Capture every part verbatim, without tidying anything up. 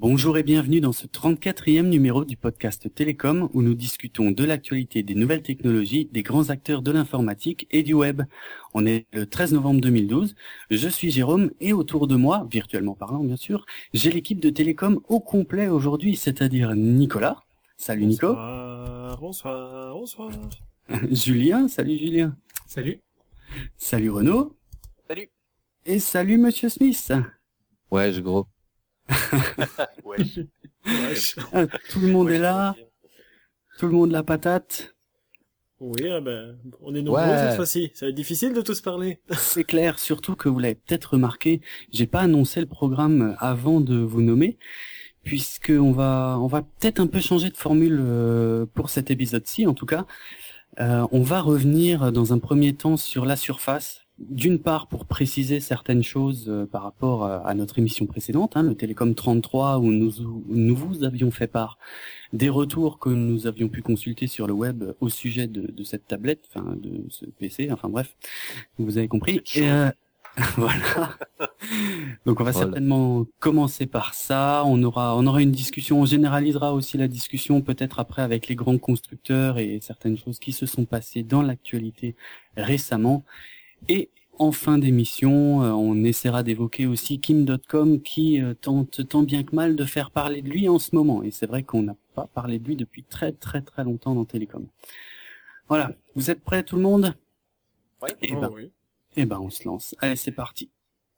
Bonjour et bienvenue dans ce trente-quatrième numéro du podcast Télécom où nous discutons de l'actualité des nouvelles technologies, des grands acteurs de l'informatique et du web. On est le treize novembre deux mille douze, je suis Jérôme et autour de moi, virtuellement parlant bien sûr, j'ai l'équipe de Télécom au complet aujourd'hui, c'est-à-dire Nicolas. Salut Nico. Bonsoir, bonsoir, bonsoir. Julien, salut Julien. Salut. Salut Renaud. Salut. Et salut Monsieur Smith. Ouais, je gros. Ouais. Ah, tout le monde Ouais, est là, tout le monde la patate. Oui, ah ben, on est nombreux Ouais. cette fois-ci. Ça va être difficile de tous parler. C'est clair, surtout que vous l'avez peut-être remarqué, j'ai pas annoncé le programme avant de vous nommer, puisque on va, on va peut-être un peu changer de formule euh, pour cet épisode-ci, en tout cas. Euh, on va revenir dans un premier temps sur la surface. D'une part pour préciser certaines choses euh, par rapport euh, à notre émission précédente, hein, le Télécom trente-trois, où nous, où nous vous avions fait part des retours que nous avions pu consulter sur le web au sujet de, de cette tablette, enfin de ce P C, enfin bref, vous avez compris. Et euh, voilà. Donc on va Voilà. certainement commencer par ça. On aura, on aura une discussion, on généralisera aussi la discussion peut-être après avec les grands constructeurs et certaines choses qui se sont passées dans l'actualité récemment. Et en fin d'émission, euh, on essaiera d'évoquer aussi Kim dot com qui euh, tente tant bien que mal de faire parler de lui en ce moment. Et c'est vrai qu'on n'a pas parlé de lui depuis très très très longtemps dans Télécom. Voilà, vous êtes prêts tout le monde ? Ouais. Eh Oh, ben, oui. eh ben on se lance. Allez, c'est parti.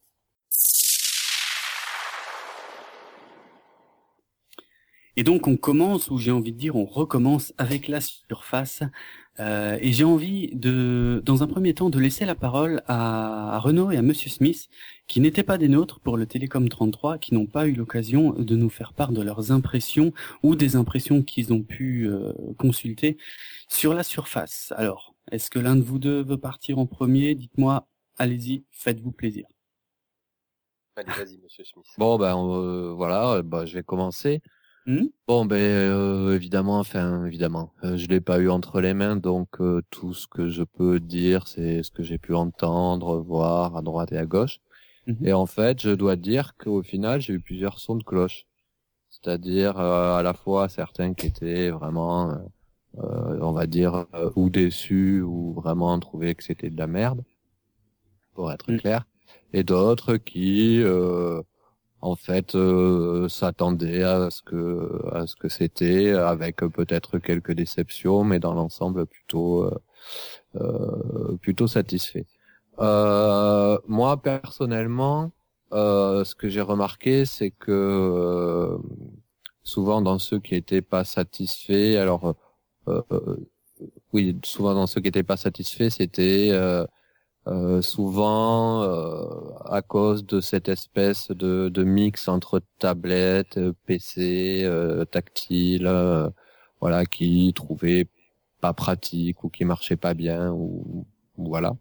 Et donc on commence, ou j'ai envie de dire on recommence avec la surface. Euh, et j'ai envie de, dans un premier temps, de laisser la parole à, à Renaud et à Monsieur Smith, qui n'étaient pas des nôtres pour le Télécom trente-trois, qui n'ont pas eu l'occasion de nous faire part de leurs impressions ou des impressions qu'ils ont pu euh, consulter sur la surface. Alors, est-ce que l'un de vous deux veut partir en premier ? Dites-moi, allez-y, faites-vous plaisir. Allez, vas-y, Monsieur Smith. Bon, ben euh, voilà, euh, bah, je vais commencer. Hmm Bon, ben euh, évidemment, enfin évidemment, euh, je l'ai pas eu entre les mains, donc euh, tout ce que je peux dire, c'est ce que j'ai pu entendre, voir à droite et à gauche. Mhm. Et en fait, je dois dire qu'au final, j'ai eu plusieurs sons de cloche, c'est-à-dire euh, à la fois certains qui étaient vraiment, euh, euh, on va dire, euh, ou déçus ou vraiment trouvaient que c'était de la merde, pour être Mm. clair, et d'autres qui euh, en fait euh, s'attendaient à ce que à ce que c'était, avec peut-être quelques déceptions, mais dans l'ensemble plutôt euh, euh, plutôt satisfait. Euh, moi personnellement, euh, ce que j'ai remarqué, c'est que euh, souvent dans ceux qui étaient pas satisfaits, alors euh, euh, oui, souvent dans ceux qui étaient pas satisfaits, c'était euh, Euh, souvent euh, à cause de cette espèce de, de mix entre tablette, euh, P C, euh, tactile, euh, voilà, qui trouvaient pas pratique ou qui marchait pas bien ou, ou voilà.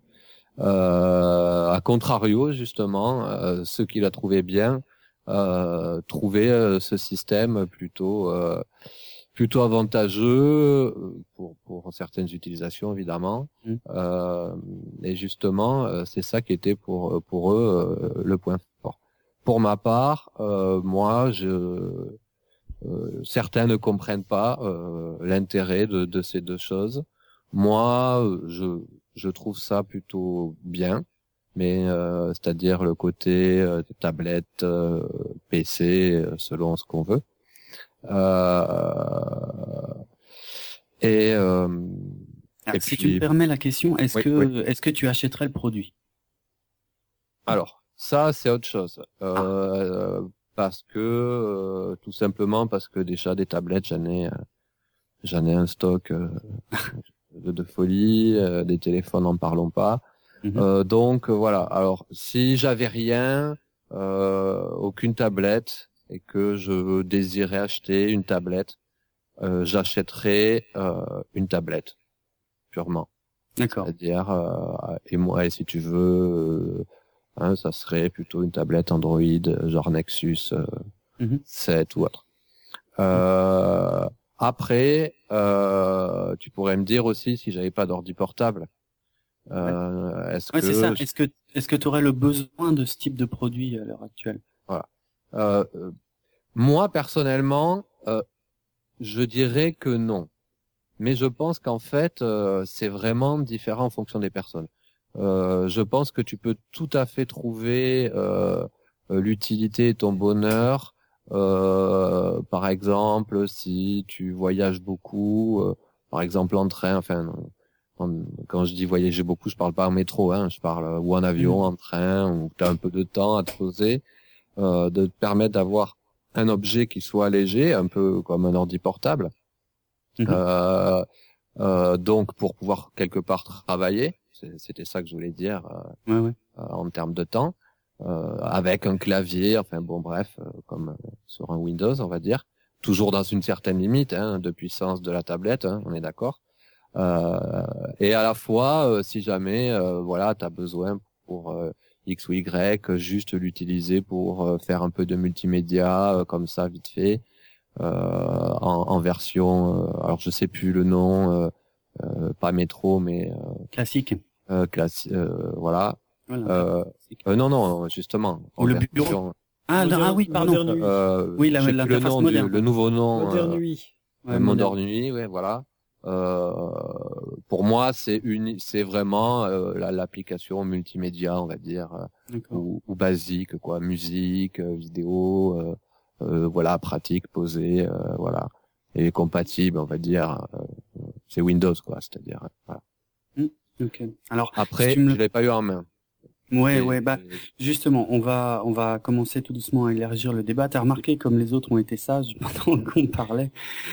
Euh, à contrario, justement, euh, ceux qui la trouvaient bien euh, trouvaient euh, ce système plutôt euh, plutôt avantageux euh, pour pour certaines utilisations évidemment. Mm. Euh, et justement, euh, c'est ça qui était pour pour eux euh, le point fort. Pour ma part, euh, moi, je euh, certains ne comprennent pas euh, l'intérêt de, de ces deux choses. Moi, euh, je je trouve ça plutôt bien, mais euh, c'est-à-dire le côté euh, tablette, euh, P C, euh, selon ce qu'on veut. Euh, et euh, Ah, et si puis, tu me permets la question, est-ce Oui, que oui. est-ce que tu achèterais le produit ? alors ça c'est autre chose, euh, parce que euh, tout simplement parce que déjà des tablettes j'en ai euh, j'en ai un stock euh, de, de folie, euh, des téléphones n'en parlons pas. Mhm. Euh, donc euh, voilà. Alors si j'avais rien, euh, aucune tablette, et que je désirais acheter une tablette, euh, j'achèterais euh, une tablette purement. D'accord. C'est-à-dire euh, et moi, et si tu veux, euh, hein, ça serait plutôt une tablette Android, genre Nexus euh, Mhm. sept ou autre. Euh, après, euh, tu pourrais me dire aussi si j'avais pas d'ordi portable. Euh, est-ce Ouais, que c'est ça. je- Est-ce que est-ce que tu aurais le besoin de ce type de produit à l'heure actuelle ? voilà. Euh, euh, Moi, personnellement, euh, je dirais que non. Mais je pense qu'en fait, euh, c'est vraiment différent en fonction des personnes. Euh, je pense que tu peux tout à fait trouver euh, l'utilité et ton bonheur. Euh, par exemple, si tu voyages beaucoup, euh, par exemple en train, enfin, en- quand je dis voyager beaucoup, je parle pas en métro, hein, je parle ou en avion, Mmh. en train, où tu as un peu de temps à te poser, euh, de te permettre d'avoir un objet qui soit léger, un peu comme un ordi portable. Mmh. Euh, euh, donc pour pouvoir quelque part travailler, c'est- c'était ça que je voulais dire euh, Ouais, ouais. euh, en termes de temps, euh, avec un clavier, enfin bon bref, euh, comme euh, sur un Windows on va dire, toujours dans une certaine limite hein, de puissance de la tablette, hein, on est d'accord. Euh, et à la fois, euh, si jamais euh, voilà, tu as besoin pour euh, X ou Y, juste l'utiliser pour euh, faire un peu de multimédia euh, comme ça vite fait. Euh, en, en version, euh, alors je sais plus le nom, euh, euh, pas métro, mais Classique. euh, classe, euh, voilà. Voilà. Euh, Classique. euh, non, non, justement. Ou En le version, bureau. Ah, non, Moderne- ah oui, pardon. Moderne Nuit. euh, Oui, la- je sais plus le l'interface nom moderne. du, le nouveau nom. Moderne euh, Nuit. Ouais, Mode moderne. Nuit, ouais, voilà. Euh, pour moi, c'est une, c'est vraiment euh, la- l'application multimédia, on va dire, euh, D'accord. ou, ou basique, quoi, musique, euh, vidéo, euh, euh, voilà, pratique, posée, euh, voilà, et compatible, on va dire. euh, c'est Windows, quoi, c'est-à-dire. euh, Voilà. Ok. Alors, si Après, tu me je le... l'ai pas eu en main. Ouais, Et- ouais, bah, justement, on va, on va commencer tout doucement à élargir le débat. T'as remarqué comme les autres ont été sages pendant qu'on parlait.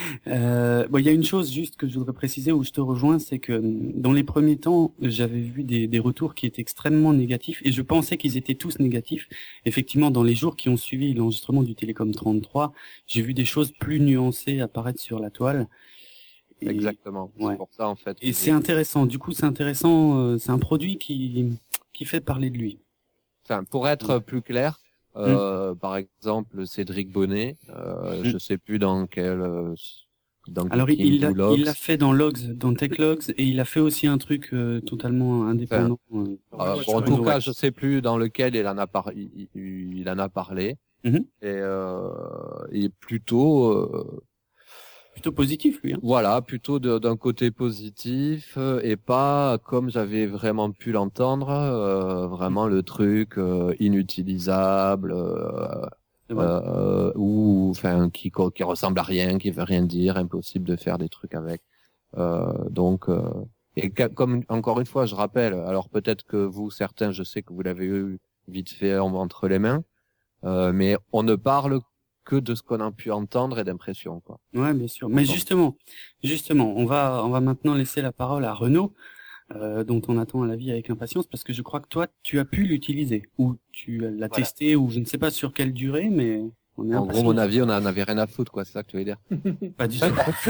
Euh, bon, il y a une chose juste que je voudrais préciser où je te rejoins, c'est que dans les premiers temps, j'avais vu des, des retours qui étaient extrêmement négatifs et je pensais qu'ils étaient tous négatifs. Effectivement, dans les jours qui ont suivi l'enregistrement du Télécom trente-trois, j'ai vu des choses plus nuancées apparaître sur la toile. Et, Exactement. ouais. C'est pour ça, en fait. que Et j'ai- c'est intéressant. Du coup, c'est intéressant. euh, c'est un produit qui qui fait parler de lui. Enfin, pour être plus clair, euh, par exemple, Cédric Bonnet, euh, Mm. je sais plus dans quel, euh, dans Alors quel il il Team l'a ou Logs. il l'a fait dans Logs, dans TechLogs, et il a fait aussi un truc euh, totalement indépendant. euh. Euh, Watch bon, en Watch. tout cas, Watch. je sais plus dans lequel il en a par... il, il- il en a parlé. Mhm. Et euh, il est plutôt, euh, Plutôt positif lui. Hein. voilà, plutôt de- d'un côté positif euh, et pas comme j'avais vraiment pu l'entendre, euh, vraiment le truc euh, inutilisable euh, C'est vrai. euh, ou enfin qui co- qui ressemble à rien, qui veut rien dire, impossible de faire des trucs avec. Euh, donc euh, et ca- comme encore une fois, je rappelle, alors peut-être que vous certains, je sais que vous l'avez eu vite fait en- entre les mains. Euh, mais on ne parle que de ce qu'on a pu entendre et d'impression, quoi. Ouais, bien sûr. Mais Entendre. justement, justement, on va on va maintenant laisser la parole à Renaud, euh, dont on attend l'avis avec impatience, parce que je crois que toi, tu as pu l'utiliser, ou tu l'as Voilà. testé, ou je ne sais pas sur quelle durée, mais on est En gros, impatient. mon avis, on en avait rien à foutre, quoi. C'est ça que tu veux dire. Pas du tout.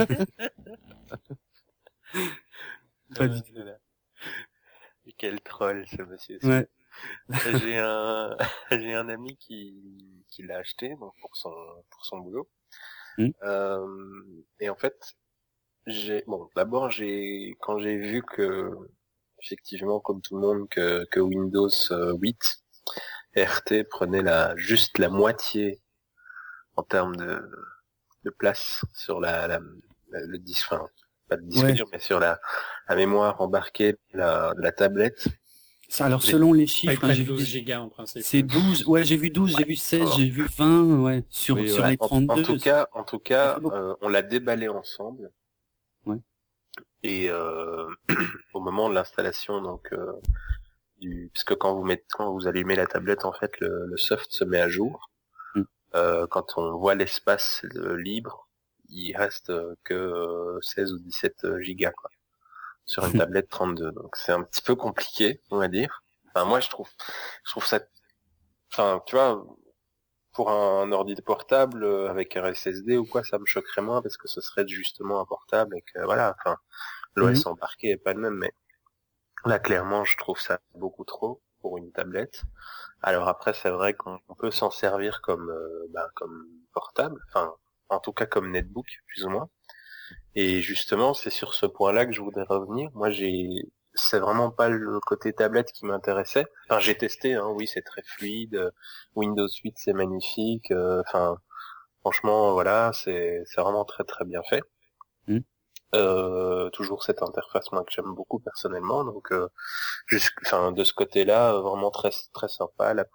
Pas du tout. Quel troll, ce monsieur. Ouais. J'ai un, j'ai un ami qui, qui l'a acheté, donc pour son, pour son boulot. Mm. Euh, et en fait, j'ai, bon, d'abord, j'ai, quand j'ai vu que, effectivement, comme tout le monde, que, que Windows huit, R T prenait la, juste la moitié en termes de, de place sur la, la, la- le disque, enfin, pas le disque Ouais. dur, mais sur la, la mémoire embarquée, la, de la tablette. Ça, alors selon les Ils chiffres, hein, prennent j'ai vu douze des- gigas en principe. c'est douze. Ouais, j'ai vu douze, j'ai vu seize, j'ai vu vingt, ouais, sur Oui, sur ouais. les En, trente-deux. en tout cas, en tout cas, c'est beaucoup. euh, on l'a déballé ensemble. Ouais. Et euh, au moment de l'installation, donc, euh, du, puisque quand vous mettez, quand vous allumez la tablette, en fait, le, le soft se met à jour. Mm. Euh, quand on voit l'espace euh, libre, il reste euh, que euh, seize ou dix-sept gigas, quoi, sur une tablette trente-deux. Donc c'est un petit peu compliqué, on va dire. Enfin, moi, je trouve, je trouve ça, enfin, tu vois, pour un, un ordi portable euh, avec un S S D ou quoi, ça me choquerait moins parce que ce serait justement un portable et que voilà, enfin, l'O S Mhm. embarqué est pas le même, mais là, clairement, je trouve ça beaucoup trop pour une tablette. Alors après, c'est vrai qu'on on peut s'en servir comme, euh, bah, comme portable, enfin, en tout cas comme netbook, plus ou moins. Et justement, c'est sur ce point-là que je voudrais revenir. Moi, j'ai, c'est vraiment pas le côté tablette qui m'intéressait. Enfin, j'ai testé, hein, oui, c'est très fluide. Windows huit, c'est magnifique. euh, Enfin, Franchement, voilà, c'est c'est vraiment très très bien fait. Mm. Euh, toujours cette interface moi que j'aime beaucoup personnellement, donc euh, jusqu'- enfin de ce côté-là, euh, vraiment très très sympa. La,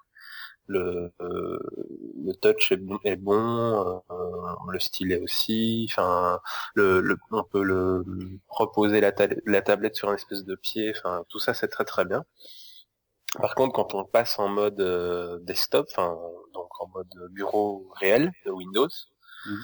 le euh, le touch est, bon- est bon, euh, le stylet aussi. Enfin, le, le on peut le reposer la, ta- la tablette sur une espèce de pied. Enfin, tout ça c'est très très bien. Par contre, quand on passe en mode euh, desktop, enfin donc en mode bureau réel de Windows, Mhm.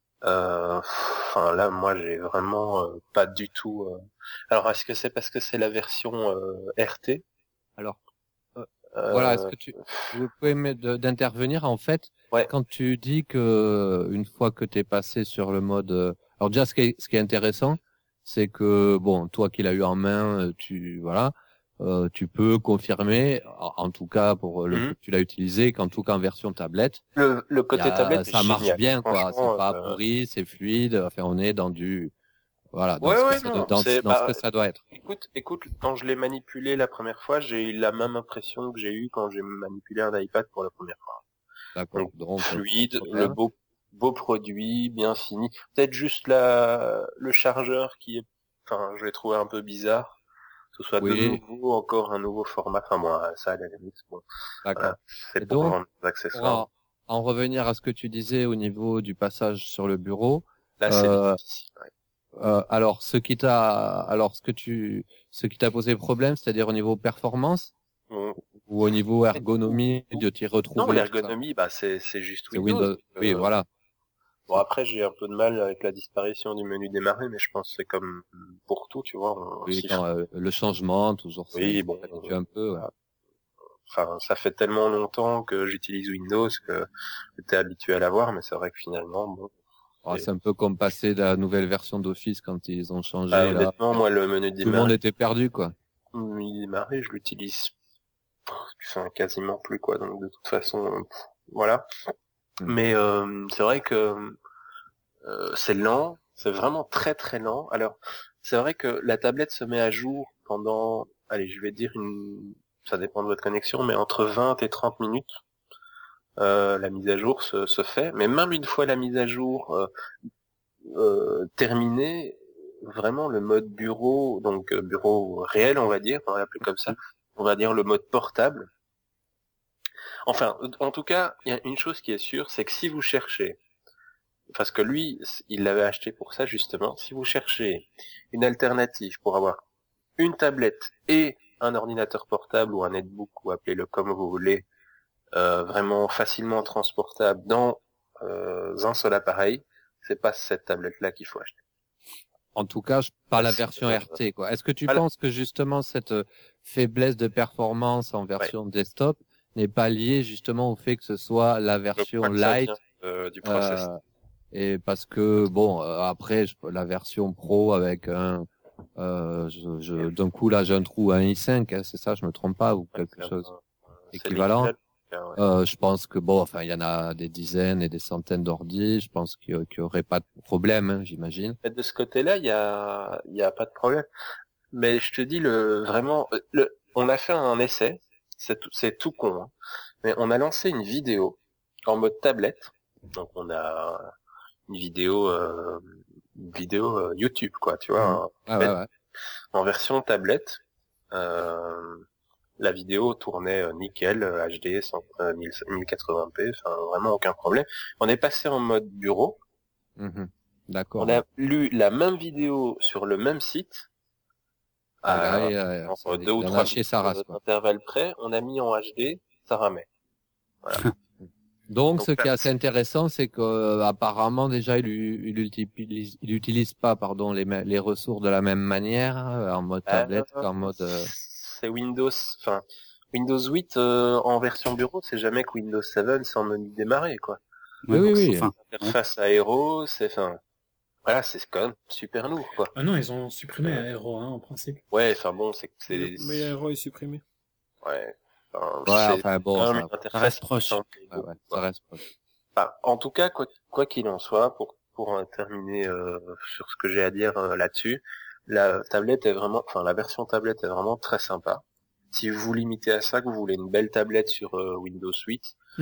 euh, enfin là, moi, j'ai vraiment euh, pas du tout. euh, Alors, est-ce que c'est parce que c'est la version euh, R T? Alors, euh, Euh, voilà, est-ce que tu vous pouvez me- de- d'intervenir en fait Ouais. quand tu dis que une fois que tu es passé sur le mode euh, alors déjà ce qui est ce qui est intéressant, c'est que bon, toi qui l'as eu en main, euh, tu voilà, euh, tu peux confirmer en, en tout cas pour le Mhm. peu que tu l'as utilisé qu'en tout cas en version tablette, Le, le il y côté a- tablette, est ça marche génial. bien quoi, Franchement, c'est pas euh, pourri, c'est fluide, enfin on est dans du voilà, dans Ouais, ce que ouais, ça non, doit, dans, c'est dans ce bah, que ça doit être. écoute, écoute, quand je l'ai manipulé la première fois, j'ai eu la même impression que j'ai eu quand j'ai manipulé un iPad pour la première fois. D'accord. Donc, Donc fluide, euh, le beau beau produit, bien fini. Peut-être juste la le chargeur qui est, enfin, je l'ai trouvé un peu bizarre. Que ce soit Oui. de nouveau encore un nouveau format. Enfin, moi, ça à la limite, bon. d'accord. Voilà, c'est Et pour donc, vendre des Pour accessoires. en, en revenir à ce que tu disais au niveau du passage sur le bureau, Là, c'est euh, difficile. Ouais. euh, alors ce qui t'a, alors ce que tu, ce qui t'a posé problème, c'est-à-dire au niveau performance Bon. ou au niveau ergonomie, de t'y Non, retrouver. tout ça. l'ergonomie, bah, c'est c'est juste C'est Windows. Windows. Euh, Oui, voilà. Bon, après, j'ai un peu de mal avec la disparition du menu démarrer, mais je pense que c'est comme pour tout, tu vois. On Oui, s'y quand, euh, le changement, toujours. ça, Oui, il bon, s'habitue un peu. Ouais. Enfin, ça fait tellement longtemps que j'utilise Windows que j'étais habitué à l'avoir, mais c'est vrai que finalement, bon. Oh, Et- c'est un peu comme passer de la nouvelle version d'Office quand ils ont changé. Bah, là. honnêtement, moi, le menu Tout le monde démarrer, était perdu, quoi. le menu démarrer, je l'utilise enfin, quasiment plus, quoi. Donc, de toute façon, euh, pff, voilà. Mm. Mais euh, c'est vrai que euh, c'est lent, c'est vraiment très très lent. Alors, c'est vrai que la tablette se met à jour pendant, allez, je vais dire une, ça dépend de votre connexion, mais entre vingt et trente minutes. Euh, la mise à jour se, se fait, mais même une fois la mise à jour euh, euh, terminée, vraiment le mode bureau, donc euh, bureau réel, on va dire, on va l'appeler comme ça, on va dire le mode portable. Enfin, en tout cas, il y a une chose qui est sûre, c'est que si vous cherchez, parce que lui, il l'avait acheté pour ça justement, si vous cherchez une alternative pour avoir une tablette et un ordinateur portable ou un netbook, ou appelez-le comme vous voulez, Euh, vraiment facilement transportable dans euh, un seul appareil, c'est pas cette tablette-là qu'il faut acheter. En tout cas, je- pas la Parce version que, R T, quoi. Est-ce que tu voilà. penses que justement cette euh, faiblesse de performance en version desktop n'est pas liée justement au fait que ce soit la Je version crois que ça light vient, euh, du process. euh, et parce que bon euh, après je, la version pro avec un euh, je, je, d'un coup là j'ai un trou à un i cinq, hein, c'est ça, je me trompe pas, ou quelque C'est chose un- c'est équivalent. l'équivalent, ouais. Euh, je pense que bon, enfin, il y en a des dizaines et des centaines d'ordi. Je pense qu'il n'y aurait pas de problème, hein, j'imagine. Et de ce côté-là, il y a, il y a pas de problème. Mais je te dis le vraiment, le, on a fait un essai. C'est tout, c'est tout con. Hein. Mais on a lancé une vidéo en mode tablette. Donc on a une vidéo, euh, une vidéo euh, YouTube, quoi. Tu vois, hein, Ah ouais, ouais. en version tablette. Euh, la vidéo tournait euh, nickel, euh, H D, cent, euh, mille quatre-vingts p, enfin vraiment aucun problème. On est passé en mode bureau. Mhm. D'accord. On a lu la même vidéo sur le même site. Ah, à, là, il a- en ça- deux ou il en a trois chié sa race, quoi. intervalles près. On a mis en H D, ça ramait. Donc, Donc, ce qui est là, assez intéressant, c'est que euh, apparemment déjà, il, u- il utilise, il utilise pas, pardon, les, me- les ressources de la même manière euh, en mode tablette Euh, qu'en mode. euh, C'est Windows, enfin Windows huit euh, en version bureau, c'est jamais que Windows sept sans menu démarrer, quoi. Oui, oui, donc, oui. enfin, Interface aéro, c'est, enfin, voilà, c'est quand même super lourd, quoi. Ah non, ils ont supprimé Aero, hein, en principe. Ouais, enfin bon, c'est, c'est, Mais mais Aero est supprimé. ouais, enfin, Ouais, c'est enfin bon, quand ça, même une ça interface reste qui proche. semble ouais, ouais, quoi. ça reste proche. Enfin, en tout cas, quoi quoi qu'il en soit, pour pour euh, terminer euh, sur ce que j'ai à dire euh, là-dessus, la tablette est vraiment, enfin la version tablette est vraiment très sympa. Si vous vous limitez à ça, que vous voulez une belle tablette sur euh, Windows huit, Ouais.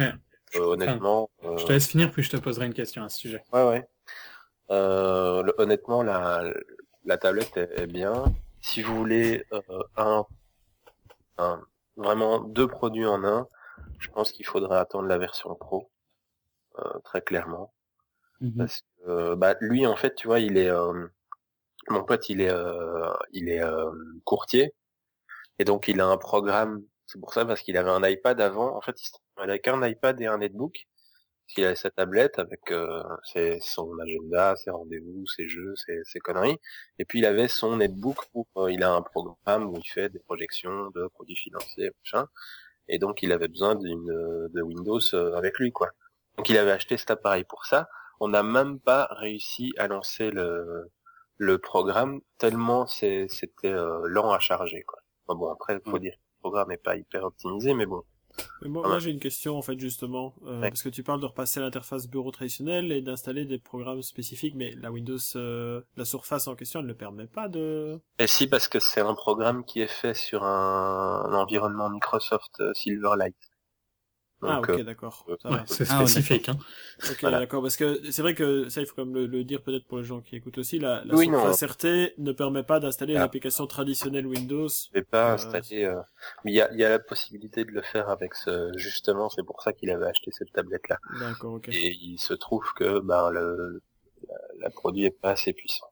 euh, honnêtement. Enfin, euh... Je te laisse finir, puis je te poserai une question à ce sujet. Ouais, ouais. Euh, le, honnêtement, la, la tablette est, est bien. Si vous voulez euh, un, un, vraiment deux produits en un, je pense qu'il faudrait attendre la version pro, euh, très clairement. Mhm. Parce que euh, bah lui, en fait, tu vois, il est, euh, mon pote, il est, euh, il est euh, courtier, et donc il a un programme. C'est pour ça, parce qu'il avait un iPad avant. En fait, il avait qu'un iPad et un netbook. Il avait sa tablette avec euh, ses, son agenda, ses rendez-vous, ses jeux, ses, ses conneries. Et puis il avait son netbook où euh, il a un programme où il fait des projections de produits financiers, machin. Et donc il avait besoin d'une de Windows euh, avec lui, quoi. Donc il avait acheté cet appareil pour ça. On n'a même pas réussi à lancer le le programme tellement c'est, c'était euh, lent à charger, quoi. Enfin, bon, après, il faut dire que le programme n'est pas hyper optimisé, mais bon. Mais moi, Voilà. moi, j'ai une question, en fait, justement, euh, Ouais. parce que tu parles de repasser à l'interface bureau traditionnelle et d'installer des programmes spécifiques, mais la Windows, euh, la Surface en question, elle ne permet pas de... Et si, parce que c'est un programme qui est fait sur un, un environnement Microsoft euh, Silverlight. Ah, Donc, ok, euh, d'accord. euh, Ça Ouais, va. c'est Ah, ouais, spécifique, hein. Ok, Voilà. d'accord, parce que c'est vrai que ça, il faut quand même le, le dire peut-être pour les gens qui écoutent aussi, la, la Oui, non. Surface R T ne permet pas d'installer Ah. l'application traditionnelle Windows. je vais pas Euh, installer. Euh... Mais il y a, il y a la possibilité de le faire avec ce. Justement, c'est pour ça qu'il avait acheté cette tablette-là. D'accord, ok. Et il se trouve que ben le la, la produit est pas assez puissant.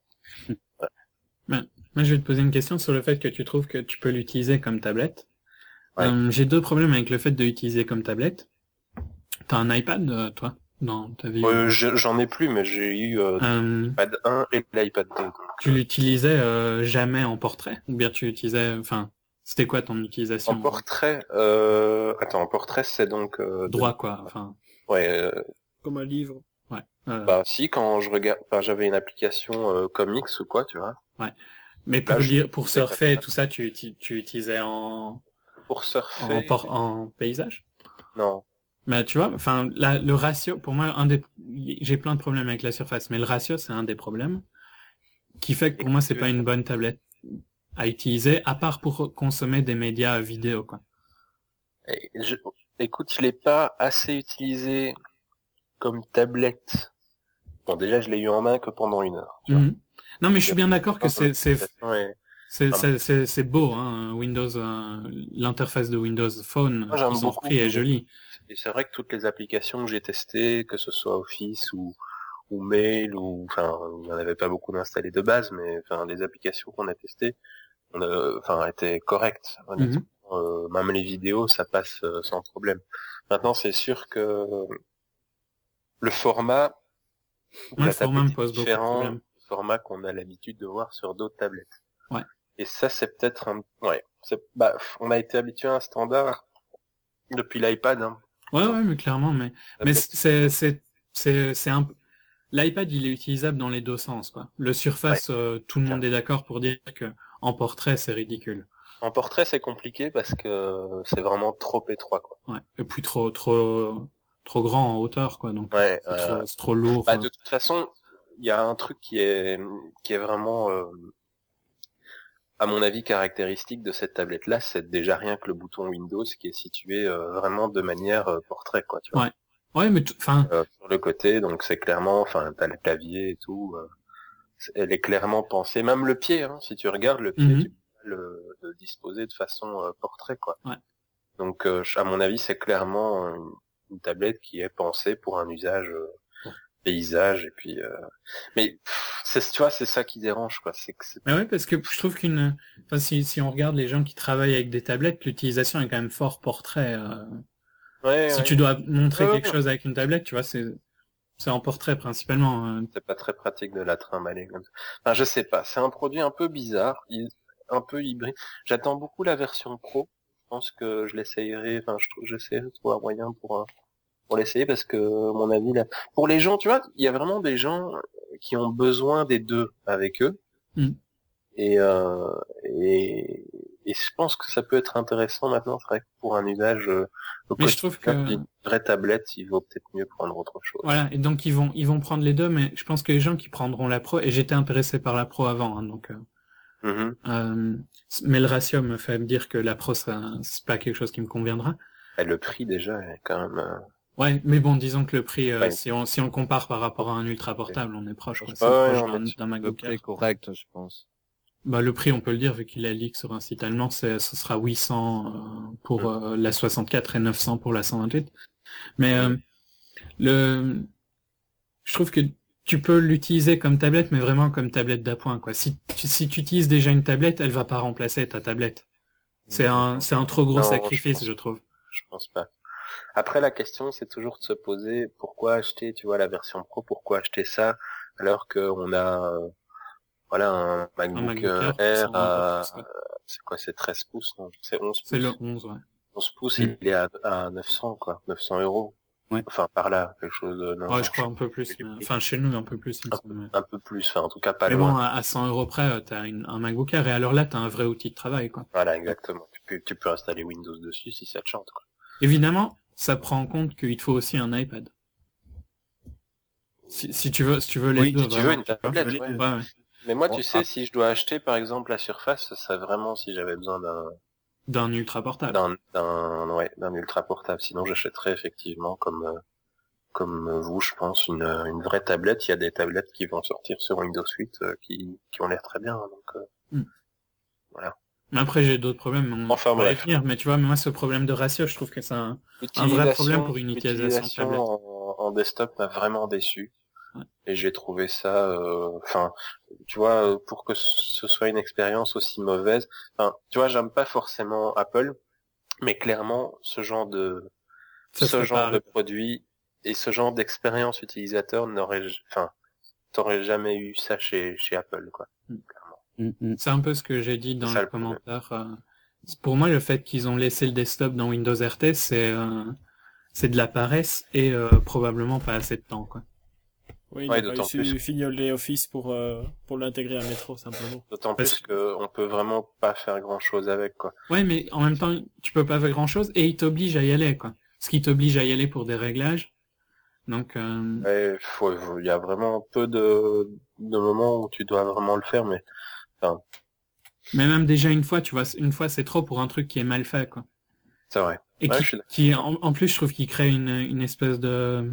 Moi, je vais te poser une question sur le fait que tu trouves que tu peux l'utiliser comme tablette. Ouais. Euh, j'ai deux problèmes avec le fait de l'utiliser comme tablette. T'as un iPad, euh, toi, dans ta vie? Euh, je- j'en ai plus, mais j'ai eu euh, Euh, l'iPad un et l'iPad deux. donc, tu l'utilisais euh, jamais en portrait? Ou bien tu l'utilisais... Enfin, c'était quoi ton utilisation? En portrait, euh... attends, en portrait, c'est donc euh, Droit, quoi. Enfin, de- Ouais. Euh... Comme un livre. ouais. Euh, Bah si, quand je regarde, enfin, j'avais une application euh, comics ou quoi, tu vois. mais pour là, je- lire, pour je sais surfer et pas. tout ça, tu, tu, tu utilisais en, Pour surfer. en, por- en paysage? Non. Mais tu vois, enfin, la, le ratio, pour moi, un des, j'ai plein de problèmes avec la Surface, mais le ratio, c'est un des problèmes qui fait que pour moi, c'est pas une bonne tablette à utiliser, à part pour consommer des médias vidéo, quoi. Et je... Écoute, je l'ai pas assez utilisé comme tablette. Bon, déjà, je l'ai eu en main que pendant une heure. Tu vois. Mhm. Non, mais je suis bien d'accord que c'est, c'est, Ouais. c'est, Ah, c'est, c'est, c'est beau, hein, Windows, euh, l'interface de Windows Phone, Moi, j'aime qu'ils ont beaucoup. repris est jolie. Et c'est vrai que toutes les applications que j'ai testées, que ce soit Office ou, ou Mail, ou enfin, il n'y en avait pas beaucoup d'installées de base, mais enfin, les applications qu'on a testées, on a, enfin, étaient correctes. Honnêtement. Euh, même les vidéos, ça passe euh, sans problème. Maintenant, c'est sûr que le format, de Ouais, la le format tablette me est pose beaucoup de différent problèmes. du format qu'on a l'habitude de voir sur d'autres tablettes. Ouais. Et ça, c'est peut-être un, ouais, c'est, bah, on a été habitué à un standard depuis l'iPad, hein. Ouais, ouais, mais clairement, mais, mais Tablette. c'est, c'est, c'est, c'est un, l'iPad, il est utilisable dans les deux sens, quoi. Le Surface, euh, tout le monde est d'accord pour dire que en portrait, c'est ridicule. En portrait, c'est compliqué parce que c'est vraiment trop étroit, quoi. Ouais. Et puis trop, trop, trop grand en hauteur, quoi. Donc, Ouais, c'est, euh, trop, c'est trop lourd. bah, euh. de toute façon, il y a un truc qui est, qui est vraiment, euh, à mon avis, caractéristique de cette tablette-là, c'est déjà rien que le bouton Windows qui est situé euh, vraiment de manière euh, portrait, quoi, tu vois. Ouais. Ouais, mais enfin, Euh, sur le côté, donc c'est clairement, enfin, t'as le clavier et tout, euh, c'est- elle est clairement pensée, même le pied, hein, si tu regardes le pied, Mhm. tu peux le, le disposer de façon euh, portrait, quoi. Ouais. Donc, euh, à mon avis, c'est clairement une, une tablette qui est pensée pour un usage euh, paysage, et puis, euh... mais pff, c'est, tu vois, c'est ça qui dérange, quoi. C'est que c'est... mais ouais, parce que je trouve qu'une, enfin, si, si on regarde les gens qui travaillent avec des tablettes, l'utilisation est quand même fort portrait. Euh... Ouais, Si ouais. tu dois montrer Ouais, quelque ouais. chose avec une tablette, tu vois, c'est, c'est en portrait principalement. euh. C'est pas très pratique de la trimballer comme ça. Enfin, je sais pas. C'est un produit un peu bizarre, il- un peu hybride. J'attends beaucoup la version pro. Je pense que je l'essayerai. Enfin, je trouve, j'essaierai de trouver un moyen pour euh, pour l'essayer parce que, à mon avis, là, pour les gens, tu vois, il y a vraiment des gens qui ont besoin des deux avec eux. Mm. Et, euh, et et je pense que ça peut être intéressant maintenant. C'est vrai que pour un usage euh, au Mais je trouve quotidien, que- une vraie tablette, il vaut peut-être mieux prendre autre chose. Voilà, et donc ils vont ils vont prendre les deux, mais je pense que les gens qui prendront la pro, et j'étais intéressé par la pro avant, hein, donc euh, Mhm. euh, mais le ratio me fait me dire que la pro ça c'est pas quelque chose qui me conviendra. Et le prix déjà est quand même. euh, Ouais, mais bon, disons que le prix, euh, Ouais. si on si on le compare par rapport à un ultra portable, on est proche, quoi. Ouais, C'est ouais, proche on d'un est- d'un Le MacBook prix est Air. correct, je pense. Bah, le prix, on peut le dire, vu qu'il est leak sur un site allemand, c'est, ce sera huit cents euh, pour Mm. euh, la soixante-quatre et neuf cents pour la cent vingt-huit. Mais euh, le, je trouve que tu peux l'utiliser comme tablette, mais vraiment comme tablette d'appoint, quoi. Si tu, si tu utilises déjà une tablette, elle va pas remplacer ta tablette. C'est un, c'est un trop gros Non, je sacrifice, pense- je trouve. Je pense pas. Après, la question, c'est toujours de se poser pourquoi acheter, tu vois, la version Pro, pourquoi acheter ça, alors qu'on a, euh, voilà, un MacBook, MacBook euh, Air, Air, cent vingt à, pouces, ouais. c'est quoi, c'est treize pouces, non? C'est onze C'est le pouces. onze, ouais. onze pouces, Mm. il est à, à neuf cents, quoi, neuf cents euros. Ouais. Enfin, par là, quelque chose de, non, Ouais, non, je crois un peu plus. sais Mais... plus. Enfin, chez nous, un peu plus, il me Un semble. mais- un peu plus, enfin, en tout cas, pas Mais loin. bon, à à cent euros près, euh, t'as une, un MacBook Air, et alors là, t'as un vrai outil de travail, quoi. Voilà, exactement. Tu peux, tu peux installer Windows dessus si ça te chante, quoi. Évidemment, ça prend en compte qu'il te faut aussi un iPad. Si, si tu veux, si tu veux les Oui, deux, Si tu veux vraiment, une tu vois. tablette, les ouais. deux. Ouais, ouais. Mais moi, Bon, tu sais, ah. si je dois acheter, par exemple, la Surface, ça serait vraiment si j'avais besoin d'un, D'un ultra portable. d'un, d'un, ouais, d'un ultra portable. Sinon, j'achèterais effectivement, comme, euh, comme vous, je pense, une, euh, une vraie tablette. Il y a des tablettes qui vont sortir sur Windows huit euh, qui, qui ont l'air très bien. Donc, euh, Mais après, j'ai d'autres problèmes, mais on Enfin, va y bref. venir. Mais tu vois, moi, ce problème de ratio, je trouve que c'est un, un vrai l'utilisation- problème pour une utilisation l'utilisation tablette. en, en desktop m'a vraiment déçu. Ouais. Et j'ai trouvé ça, euh, enfin, tu vois, euh, pour que ce soit une expérience aussi mauvaise. Enfin, tu vois, j'aime pas forcément Apple, mais clairement, ce genre de, Ça ce serait genre pas- de produit et ce genre d'expérience utilisateur n'aurait, enfin, t'aurais jamais eu ça chez, chez Apple, quoi. Mm. Clairement. Mm, mm. C'est un peu ce que j'ai dit dans C'est ça, les le problème. commentaires. euh, Pour moi, le fait qu'ils ont laissé le desktop dans Windows R T, c'est euh, c'est de la paresse et euh, probablement pas assez de temps, quoi. Oui, il Ouais, n'a pas d'autant su plus. fignoler Office pour, euh, pour l'intégrer à Metro, simplement. D'autant Parce plus qu'on peut vraiment pas faire grand chose avec, quoi. Ouais, mais en même temps, tu peux pas faire grand chose et il t'oblige à y aller, quoi. Ce qui t'oblige à y aller pour des réglages. Donc, euh, Ouais, faut, faut- il y a vraiment peu de, de moments où tu dois vraiment le faire, mais, enfin, mais même déjà une fois, tu vois, une fois c'est trop pour un truc qui est mal fait, quoi. c'est vrai. Et Ouais, qui, je suis d'accord. qui en, en plus, je trouve qu'il crée une, une espèce de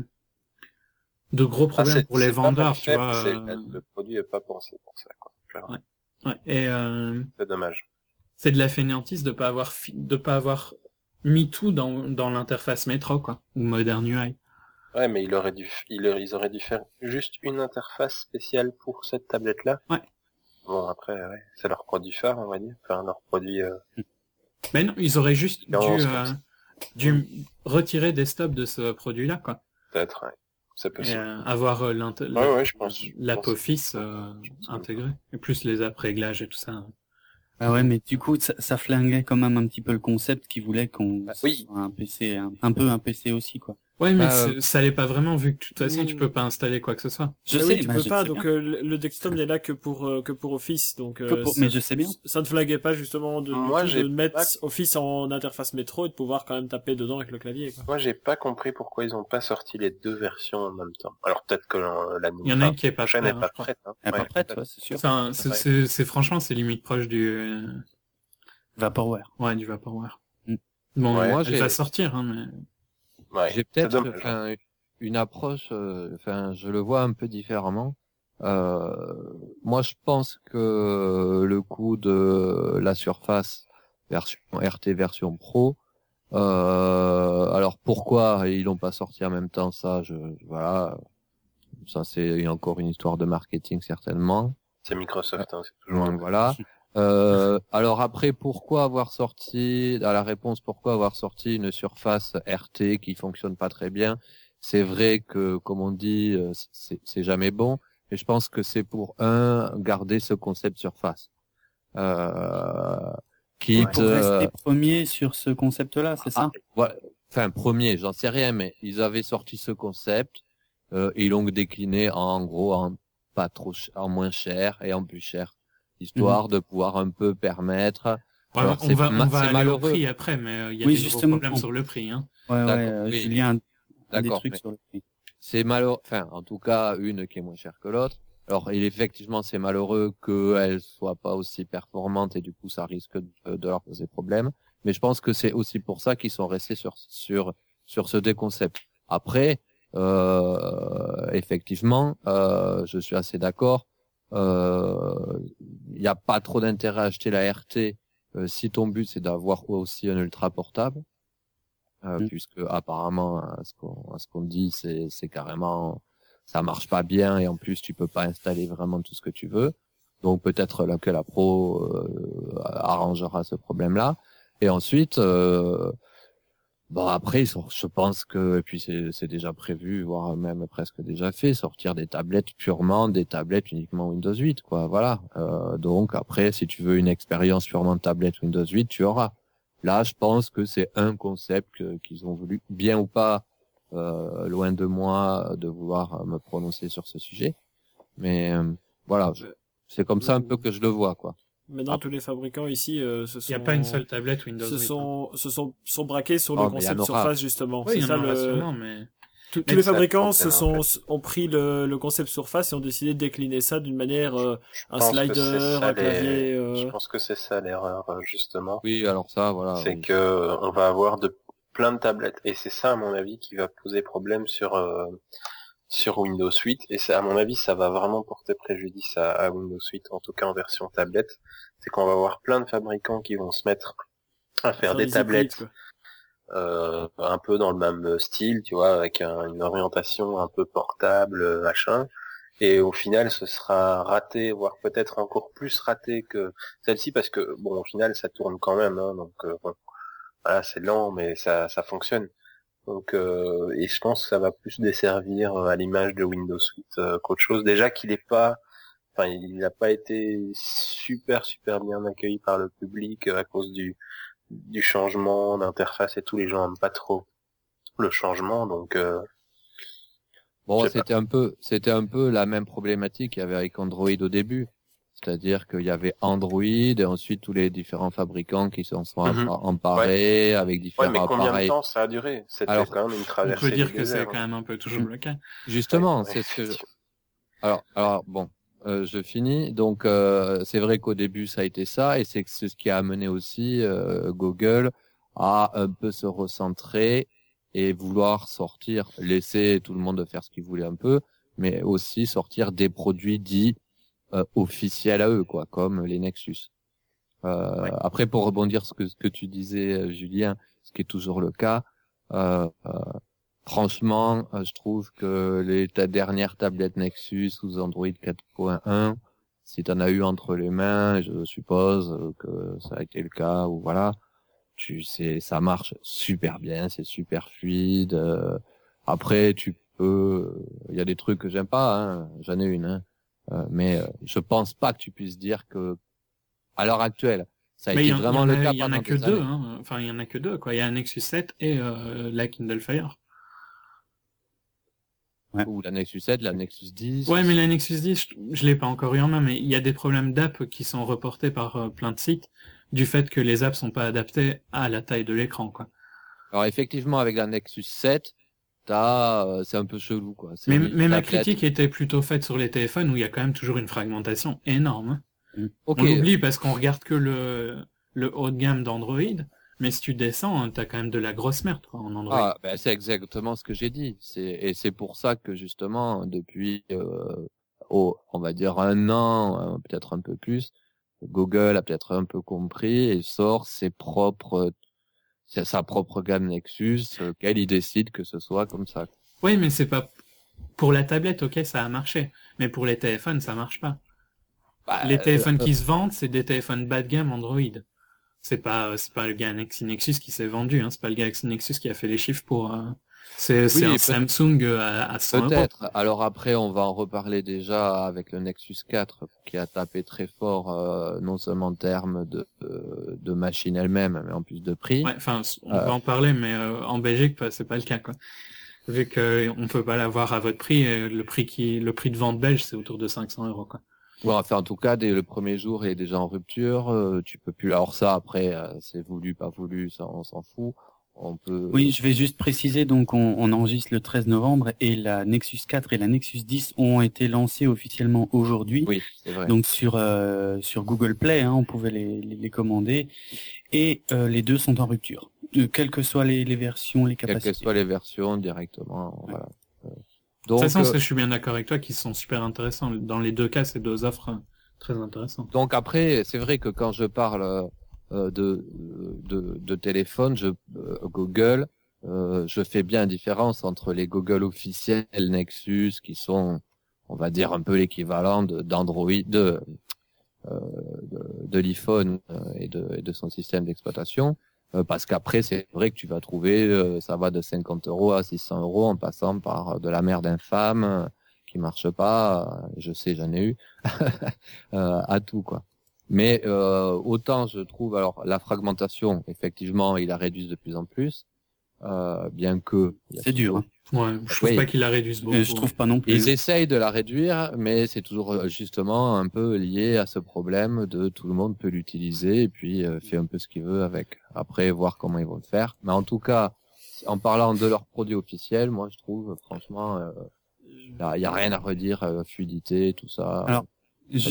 de gros Ah, problèmes c'est- pour les c'est pas mal vendeurs, tu fait, vois. c'est- euh, Le produit est pas pensé pour ça, quoi. Clairement. Ouais, et euh, C'est dommage. c'est de la fainéantise de pas avoir fi- de pas avoir mis tout dans dans l'interface Metro, quoi, ou Modern U I. Ouais, mais il aurait dû, il, ils auraient dû faire juste une interface spéciale pour cette tablette-là. Ouais. Bon, après, ouais, c'est leur produit phare, on va dire. Enfin, leur produit, euh, Mais non, ils auraient juste dû Expérience, euh, comme dû retirer des stops de ce produit-là, quoi. peut-être, ouais. C'est Et possible. euh, avoir euh, l'int- Ouais, ouais, je pense. l'app Je pense. Office euh, intégré, et plus les apps réglages et tout ça. Ah ouais, mais du coup, ça, ça flinguait quand même un petit peu le concept qui voulait qu'on oui. soit un P C, un, un peu un P C aussi, quoi. Ouais, mais Bah, c'est- ça allait pas vraiment, vu que de toute façon, Mm. tu peux pas installer quoi que ce soit. Je Mais sais, oui, tu bah, peux je pas, sais donc bien. euh, le le desktop n'est là que pour euh, que pour Office, donc Que euh, pour- ça- mais je sais bien. ça ne flaguait pas justement de, Moi, du tout j'ai de mettre pas- Office en interface métro et de pouvoir quand même taper dedans avec le clavier, quoi. Moi, j'ai pas compris pourquoi ils ont pas sorti les deux versions en même temps. Alors, peut-être que euh, la Il y en a une qui est pas prochaine prête, n'est hein, pas je crois. prête, hein. Elle est Ouais, pas prête, peut-être. ouais, c'est sûr. C'est un- c'est- Ouais. c'est c'est- franchement, c'est limite proche du euh, Vaporware. ouais du Vaporware. Mm. Bon, Ouais, elle moi, j'ai- va sortir, hein, mais Ouais, J'ai c'est peut-être dommage. enfin, une approche, euh, enfin, je le vois un peu différemment. Euh, moi, je pense que le coût de la Surface version R T version Pro, euh, alors pourquoi ils l'ont pas sorti en même temps, ça, je, voilà, ça c'est encore une histoire de marketing certainement. C'est Microsoft, hein, c'est toujours Donc un... voilà. Euh, alors après, pourquoi avoir sorti, à la réponse, pourquoi avoir sorti une Surface R T qui fonctionne pas très bien? C'est vrai que, comme on dit, euh, c'est, c'est jamais bon, mais je pense que c'est pour un garder ce concept Surface. Euh, quitte, Pour rester euh, premier sur ce concept-là, c'est ça? ah, voilà. Enfin, premier, j'en sais rien, mais ils avaient sorti ce concept euh, et ils l'ont décliné en, en gros en pas trop, ch- en moins cher et en plus cher, histoire de pouvoir un peu permettre. Ouais, Alors, on c'est va ma- on va c'est aller malheureux. au prix après, mais euh, il y a Oui, des gros justement. problèmes sur le prix, hein. Ouais, ouais, D'accord, euh, oui. Julien, un, un des D'accord, trucs mais- sur le prix. C'est malheureux, enfin, en tout cas, une qui est moins chère que l'autre. Alors, il, effectivement, c'est malheureux qu'elle soit pas aussi performante et du coup, ça risque de, de leur poser problème. Mais je pense que c'est aussi pour ça qu'ils sont restés sur, sur, sur ce deux concepts. Après, euh, effectivement, euh, je suis assez d'accord. Il euh, n'y a pas trop d'intérêt à acheter la R T euh, si ton but c'est d'avoir aussi un ultra portable, euh, mmh. puisque apparemment, à ce qu'on, à ce qu'on dit, c'est, c'est carrément, ça marche pas bien et en plus tu peux pas installer vraiment tout ce que tu veux. Donc peut-être là que la Pro euh, arrangera ce problème-là. Et ensuite, euh, bon après, je pense que, et puis c'est, c'est déjà prévu, voire même presque déjà fait, sortir des tablettes purement, des tablettes uniquement Windows huit, quoi. Voilà. Euh, donc après, si tu veux une expérience purement tablette Windows huit, tu auras. Là, je pense que c'est un concept que, qu'ils ont voulu, bien ou pas, euh, loin de moi de vouloir me prononcer sur ce sujet. Mais euh, voilà, je, c'est comme ça un peu que je le vois, quoi. Maintenant, ah. tous les fabricants ici, euh, se sont... Il n'y a pas une seule tablette Windows se huit. Sont, hein. se sont, sont braqués sur oh, le concept Surface, justement. Oui, c'est ça le... sûrement, mais... Tous, tous les fabricants se sont, en fait. ont pris le, le concept Surface et ont décidé de décliner ça d'une manière, euh, un slider, un clavier, les... euh... Je pense que c'est ça l'erreur, justement. Oui, alors ça, voilà. C'est oui. que, on va avoir de plein de tablettes. Et c'est ça, à mon avis, qui va poser problème sur, euh, sur Windows huit. Et c'est, à mon avis, ça va vraiment porter préjudice à, à Windows huit, en tout cas en version tablette. C'est qu'on va avoir plein de fabricants qui vont se mettre à faire, faire des, des tablettes, hybrides, euh, un peu dans le même style, tu vois, avec un, une orientation un peu portable, machin. Et au final, ce sera raté, voire peut-être encore plus raté que celle-ci, parce que, bon, au final, ça tourne quand même, hein, donc, euh, bon, voilà, c'est lent, mais ça, ça fonctionne. Donc, euh, et je pense que ça va plus desservir à l'image de Windows huit euh, qu'autre chose. Déjà qu'il est pas, enfin, il n'a pas été super, super bien accueilli par le public à cause du, du changement d'interface et tout. Les gens n'aiment pas trop le changement, donc. Euh, bon, c'était pas. un peu, c'était un peu la même problématique qu'il y avait avec Android au début. C'est-à-dire qu'il y avait Android et ensuite tous les différents fabricants qui s'en sont mm-hmm. emparés ouais. avec différents appareils. Ouais, mais combien appareils. de temps ça a duré? C'était Alors, quand même une traversée. On peut dire que désert, c'est quand même un peu toujours le cas. Justement, ouais, c'est ouais. ce que je... Alors, alors bon, euh, je finis. Donc, euh, c'est vrai qu'au début, ça a été ça et c'est, c'est ce qui a amené aussi euh, Google à un peu se recentrer et vouloir sortir, laisser tout le monde faire ce qu'il voulait un peu, mais aussi sortir des produits dits Euh, officiels à eux, quoi, comme les Nexus. Euh, ouais. Après, pour rebondir sur ce que, ce que tu disais, Julien, ce qui est toujours le cas, euh, euh, franchement, euh, je trouve que les ta dernière tablette Nexus sous Android quatre point un, si t'en as eu entre les mains, je suppose que ça a été le cas, ou voilà, tu sais, ça marche super bien, c'est super fluide. Euh, après, tu peux, il y a des trucs que j'aime pas, hein, j'en ai une, hein. Euh, mais euh, je pense pas que tu puisses dire que à l'heure actuelle ça a mais été vraiment le cas. Il y en a que deux, hein. Enfin il y en a que deux quoi. Il y a un Nexus sept et euh, la Kindle Fire. Ouais. Ou la Nexus sept, la Nexus dix. Ouais, mais la Nexus dix, je, je l'ai pas encore eu en main, mais il y a des problèmes d'app qui sont reportés par euh, plein de sites du fait que les apps sont pas adaptées à la taille de l'écran quoi. Alors effectivement avec la Nexus sept T'as, euh, c'est un peu chelou, quoi. C'est mais mais ma critique était plutôt faite sur les téléphones où il y a quand même toujours une fragmentation énorme. Mmh. Okay. On oublie parce qu'on regarde que le, le haut de gamme d'Android, mais si tu descends, t'as quand même de la grosse merde, quoi, en Android. Ah, ben, c'est exactement ce que j'ai dit. C'est, et c'est pour ça que, justement, depuis, euh, oh, on va dire un an, peut-être un peu plus, Google a peut-être un peu compris et sort ses propres c'est sa propre gamme Nexus, euh, qu'elle y décide que ce soit comme ça. Oui, mais c'est pas pour la tablette, ok, ça a marché, mais pour les téléphones, ça marche pas. Bah, les téléphones euh, qui se vendent, c'est des téléphones bas de gamme Android. C'est pas, c'est pas le Galaxy Nexus qui s'est vendu, hein. C'est pas le Galaxy Nexus qui a fait les chiffres pour. Euh... C'est, c'est oui, un Samsung à, à cent euros. Peut-être. Alors après, on va en reparler déjà avec le Nexus quatre qui a tapé très fort, euh, non seulement en termes de, de, de machine elle-même, mais en plus de prix. Ouais, enfin, on euh... va en parler, mais euh, en Belgique, c'est pas le cas, quoi. Vu que on peut pas l'avoir à votre prix, le prix qui, le prix de vente belge, c'est autour de cinq cents euros, quoi. Ouais, enfin, en tout cas, dès le premier jour, il est déjà en rupture. Euh, tu peux plus. Alors ça, après, euh, c'est voulu, pas voulu, ça, on s'en fout. On peut... Oui, je vais juste préciser, donc on, on enregistre le treize novembre et la Nexus quatre et la Nexus dix ont été lancées officiellement aujourd'hui. Oui, c'est vrai. Donc sur euh, sur Google Play, hein, on pouvait les, les, les commander et euh, les deux sont en rupture. de, quelles que soient les, les versions, les Quelles capacités. que soient les versions directement. Ouais. Voilà. De toute façon, euh, ça, je suis bien d'accord avec toi qu'ils sont super intéressants. Dans les deux cas, c'est deux offres euh, très intéressantes. Donc après, c'est vrai que quand je parle euh, de, de de téléphone, je euh, Google, euh, je fais bien différence entre les Google officiels Nexus qui sont, on va dire, un peu l'équivalent de, d'Android, de euh, de, de l'iPhone euh, et de et de son système d'exploitation. Euh, parce qu'après, c'est vrai que tu vas trouver, euh, ça va de cinquante euros à six cents euros en passant par de la merde infâme euh, qui marche pas. Euh, je sais, j'en ai eu euh, à tout quoi. Mais euh, autant je trouve, alors la fragmentation, effectivement, ils la réduisent de plus en plus, euh, bien que C'est dur. Hein. Ouais, je trouve Oui. pas qu'ils la réduisent beaucoup. Euh, je trouve pas non plus. Ils essayent de la réduire, mais c'est toujours justement un peu lié à ce problème de tout le monde peut l'utiliser et puis euh, fait un peu ce qu'il veut avec. Après, voir comment ils vont le faire. Mais en tout cas, en parlant de leurs produits officiels, moi je trouve franchement, il euh, y, y a rien à redire, euh, fluidité, tout ça. Alors, je,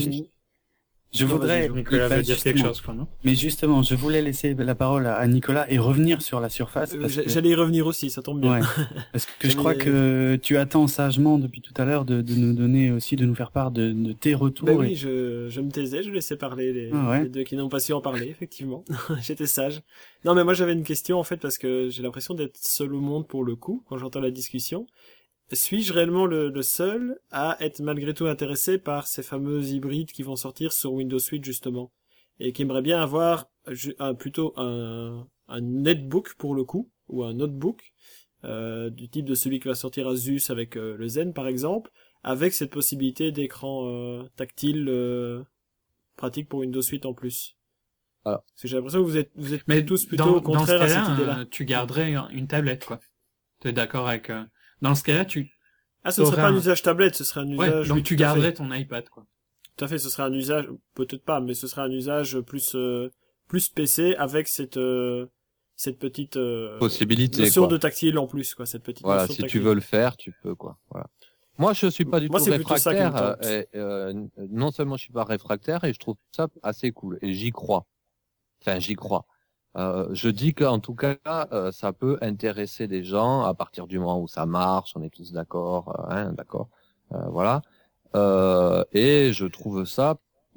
je Non, voudrais, vas-y, Nicolas bah, veut dire quelque justement- chose, quoi, non? mais justement, je voulais laisser la parole à Nicolas et revenir sur la surface. Euh, Parce j'a- que, J'allais y revenir aussi, ça tombe bien. ouais, parce que je J'allais- crois que tu attends sagement depuis tout à l'heure de, de nous donner aussi, de nous faire part de, de tes retours. Ben et- oui, je, je me taisais, je laissais parler les, Ah ouais. les deux qui n'ont pas su en parler, effectivement. J'étais sage. Non, mais moi j'avais une question en fait parce que j'ai l'impression d'être seul au monde pour le coup quand j'entends la discussion. Suis-je réellement le, le seul à être malgré tout intéressé par ces fameux hybrides qui vont sortir sur Windows huit justement et qui aimerait bien avoir ju- un, plutôt un, un netbook pour le coup ou un notebook euh, du type de celui qui va sortir Asus avec euh, le Zen par exemple, avec cette possibilité d'écran euh, tactile euh, pratique pour Windows huit en plus. Alors. Parce que j'ai l'impression que vous êtes vous êtes Mais tous plutôt dans, au contraire dans à ce cette cas-là, idée-là. euh, tu garderais une tablette, quoi. Tu es d'accord avec... euh, Dans ce cas-là, tu... Ah, ce serait t'aurais pas un un- usage tablette, ce serait un Ouais, usage. donc oui, tu tout à fait. garderais ton iPad, quoi. Tout à fait, ce serait un usage, peut-être pas, mais ce serait un usage plus euh, plus P C avec cette euh, cette petite euh, Possibilité, notion quoi. de tactile en plus, quoi, cette petite Voilà, notion si de tu tactile. veux le faire, tu peux quoi. Voilà. Moi, je suis pas du Moi, tout c'est plutôt ça qui me réfractaire. tente. euh, et, euh, non seulement je suis pas réfractaire, et je trouve ça assez cool. Et j'y crois. Enfin, j'y crois. Euh, je dis qu'en tout cas, euh, ça peut intéresser des gens à partir du moment où ça marche. On est tous d'accord, euh, hein, d'accord. Euh, voilà. Euh, et je trouve ça,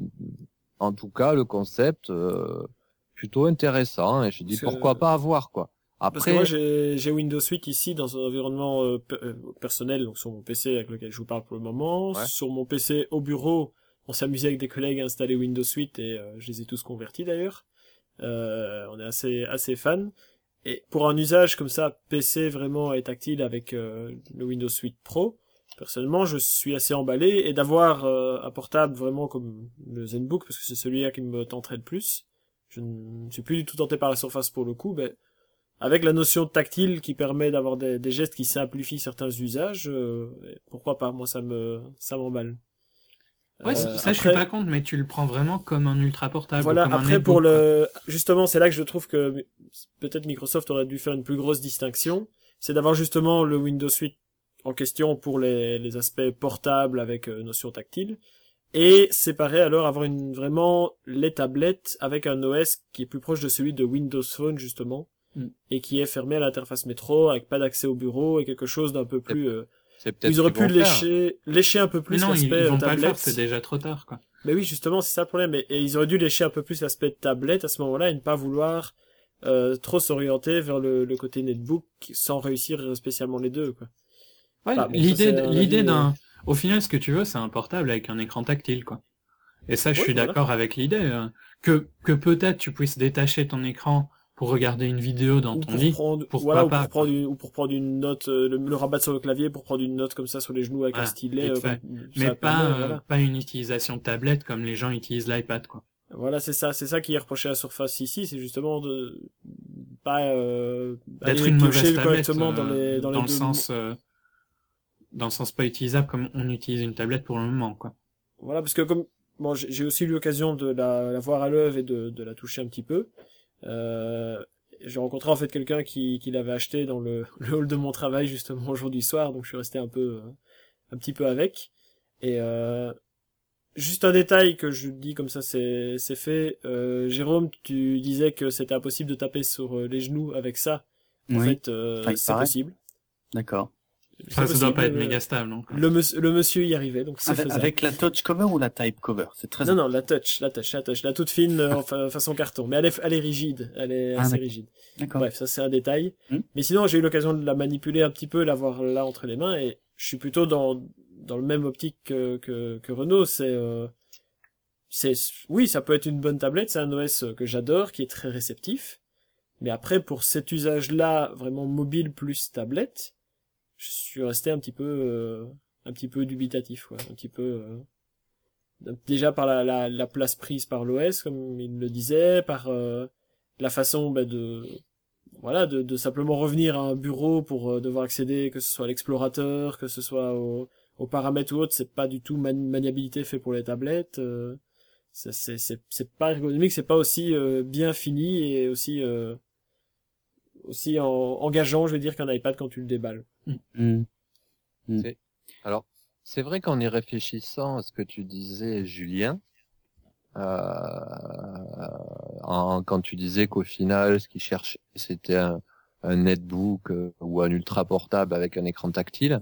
en tout cas, le concept euh, plutôt intéressant. Et je dis Parce que- pourquoi pas avoir quoi. Parce que Après, moi, j'ai j'ai Windows huit ici dans un environnement euh, pe- euh, personnel, donc sur mon P C avec lequel je vous parle pour le moment. Ouais. Sur mon P C au bureau, on s'est amusé avec des collègues à installer Windows huit et euh, je les ai tous convertis d'ailleurs. Euh, on est assez assez fans. Et pour un usage comme ça, P C vraiment et tactile avec euh, le Windows huit Pro, personnellement, je suis assez emballé. Et d'avoir euh, un portable vraiment comme le ZenBook, parce que c'est celui-là qui me tenterait le plus. Je ne suis plus du tout tenté par la Surface pour le coup, mais avec la notion de tactile qui permet d'avoir des, des gestes qui simplifient certains usages, euh, pourquoi pas? Moi, ça me ça m'emballe. Ouais, Euh, ça, je suis après- pas contre, mais tu le prends vraiment comme un ultra portable. Voilà, ou comme un après netbook, pour quoi. le justement, c'est là que je trouve que peut-être Microsoft aurait dû faire une plus grosse distinction, c'est d'avoir justement le Windows huit en question pour les les aspects portables avec euh, notion tactile et séparer alors avoir une vraiment les tablettes avec un O S qui est plus proche de celui de Windows Phone justement Mm. et qui est fermé à l'interface métro avec pas d'accès au bureau et quelque chose d'un peu plus euh, c'est peut-être ils auraient ce qu'ils pu vont faire. lécher lécher un peu Mais plus non, ils, l'aspect ils vont euh, pas le faire, tablette. c'est déjà trop tard, quoi. Mais oui, justement, c'est ça le problème. Et, et ils auraient dû lécher un peu plus l'aspect tablette à ce moment-là et ne pas vouloir euh, trop s'orienter vers le, le côté netbook sans réussir spécialement les deux, quoi. Ouais, Ah, bon, ça, l'idée, c'est un l'idée avis, d'un, au final, ce que tu veux, c'est un portable avec un écran tactile, quoi. Et ça, je Ouais, suis voilà. d'accord avec l'idée, euh, que, que peut-être tu puisses détacher ton écran pour regarder une vidéo dans Ou ton pour lit. prendre, pourquoi voilà, ou pas, pour prendre une, ou pour prendre une note, euh, le, le rabattre sur le clavier pour prendre une note comme ça sur les genoux avec Voilà, un stylet. vite euh, fait. comme- Mais ça pas, permet, euh, voilà. pas une utilisation tablette comme les gens utilisent l'iPad, quoi. Voilà, c'est ça, c'est ça qui est reproché à la Surface ici, c'est justement de pas euh, D'être aller une piocher mauvaise tablette, correctement dans euh, les dans, les le deux- sens, euh, dans le sens pas utilisable comme on utilise une tablette pour le moment, quoi. Voilà, parce que comme bon, j'ai j'ai aussi eu l'occasion de la, la voir à l'œuvre et de, de la toucher un petit peu. Euh, j'ai rencontré en fait quelqu'un qui, qui l'avait acheté dans le, le hall de mon travail justement aujourd'hui soir, donc je suis resté un peu, euh, un petit peu avec. Et euh, juste un détail que je dis comme ça, c'est c'est fait. Euh, Jérôme, tu disais que c'était impossible de taper sur euh, les genoux avec ça. En Oui. fait, euh, Enfin, il c'est paraît. possible. D'accord. Enfin, C'est ça doit possible, pas être euh, méga stable, non, quoi. Le, monsieur- le monsieur y arrivait, donc c'est Avec, faisable. avec la touch cover ou la type cover? C'est très Non, non, la touch, la touch, la touch, la toute fine, euh, enfin, façon carton. Mais elle est, elle est rigide, elle est Ah, assez d'accord. rigide. D'accord. Bref, ça c'est un détail. Hmm. Mais sinon, j'ai eu l'occasion de la manipuler un petit peu, l'avoir là entre les mains, et je suis plutôt dans dans le même optique que que, que Renault. C'est euh, c'est oui, ça peut être une bonne tablette. C'est un O S que j'adore, qui est très réceptif. Mais après, pour cet usage-là, vraiment mobile plus tablette, je suis resté un petit peu euh, un petit peu dubitatif, quoi, un petit peu. Euh, déjà par la, la, la place prise par l'O S, comme il le disait, par euh, la façon bah, de voilà de, de simplement revenir à un bureau pour euh, devoir accéder, que ce soit à l'explorateur, que ce soit au, aux paramètres ou autre, c'est pas du tout man- maniabilité fait pour les tablettes. Euh, c'est c'est c'est c'est pas ergonomique, c'est pas aussi euh, bien fini et aussi euh, aussi en, engageant, je veux dire, qu'un iPad quand tu le déballes. Hmm. Hmm. C'est- Alors, c'est vrai qu'en y réfléchissant à ce que tu disais, Julien, euh, en, quand tu disais qu'au final, ce qu'ils cherchaient, c'était un, un netbook euh, ou un ultra portable avec un écran tactile.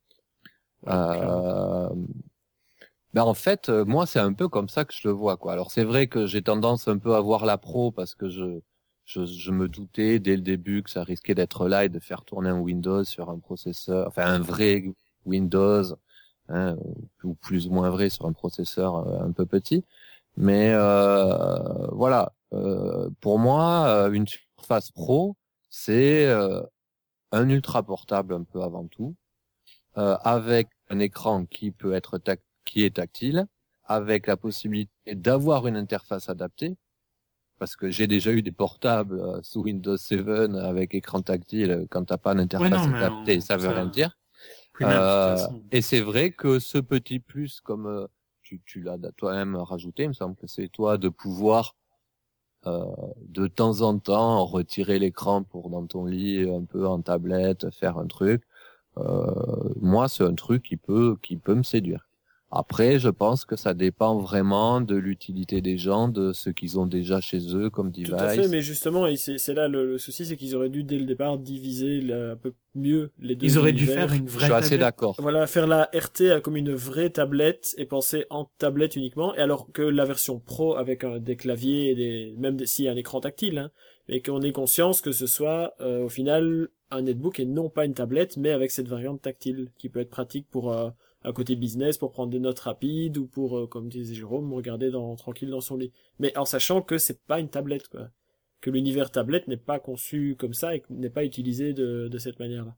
Euh, ben en fait, euh, moi, c'est un peu comme ça que je le vois, quoi. Alors, c'est vrai que j'ai tendance un peu à voir la pro parce que je, je, je me doutais dès le début que ça risquait d'être là et de faire tourner un Windows sur un processeur, enfin un vrai Windows, hein, ou plus ou moins vrai sur un processeur euh, un peu petit. Mais euh, voilà, euh, pour moi, euh, une Surface Pro, c'est euh, un ultra portable un peu avant tout, euh, avec un écran qui peut être tac- qui est tactile, avec la possibilité d'avoir une interface adaptée, parce que j'ai déjà eu des portables euh, sous Windows sept avec écran tactile. Quand t'as pas d'interface Ouais, non, mais adaptée, on- ça veut ça- rien dire. Puis même, de toute Euh, façon. et c'est vrai que ce petit plus, comme euh, tu, tu l'as toi-même rajouté, il me semble que c'est toi, de pouvoir euh, de temps en temps retirer l'écran pour dans ton lit un peu en tablette faire un truc. Euh, moi, c'est un truc qui peut qui peut me séduire. Après, je pense que ça dépend vraiment de l'utilité des gens, de ce qu'ils ont déjà chez eux comme device. Tout à fait, mais justement, et c'est c'est là le, le souci, c'est qu'ils auraient dû dès le départ diviser la- un peu mieux les deux Ils auraient dû univers. faire une Je vraie suis assez tablette. d'accord. Voilà, faire la R T comme une vraie tablette et penser en tablette uniquement, et alors que la version Pro avec euh, des claviers et des même des, si un écran tactile, hein, mais qu'on ait conscience que ce soit euh, au final un netbook et non pas une tablette, mais avec cette variante tactile qui peut être pratique pour euh, un côté business, pour prendre des notes rapides ou pour, euh, comme disait Jérôme, regarder dans, tranquille dans son lit. Mais en sachant que c'est pas une tablette, quoi. Que l'univers tablette n'est pas conçu comme ça et n'est pas utilisé de, de cette manière-là.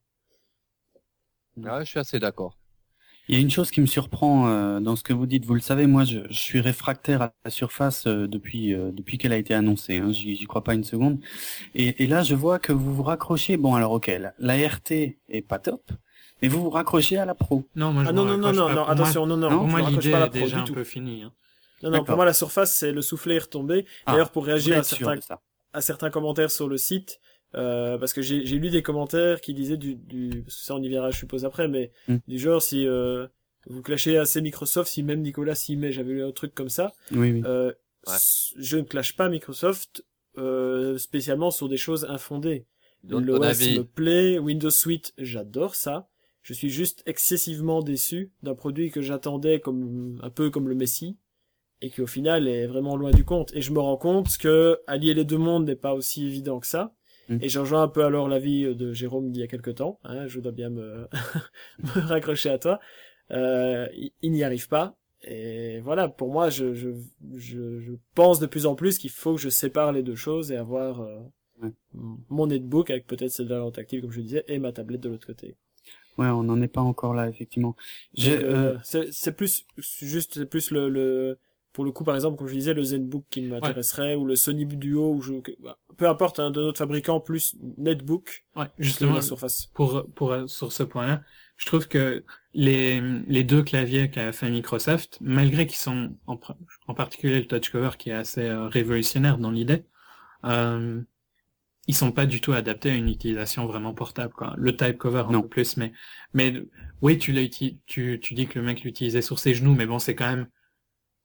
Ah, je suis assez d'accord. Il y a une chose qui me surprend euh, dans ce que vous dites. Vous le savez, moi, je, je suis réfractaire à la Surface euh, depuis euh, depuis qu'elle a été annoncée. Hein, j'y, j'y crois pas une seconde. Et, et là, je vois que vous vous raccrochez. Bon, alors ok, la, la R T est pas top, mais vous vous raccrochez à la Pro. Non, moi, je Ah me non, non, non, raccroche non, pas. non, Pour attention, non, non, moi, non, pour je moi, me raccroche l'idée pas à la est Pro déjà du un tout. peu finie. Hein. Non, non, pour D'accord. moi, la Surface, c'est le soufflet est retombé. Ah, D'ailleurs, pour Vous réagir à êtes sûr certains, de ça. à certains commentaires sur le site, euh, parce que j'ai, j'ai lu des commentaires qui disaient du, du, parce que ça on y verra, je suppose après, mais Hmm. du genre, si, euh, vous clashez assez Microsoft, si même Nicolas s'y met, j'avais lu un truc comme ça, Oui, oui. euh, Ouais. s- je ne clash pas Microsoft, euh, spécialement sur des choses infondées. Donne ton L'O S avis. me plaît, Windows Suite, j'adore ça. Je suis juste excessivement déçu d'un produit que j'attendais comme, un peu comme le Messi, et qui au final est vraiment loin du compte. Et je me rends compte que allier les deux mondes n'est pas aussi évident que ça. Mm. Et j'en rejoins un peu alors l'avis de Jérôme d'il y a quelque temps, hein, je dois bien me, me raccrocher à toi. Euh, il, il n'y arrive pas. Et voilà, pour moi, je, je, je, je pense de plus en plus qu'il faut que je sépare les deux choses et avoir euh, Ouais. mon netbook avec peut-être cette variante tactile, comme je le disais, et ma tablette de l'autre côté. Ouais, on n'en est pas encore là, effectivement. J'ai, Donc, euh, euh, c'est, c'est plus, juste, c'est plus le, le, pour le coup, par exemple, comme je disais, le ZenBook qui m'intéresserait, ou le Sony Duo, ou je, bah, peu importe, hein, de notre fabricant, plus netbook, Ouais, que justement, la Surface. pour, pour, sur ce point-là, je trouve que les, les deux claviers qu'a fait Microsoft, malgré qu'ils sont, en, pr- en particulier le touch cover qui est assez euh, révolutionnaire dans l'idée, euh, ils sont pas du tout adaptés à une utilisation vraiment portable, quoi. Le type cover un Non. peu plus, mais, mais, oui, tu l'as uti- tu, tu dis que le mec l'utilisait sur ses genoux, mais bon, c'est quand même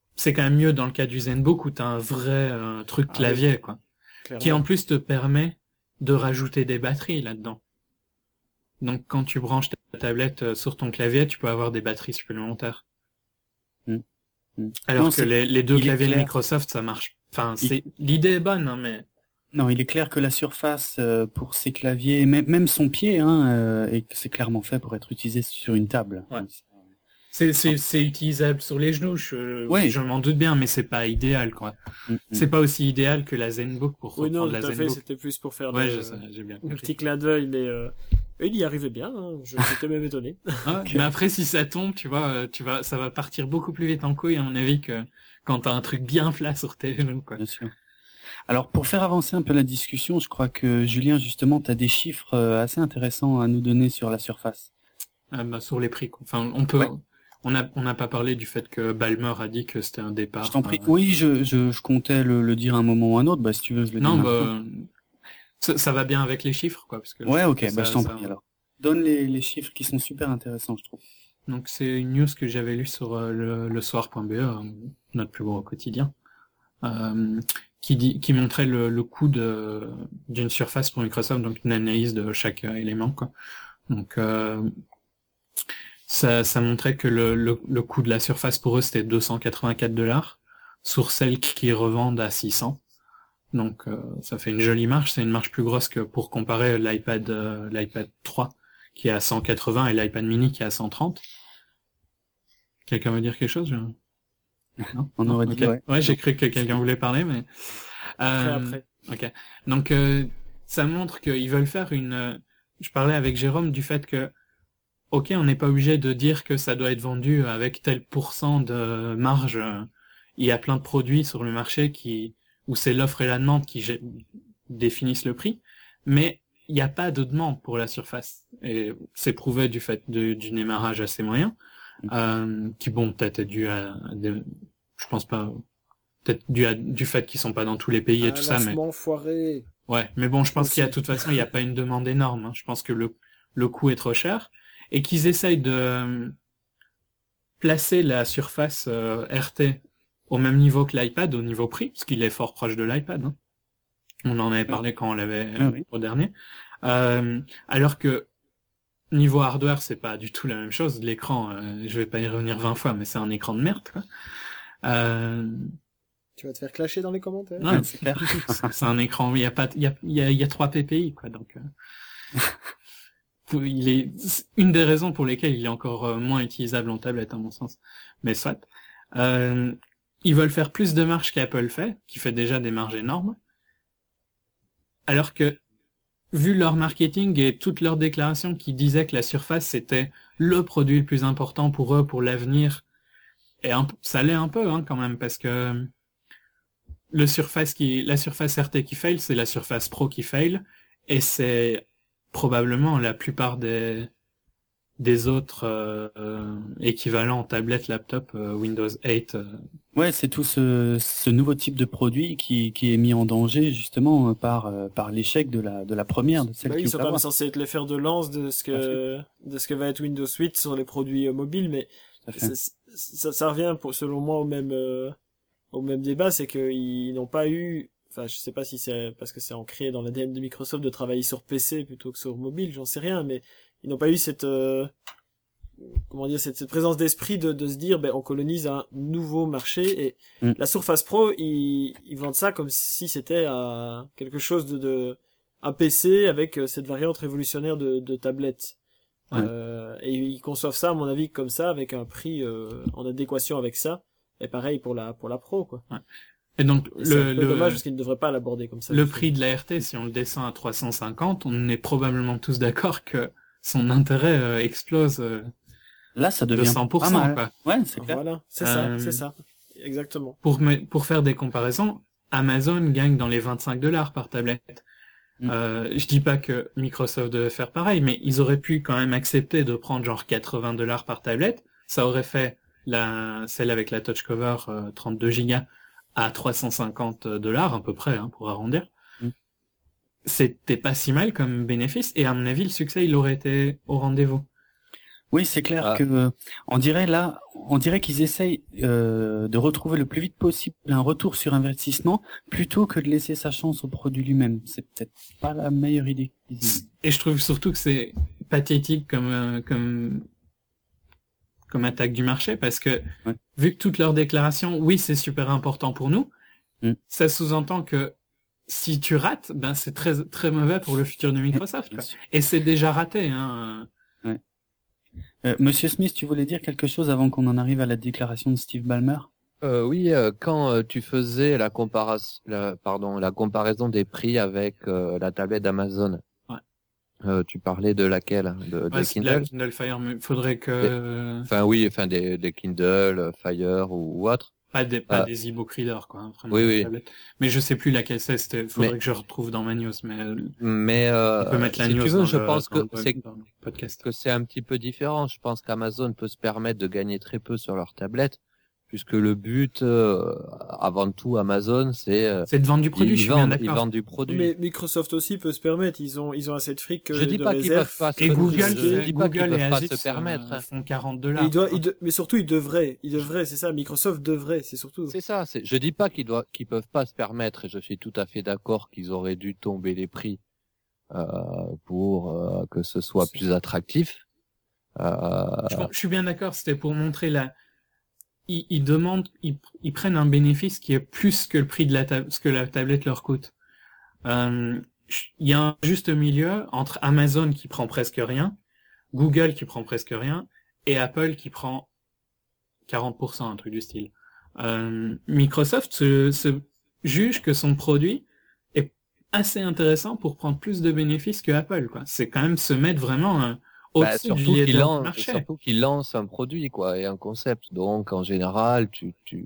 c'est quand même mieux dans le cas du ZenBook où t'as un vrai euh, truc Ah clavier, oui. quoi. Clairement. Qui en plus te permet de rajouter des batteries là-dedans. Donc quand tu branches ta tablette euh, sur ton clavier, tu peux avoir des batteries supplémentaires. Mm. Mm. Alors Non, que c'est- les, les deux il est claviers de clair. Microsoft, ça marche. Enfin, Il- c'est l'idée est bonne, hein, mais Non, il est clair que la surface euh, pour ses claviers, même, même son pied, hein, euh, et que c'est clairement fait pour être utilisé sur une table. Ouais. c'est c'est c'est utilisable sur les genoux. Je, Ouais. je m'en doute bien, mais c'est pas idéal, quoi. Mm, mm. C'est pas aussi idéal que la ZenBook pour Oui, non, reprendre tout la à fait, ZenBook. c'était plus pour faire Ouais, le, je sais, j'ai bien le compris. petit clin d'œil, mais euh, il y arrivait bien, hein. Je j'étais même étonné. Ah, mais après, si ça tombe, tu vois, euh, tu vas, ça va partir beaucoup plus vite en couille, à mon avis, que quand t'as un truc bien plat sur tes genoux, quoi. Bien sûr. Alors, pour faire avancer un peu la discussion, je crois que Julien, justement, tu as des chiffres euh, assez intéressants à nous donner sur la surface. Ah, bah, sur les prix, quoi. Enfin, on peut, Ouais. on a, on n'a pas parlé du fait que Balmer a dit que c'était un départ. Je t'en prie. euh, Oui, je, je, je comptais le, le dire un moment ou un autre. Bah, si tu veux, je le dis Non, maintenant. bah, ça, ça va bien avec les chiffres, quoi, parce que. Ouais, ok, ça- bah, je t'en ça- prie alors. Donne les, les chiffres qui sont super intéressants, je trouve. Donc c'est une news que j'avais lue sur euh, le, le soir point b e, euh, notre plus gros quotidien, euh, qui dit, qui montrait le, le coût de d'une surface pour Microsoft, donc une analyse de chaque euh, élément, quoi. Donc euh, ça, ça montrait que le, le, le coût de la surface pour eux c'était deux cent quatre-vingt-quatre dollars, sur celles qui revendent à six cents. Donc euh, ça fait une jolie marge, c'est une marge plus grosse que pour comparer l'iPad euh, l'iPad trois qui est à cent quatre-vingts et l'iPad mini qui est à cent trente. Quelqu'un veut dire quelque chose? je- Non? On aurait dit, Ok. ouais. j'ai cru que quelqu'un voulait parler, mais... Après, Euh, après. Ok. Donc, euh, ça montre qu'ils veulent faire une... euh, Je parlais avec Jérôme du fait que, ok, on n'est pas obligé de dire que ça doit être vendu avec tel pourcent de marge. euh, Il y a plein de produits sur le marché qui où c'est l'offre et la demande qui gé- définissent le prix, mais il n'y a pas de demande pour la surface. Et c'est prouvé du fait de, du démarrage assez moyen, euh, qui bon peut-être est dû à des, je pense pas, peut-être dû à du fait qu'ils sont pas dans tous les pays et Un tout ça, mais lancement foiré. ouais, mais bon, je pense Aussi. qu'il y a de toute façon, il n'y a pas une demande énorme. hein. Je pense que le le coût est trop cher et qu'ils essayent de euh, placer la surface euh, R T au même niveau que l'iPad, au niveau prix, parce qu'il est fort proche de l'iPad. hein. On en avait parlé quand on l'avait Ah oui. au dernier. Euh, alors que niveau hardware, c'est pas du tout la même chose. L'écran, euh, je vais pas y revenir vingt fois, mais c'est un écran de merde. Quoi. Euh, Tu vas te faire clasher dans les commentaires. Ouais, Ouais, c'est clair. c'est c'est un écran, il y a pas, il y a, il y a, il y a trois P P I, quoi, donc, euh, faut- il est, c'est une des raisons pour lesquelles il est encore euh, moins utilisable en tablette, à mon sens. Mais soit. Euh, ils veulent faire plus de marges qu'Apple fait, qui fait déjà des marges énormes. Alors que, vu leur marketing et toutes leurs déclarations qui disaient que la Surface c'était le produit le plus important pour eux, pour l'avenir, et un, ça l'est un peu, hein, quand même, parce que le Surface qui, la Surface R T qui fail, c'est la Surface Pro qui fail, et c'est probablement la plupart des des autres euh, euh, équivalents tablettes, laptop, euh, Windows huit. Euh. Ouais, c'est tout ce, ce nouveau type de produit qui, qui est mis en danger justement euh, par, euh, par l'échec de la, de la première, de celle Bah oui, qui ils sont voulait quand même avoir. censés être les fers de lance de ce que de ce que va être Windows huit sur les produits euh, mobiles, mais Tout à fait. c'est- ça, ça revient pour selon moi au même euh, au même débat, c'est qu'ils n'ont pas eu, enfin je sais pas si c'est parce que c'est ancré dans l'A D N de Microsoft de travailler sur P C plutôt que sur mobile, j'en sais rien, mais ils n'ont pas eu cette euh, comment dire cette, cette présence d'esprit de, de se dire ben on colonise un nouveau marché et Mm. la Surface Pro ils, ils vendent ça comme si c'était euh, quelque chose de, de un P C avec euh, cette variante révolutionnaire de, de tablette. Ouais. Euh, et ils conçoivent ça à mon avis comme ça avec un prix euh, en adéquation avec ça et pareil pour la pour la Pro quoi. Et donc Et c'est le un peu le, dommage parce qu'ils ne devraient pas l'aborder comme ça. le justement. prix de la R T, si on le descend à trois cent cinquante, on est probablement tous d'accord que son intérêt euh, explose euh, Là, ça de devient cent pour pas cent. mal. Quoi. Ouais, c'est clair. Voilà, c'est Euh, ça, c'est ça. Exactement. Pour, me- pour faire des comparaisons, Amazon gagne dans les vingt-cinq dollars par tablette. Mm. Euh, je dis pas que Microsoft devait faire pareil, mais ils auraient pu quand même accepter de prendre genre quatre-vingts dollars par tablette. Ça aurait fait la celle avec la touch cover euh, trente-deux gigas à trois cent cinquante dollars à peu près, hein, pour arrondir. Mm. C'était pas si mal comme bénéfice, et à mon avis, le succès, il aurait été au rendez-vous. Oui, c'est clair Ah. que on dirait là, on dirait qu'ils essayent euh, de retrouver le plus vite possible un retour sur investissement plutôt que de laisser sa chance au produit lui-même. C'est peut-être pas la meilleure idée. qu'ils aient. Et je trouve surtout que c'est pathétique comme euh, comme comme attaque du marché parce que Ouais. vu que toutes leurs déclarations, oui, c'est super important pour nous, Mm. ça sous-entend que si tu rates, ben c'est très très mauvais pour le futur de Microsoft. Quoi. Et c'est déjà raté. Hein. Euh, Monsieur Smith, tu voulais dire quelque chose avant qu'on en arrive à la déclaration de Steve Ballmer? Euh, oui, euh, quand euh, tu faisais la comparaison, la, pardon, la comparaison des prix avec euh, la tablette d'Amazon, Ouais. euh, tu parlais de laquelle, de, Ouais, de c'est la Kindle. Kindle Fire, mais faudrait que Enfin oui, enfin des, des Kindle, Fire ou, ou autres. pas des pas Ah. des e-book readers quoi, hein, vraiment Oui, des oui. tablettes. Mais je sais plus laquelle c'est. C'était, faudrait Mais- que je retrouve dans ma news, mais Mais euh, on peut mettre la si news tu veux, dans je le, pense dans que le- c'est dans le podcast. que c'est un petit peu différent. Je pense qu'Amazon peut se permettre de gagner très peu sur leur tablette, puisque le but, euh, avant tout, Amazon, c'est euh, C'est de vendre du produit, ils, je suis vendent, bien ils d'accord. vendent du produit. Mais Microsoft aussi peut se permettre, ils ont ils ont assez de fric euh, je dis de pas qu'ils réserve. peuvent pas. se- Et Google, je c'est- dis pas qu'ils Google et peuvent pas Asus se permettre. euh, hein. font quarante Et dollars. il doit, il de- mais surtout il devrait, il devrait, c'est ça. Microsoft devrait, c'est surtout. C'est ça. C'est, je dis pas qu'ils doivent, qu'ils peuvent pas se permettre. Et je suis tout à fait d'accord qu'ils auraient dû tomber les prix euh, pour euh, que ce soit plus attractif. Euh, Je, je suis bien d'accord, c'était pour montrer la. Ils, ils demandent, ils, ils prennent un bénéfice qui est plus que le prix de la table, ce que la tablette leur coûte. Euh, Il y a un juste milieu entre Amazon qui prend presque rien, Google qui prend presque rien, et Apple qui prend quarante pour cent, un truc du style. Euh, Microsoft se, se juge que son produit est assez intéressant pour prendre plus de bénéfices que Apple, quoi. C'est quand même se mettre vraiment euh, Bah, au-dessus du surtout qu'il leader du lance, marché. surtout qu'il lance un produit, quoi, et un concept. Donc, en général, tu, tu,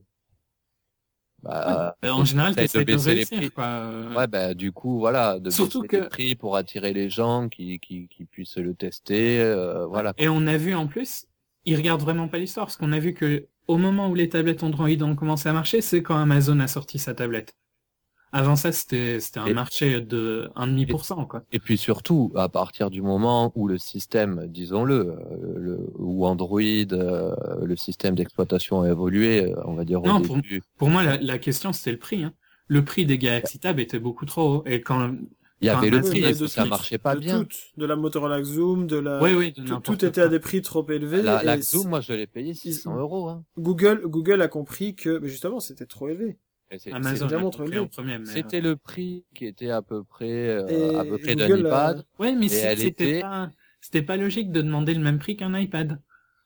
bah, Euh, en général, t'essaies t'essaies de baisser les réussir, prix. quoi. Euh, Ouais, bah, du coup, voilà, de Surtout baisser les que- prix pour attirer les gens qui, qui, qui puissent le tester, euh, voilà. Et on a vu en plus, ils regardent vraiment pas l'histoire, parce qu'on a vu que au moment où les tablettes Android ont commencé à marcher, c'est quand Amazon a sorti sa tablette. Avant ça, c'était c'était un Et- marché de un virgule cinq pour cent, quoi. Et puis surtout, à partir du moment où le système, disons-le, euh, le, où Android, euh, le système d'exploitation a évolué, euh, on va dire au Non, pour- début, Pour moi, la, la question, c'était le prix. Hein. Le prix des Galaxy Tab était beaucoup trop haut. Et quand... il y avait le Enfin, prix, mais et de ça tout- marchait pas de bien. toutes, de la Motorola Xoom, de la. Oui, oui, de tout, n'importe tout était quoi. à des prix trop élevés. La, la et Xoom, moi, je l'ai payé six cents ils- euros, hein. Google, Google a compris que, mais justement, c'était trop élevé. Et c'est- Amazon vraiment a trop compris élevé. en premier. Mais... C'était le prix qui était à peu près, euh, Et à peu près d'un Google a- iPad. Ouais, mais Et c'est- elle c'était était- pas... C'était pas logique de demander le même prix qu'un iPad.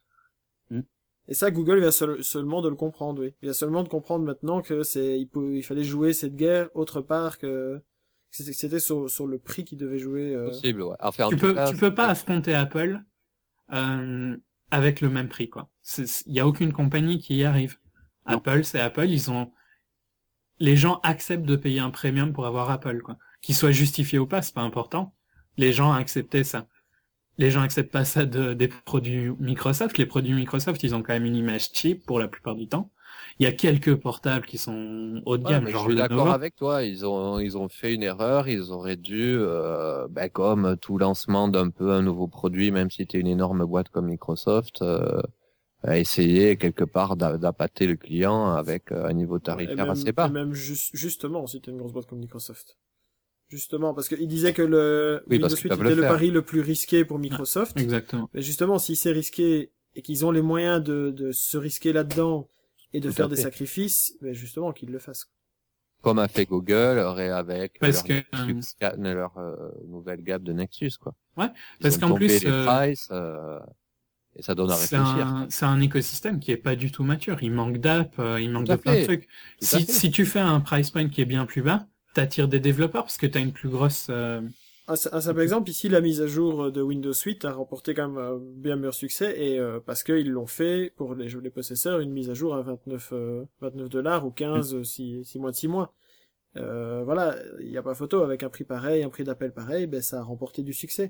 Et ça, Google vient seul- seulement de le comprendre, oui. Il vient seulement de comprendre maintenant que c'est, il, pou- il fallait jouer cette guerre autre part que, que c'était- que c'était sur, sur le prix qui devait jouer, euh... Possible, ouais. Enfin, en Tu tout peux, cas, tu peux pas affronter Apple euh, avec le même prix, quoi. Il y a aucune compagnie qui y arrive. Non. Apple, c'est Apple, ils ont... Les gens acceptent de payer un premium pour avoir Apple, quoi. Qu'il soit justifié ou pas, c'est pas important. Les gens acceptaient ça. Les gens acceptent pas ça de, des produits Microsoft. Les produits Microsoft, ils ont quand même une image cheap pour la plupart du temps. Il y a quelques portables qui sont haut de Ouais, gamme, mais je genre suis le d'accord Lenovo. avec toi. Ils ont, ils ont fait une erreur. Ils auraient dû, euh, ben, comme tout lancement d'un peu un nouveau produit, même si c'était une énorme boîte comme Microsoft, euh, essayer quelque part d'a- d'appâter le client avec euh, un niveau Et tarifaire même, assez bas. et même jus- justement, si t'es une grosse boîte comme Microsoft. Justement, parce qu'il disait que le Oui, Windows parce qu'ils huit peuvent était le le faire. pari le plus risqué pour Microsoft. Exactement. Mais justement, si c'est risqué et qu'ils ont les moyens de, de se risquer là-dedans et de Tout faire à des fait. sacrifices, ben justement, qu'ils le fassent. Comme a fait Google, et avec Parce leur, que, Nexus, leur euh, nouvelle gamme de Nexus, quoi. Ouais, Ils parce ont qu'en tombé plus, les euh, prices, euh, et ça donne à C'est réfléchir. un, c'est un écosystème qui est pas du tout mature. Il manque d'app, euh, il manque Tout de à plein de fait. trucs. Tout à Si, fait. si tu fais un price point qui est bien plus bas, t'attires des développeurs parce que t'as une plus grosse... euh, Un, un simple exemple, ici, la mise à jour de Windows huit a remporté quand même un bien meilleur succès et euh, parce qu'ils l'ont fait pour les, les possesseurs une mise à jour à vingt-neuf dollars ou quinze Mm. si, si moins de six mois. Euh, voilà, il n'y a pas photo avec un prix pareil, un prix d'appel pareil, ben ça a remporté du succès.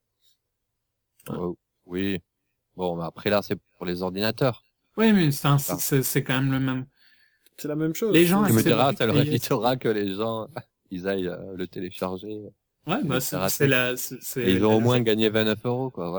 Oh, oui. Bon, mais après là, c'est pour les ordinateurs. Ouais, mais c'est un- c'est c'est quand même le même... C'est la même chose. Les gens Tu me c'est diras, vrai ça leur qu'il y a- évitera que les gens, ils aillent euh, le télécharger. Ouais, bah c'est c'est raté. c'est la... c'est- c'est Et ils ont la- au moins gagné vingt-neuf euros, quoi, voilà.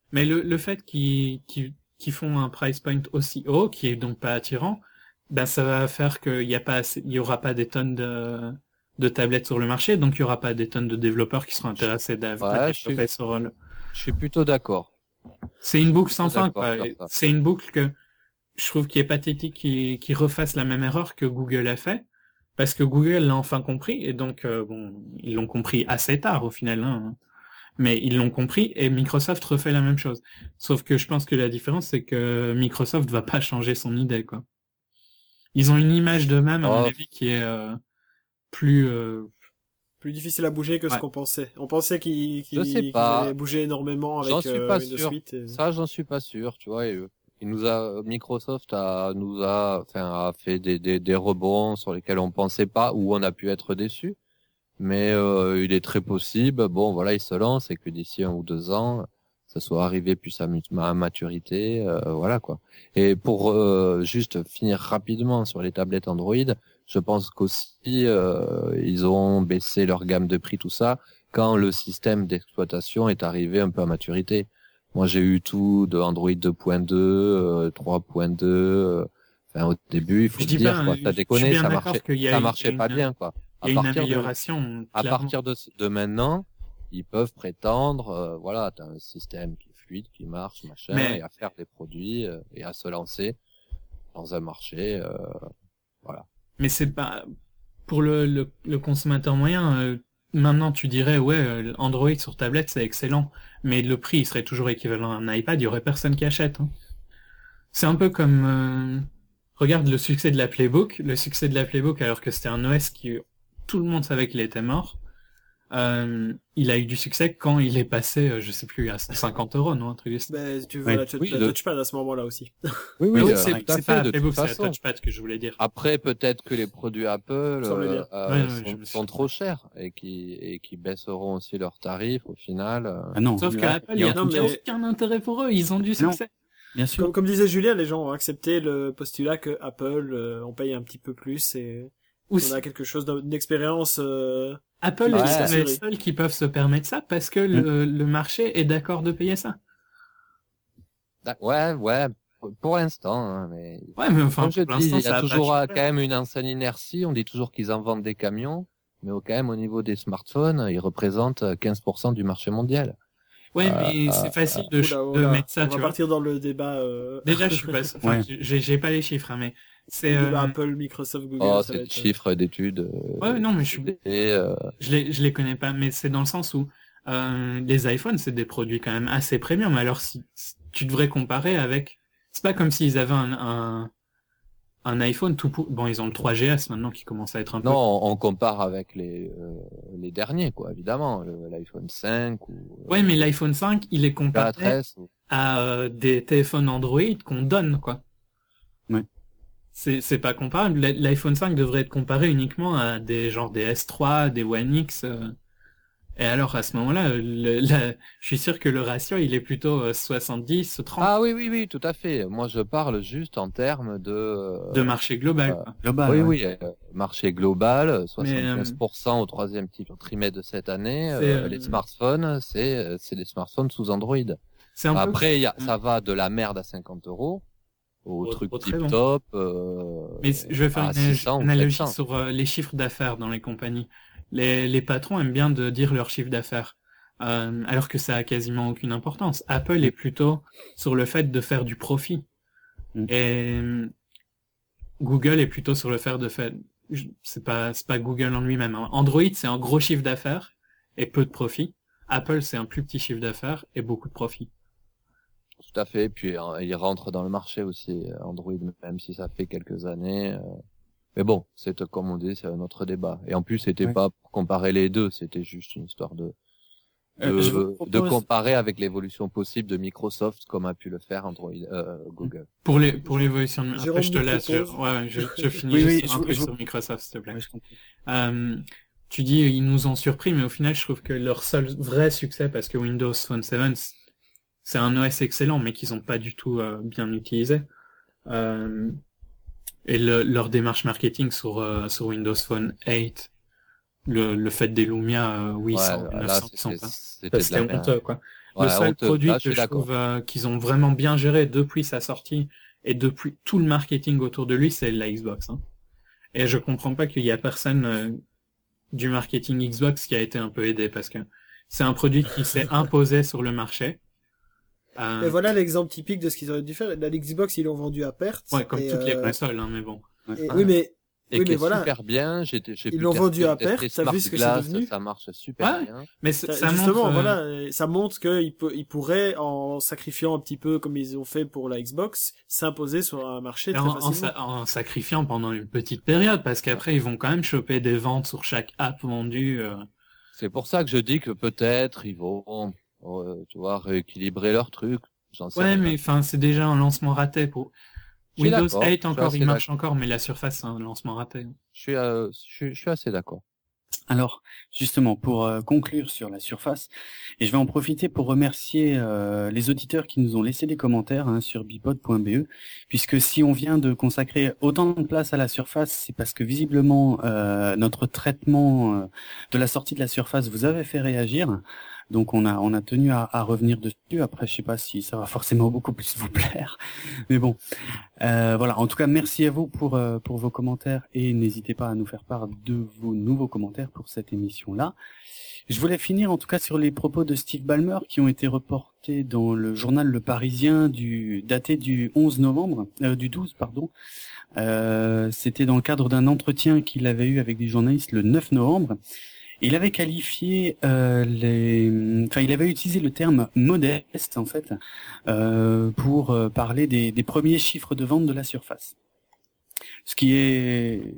Mais le, le fait qu'ils, qu'ils, qu'ils font un price point aussi haut, qui est donc pas attirant, ben ça va faire qu'il y a pas assez, il y aura pas des tonnes de, de tablettes sur le marché, donc il y aura pas des tonnes de développeurs qui seront intéressés à Ouais, développer sur le... Je suis plutôt d'accord. C'est une boucle sans fin, D'accord quoi. sur ça. C'est une boucle que je trouve qui est pathétique qu'ils qu'ils refassent la même erreur que Google a fait, parce que Google l'a enfin compris, et donc, euh, bon, ils l'ont compris assez tard au final, hein. Mais ils l'ont compris, et Microsoft refait la même chose. Sauf que je pense que la différence, c'est que Microsoft va pas changer son idée, quoi. Ils ont une image d'eux-mêmes, à mon Oh. avis, qui est euh, plus... euh, Plus difficile à bouger que ce Ouais. qu'on pensait. On pensait qu'ils Je qu'ils sais qu'ils pas. allaient bouger énormément avec J'en suis euh, pas Windows sûr. huit. et- Ça, j'en suis pas sûr, tu vois. et, euh, il nous a, Microsoft a, nous a, enfin, a fait des, des, des rebonds sur lesquels on pensait pas, ou on a pu être déçu. Mais euh, il est très possible. Bon, voilà, il se lance et que d'ici un ou deux ans, ça soit arrivé plus à, mu- à maturité, euh, voilà quoi. Et pour euh, juste finir rapidement sur les tablettes Android, je pense qu'aussi euh, ils ont baissé leur gamme de prix, tout ça, quand le système d'exploitation est arrivé un peu à maturité. Moi, j'ai eu tout de Android deux point deux, euh, trois point deux. Euh, enfin, au début, il faut Je le dis dire, pas, quoi, je ça suis déconnait, bien ça d'accord marchait, qu'il y a ça une- marchait pas une- bien, quoi. À Il y a une partir de amélioration, à clairement. partir de, de maintenant, ils peuvent prétendre, euh, voilà, t'as un système qui est fluide, qui marche, machin, Mais- et à faire des produits euh, et à se lancer dans un marché, euh, voilà. Mais c'est pas pour le, le, le consommateur moyen. Euh, maintenant, tu dirais ouais, euh, Android sur tablette c'est excellent, mais le prix il serait toujours équivalent à un iPad. Il y aurait personne qui achète. Hein. C'est un peu comme euh, regarde le succès de la Playbook, le succès de la Playbook alors que c'était un O S qui tout le monde savait qu'il était mort. Euh, il a eu du succès quand il est passé, euh, je sais plus, à cent cinquante euros, non, un truc de ça. Ben, tu vois Ouais. la, touch- Oui, la le- touchpad à ce moment-là aussi. Oui, Oui, oui, oui, euh, c'est tout à c'est fait, pas de Playbook, toute c'est la façon. touchpad que je voulais dire. Après, peut-être que les produits Apple Semble euh, bien. euh, Ouais, ouais, sont, je me suis- sont trop chers et qui et qui baisseront aussi leurs tarifs au final. euh. Ah non, Sauf là, qu'à Apple, il il y y a, a non, il y a mais- aucun intérêt pour eux. Ils ont du Non. succès. bien sûr. Comme, comme disait Julien, les gens ont accepté le postulat que Apple, euh, on paye un petit peu plus et Ou on si- a quelque chose d'un- d'expérience. Euh... Apple Ouais. est les Assuré. seuls qui peuvent se permettre ça parce que le, le marché est d'accord de payer ça. D'ac- Ouais, ouais, pour- pour l'instant, hein, mais Ouais, mais enfin, comme je pour dis, l'instant, il y ça a a toujours pas euh, changé. quand même une ancienne inertie. On dit toujours qu'ils en vendent des camions, mais au- quand même au niveau des smartphones, ils représentent euh, quinze pour cent du marché mondial. Ouais, Euh, mais c'est facile de, Oula, de oula, mettre ça, on tu va vois. partir dans le débat. Euh... Déjà, je suis pas, enfin, Ouais. j'ai, j'ai pas les chiffres, hein, mais c'est, le euh, débat Apple, Microsoft, Google. Oh, ça c'est va des être, chiffres d'études. euh, ouais, non, mais je suis, et, euh, je les, je les connais pas, mais c'est dans le sens où, euh, les iPhones, c'est des produits quand même assez premium. Alors, si, si tu devrais comparer avec, c'est pas comme s'ils avaient un, un, un iPhone tout pour, bon, ils ont le trois G S maintenant qui commence à être un peu, non, on, on compare avec les euh, les derniers, quoi, évidemment, le- l'iPhone cinq ou euh, ouais, mais l'iPhone cinq, il est quatre comparé S. ou- à euh, des téléphones Android qu'on donne, quoi. Ouais. C'est, c'est pas comparable. L'i- L'iPhone cinq devrait être comparé uniquement à des genre des S trois, des One X. euh. Et alors à ce moment-là, le, la- je suis sûr que le ratio il est plutôt euh, soixante-dix, trente Ah oui, oui, oui, tout à fait. Moi, je parle juste en termes de. euh, de marché global. euh, quoi. Global. oui, ouais. oui, euh, marché global, soixante-quinze pour cent euh, au troisième petit- trimestre de cette année. C'est, euh, euh, Les smartphones, c'est euh, c'est des smartphones sous Android. C'est un peu Après, il y a, Mm. ça va de la merde à cinquante euros au Au- truc au très tip bon. top. Euh, Mais c- je vais faire à une, analogie- six cents ou une analogie sept cents. sur euh, les chiffres d'affaires dans les compagnies. Les, les patrons aiment bien de dire leur chiffre d'affaires, euh, alors que ça a quasiment aucune importance. Apple est plutôt sur le fait de faire du profit. Mm. Et euh, Google est plutôt sur le fait de faire... je- C'est pas, c'est pas Google en lui-même. hein. Android, c'est un gros chiffre d'affaires et peu de profit. Apple, c'est un plus petit chiffre d'affaires et beaucoup de profit. Tout à fait. Puis euh, il rentre dans le marché aussi, euh, Android, même si ça fait quelques années. euh. Mais bon, c'est euh, comme on dit, c'est un autre débat. Et en plus, c'était Ouais. pas pour comparer les deux, c'était juste une histoire de de, Euh, je vous propose- de comparer avec l'évolution possible de Microsoft, comme a pu le faire Android, euh, Google. Pour les, pour l'évolution de... Jérôme Après, je te nous laisse. Je, propose- ouais, ouais, je, je finis Oui, juste oui, sur un je- truc je- sur Microsoft, s'il te plaît. Ouais, je comprends. Euh, tu dis ils nous ont surpris, mais au final, je trouve que leur seul vrai succès, parce que Windows Phone sept, c'est un O S excellent, mais qu'ils ont pas du tout euh, bien utilisé. Euh, et le, leur démarche marketing sur euh, sur Windows Phone huit, le, le fait des Lumia euh, huit cents, Ouais, neuf là, cents, qui sont c'était pas, c'était de c'était la merde. honteux, quoi. Ouais, le seul honteux. produit Là, que je suis je d'accord. trouve euh, qu'ils ont vraiment bien géré depuis sa sortie et depuis tout le marketing autour de lui, c'est la Xbox. Hein. Et je comprends pas qu'il y a personne euh, du marketing Xbox qui a été un peu aidé parce que c'est un produit qui s'est imposé sur le marché. Euh, Et voilà l'exemple typique de ce qu'ils auraient dû faire. La Xbox, ils l'ont vendu à perte. ouais, comme et, toutes les euh, consoles, hein, mais bon. et- Ah. oui, mais Et oui, qui mais est voilà. super bien. J'ai, j'ai Ils pu l'ont tester- vendu à tester perte, t'as Smart vu ce que c'est Glass, devenu ça marche super Ouais. bien. Mais c- Ça- ça justement, montre. euh, voilà, euh, ça montre qu'ils peut, ils pourraient, en sacrifiant un petit peu comme ils ont fait pour la Xbox, s'imposer sur un marché très en, en, facilement. sa- en sacrifiant pendant une petite période, parce qu'après ils vont quand même choper des ventes sur chaque app vendue. euh. C'est pour ça que je dis que peut-être ils vont, euh, tu vois, rééquilibrer leur truc. J'en sais Ouais, rien. mais enfin c'est déjà un lancement raté pour Je suis Windows d'accord, huit je suis encore, assez il marche encore, mais la Surface c'est un lancement raté. Je suis, euh, je suis, je suis assez d'accord. Alors, justement, pour euh, conclure sur la Surface, et je vais en profiter pour remercier euh, les auditeurs qui nous ont laissé des commentaires hein, sur bipod point b e, puisque si on vient de consacrer autant de place à la Surface, c'est parce que visiblement euh, notre traitement euh, de la sortie de la Surface vous avait fait réagir. Donc on a on a tenu à, à revenir dessus. Après, je sais pas si ça va forcément beaucoup plus vous plaire, mais bon. Euh, voilà. En tout cas, merci à vous pour euh, pour vos commentaires et n'hésitez pas à nous faire part de vos nouveaux commentaires pour cette émission-là. Je voulais finir en tout cas sur les propos de Steve Ballmer qui ont été reportés dans le journal Le Parisien du daté du onze novembre, euh, du douze pardon. Euh, c'était dans le cadre d'un entretien qu'il avait eu avec des journalistes le neuf novembre. Il avait qualifié euh, les, enfin il avait utilisé le terme modeste en fait euh, pour euh, parler des, des premiers chiffres de vente de la Surface. Ce qui est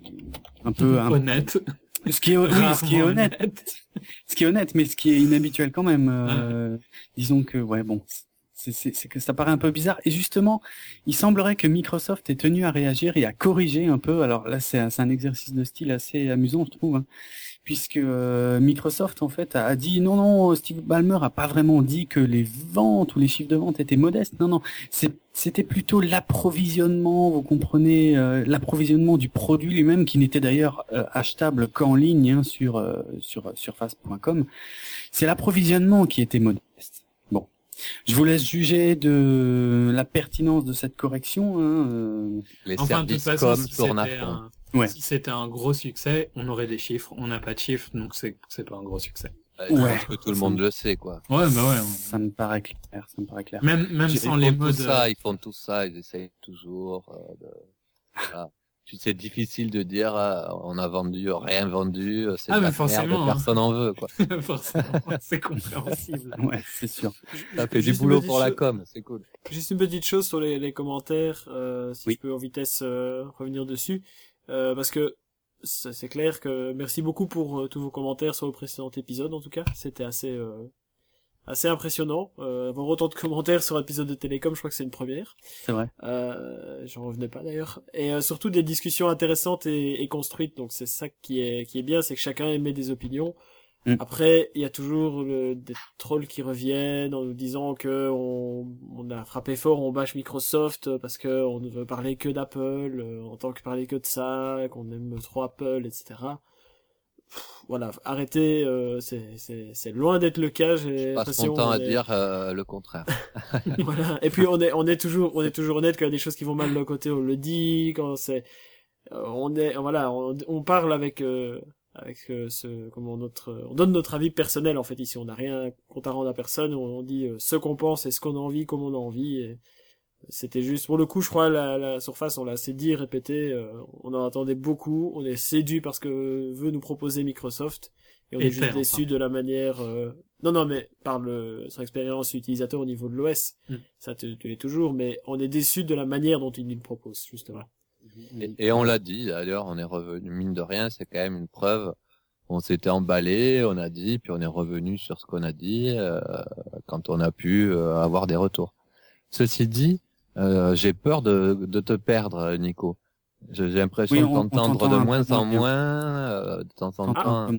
un peu un, Honnête. ce qui est oui, ce qui est Rarement honnête, ce qui est honnête, mais ce qui est inhabituel quand même. Euh, disons que ouais bon, c'est, c'est, c'est que ça paraît un peu bizarre. Et justement, il semblerait que Microsoft ait tenu à réagir et à corriger un peu. Alors là, c'est, un- c'est un exercice de style assez amusant, je trouve. Hein. Puisque euh, Microsoft en fait a, a dit non non Steve Ballmer a pas vraiment dit que les ventes ou les chiffres de vente étaient modestes, non non c'est, c'était plutôt l'approvisionnement, vous comprenez, euh, l'approvisionnement du produit lui-même qui n'était d'ailleurs euh, achetable qu'en ligne hein, sur euh, sur surface point com. C'est l'approvisionnement qui était modeste. Bon, je vous laisse juger de la pertinence de cette correction. Hein, euh. Les Enfin, de toute services façon, comme si tournent à c'était fond. un, Ouais. si c'était un gros succès, on aurait des chiffres. On n'a pas de chiffres, donc c'est c'est pas un gros succès. Euh, Je Ouais. pense que tout le monde le sait, quoi. Ouais, bah ouais. on- Ça me paraît clair, ça me paraît clair. Même même J'ai- sans Ils les font modes. tout ça, ils font tout ça, ils essayent toujours euh, de... Voilà. Tu sais, c'est difficile de dire euh, on a vendu, rien vendu, euh, c'est Ah, de mais la forcément, merde, hein. personne en veut, quoi. euh, forcément, c'est compréhensible. Ouais, c'est sûr. Ça fait du Juste une boulot petite pour la cho- com, c'est cool. Juste une petite chose sur les, les commentaires, euh, si Oui. je peux en vitesse euh, revenir dessus, euh, parce que c'est c'est clair que merci beaucoup pour euh, tous vos commentaires sur le précédent épisode. En tout cas, c'était assez euh, assez impressionnant. Euh, avoir autant de commentaires sur un épisode de Télécom, je crois que c'est une première. C'est vrai. Euh, j'en revenais pas d'ailleurs. Et euh, surtout des discussions intéressantes et, et construites. Donc c'est ça qui est qui est bien, c'est que chacun émet des opinions. Mm. Après, il y a toujours le, des trolls qui reviennent en nous disant que on, on a frappé fort, on bâche Microsoft parce que on ne veut parler que d'Apple, euh, en tant que parler que de ça, qu'on aime trop Apple, et cetera. Pff, voilà, arrêtez, euh, c'est c'est c'est loin d'être le cas. J'ai Je passe l'impression mon temps on à est- dire euh, le contraire. voilà. Et puis on est on est toujours on est toujours honnête quand il y a des choses qui vont mal de l'autre côté, on le dit. Quand c'est euh, on est voilà, on, on parle avec euh, avec euh, ce comment notre on donne notre avis personnel en fait ici. On n'a rien compte à rendre à personne. On, on dit euh, ce qu'on pense et ce qu'on a envie, comme on a envie. Et c'était juste pour le coup, je crois la, la Surface, on l'a assez dit, répété. Euh, on en attendait beaucoup. On est séduit parce que veut nous proposer Microsoft. Et on Et est juste faire, déçu enfin. de la manière. Euh... Non, non, mais par le son expérience utilisateur au niveau de l'O S, Mm. ça tu tu l'es toujours. Mais on est déçu de la manière dont il nous le propose justement. Et, et on l'a dit, d'ailleurs, on est revenu, mine de rien, c'est quand même une preuve. On s'était emballé, on a dit, puis on est revenu sur ce qu'on a dit euh, quand on a pu euh, avoir des retours. Ceci dit, euh, j'ai peur de, de te perdre, Nico. J'ai j'ai l'impression Oui, de on- on t'entendre t'entend de un moins peu en moins bien. moins, euh, de temps en Ah. temps.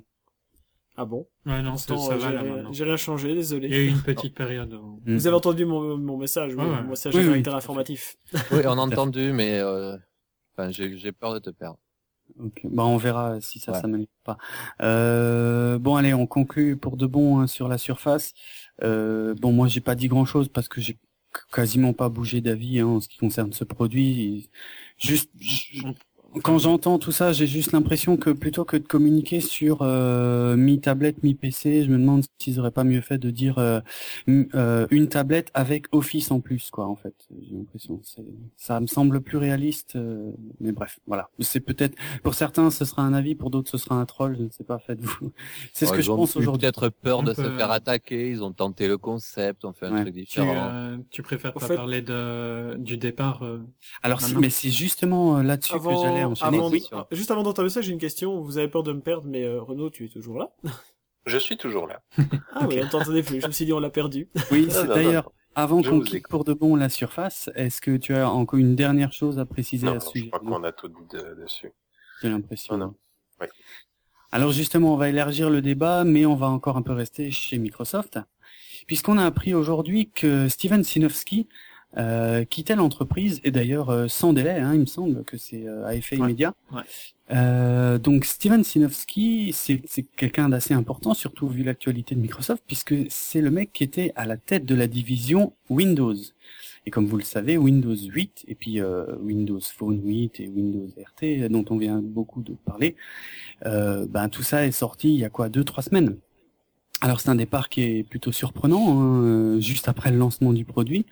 Ah bon? Ouais, non, c'est- Pourtant, ça euh, va j'ai là rien- maintenant. j'ai rien changé, désolé. Il y a eu une petite période. où- Mm. Vous avez entendu mon, mon message, oui. Ouais, ouais. Mon message Oui, à oui, caractère tout à fait. informatif. Oui, on a entendu, mais euh, enfin, j'ai j'ai peur de te perdre. Ok. Bah on verra si ça Ouais. s'améliore pas. Euh, bon allez, on conclut pour de bon hein, sur la Surface. Euh, bon moi j'ai pas dit grand chose parce que j'ai quasiment pas bougé d'avis hein, en ce qui concerne ce produit. Juste je- quand j'entends tout ça, j'ai juste l'impression que plutôt que de communiquer sur euh, mi-tablette, mi-P C, je me demande s'ils auraient pas mieux fait de dire euh, m- euh, une tablette avec Office en plus, quoi, en fait. J'ai l'impression. C'est, ça me semble plus réaliste, euh, mais bref, voilà. C'est peut-être, pour certains, ce sera un avis, pour d'autres, ce sera un troll, je ne sais pas, faites-vous. C'est ce Oh, que ils je ont pense eu aujourd'hui. peut-être peur On de peut- se faire attaquer, ils ont tenté le concept, ont fait un Ouais. truc Tu, différent. euh, tu préfères Au pas fait- parler de du départ euh, Alors, si, Maintenant. mais c'est justement euh, là-dessus que j'allais Avant, enchaîner. avant, Oui. ah, juste avant d'entamer ça, j'ai une question. Vous avez peur de me perdre, mais euh, Renaud, tu es toujours là? Je suis toujours là. Ah oui, on t'entendait plus. Je me suis dit, on l'a perdu. Oui, Non, c'est non, d'ailleurs, non. avant Je qu'on vous quitte écoute. pour de bon la Surface, est-ce que tu as encore une dernière chose à préciser Non, à non, ce je sujet? crois qu'on a tout dit de- dessus. J'ai l'impression. Non, non. Ouais. Alors justement, on va élargir le débat, mais on va encore un peu rester chez Microsoft, puisqu'on a appris aujourd'hui que Steven Sinofsky euh, quittait l'entreprise, et d'ailleurs euh, sans délai, hein, il me semble que c'est euh, à effet Ouais, immédiat. ouais. Euh, donc Steven Sinofsky, c'est, c'est quelqu'un d'assez important, surtout vu l'actualité de Microsoft, puisque c'est le mec qui était à la tête de la division Windows. Et comme vous le savez, Windows huit, et puis euh, Windows Phone huit et Windows R T, dont on vient beaucoup de parler, euh, ben tout ça est sorti il y a quoi, deux, trois semaines. Alors c'est un départ qui est plutôt surprenant, hein, euh, juste après le lancement du produit.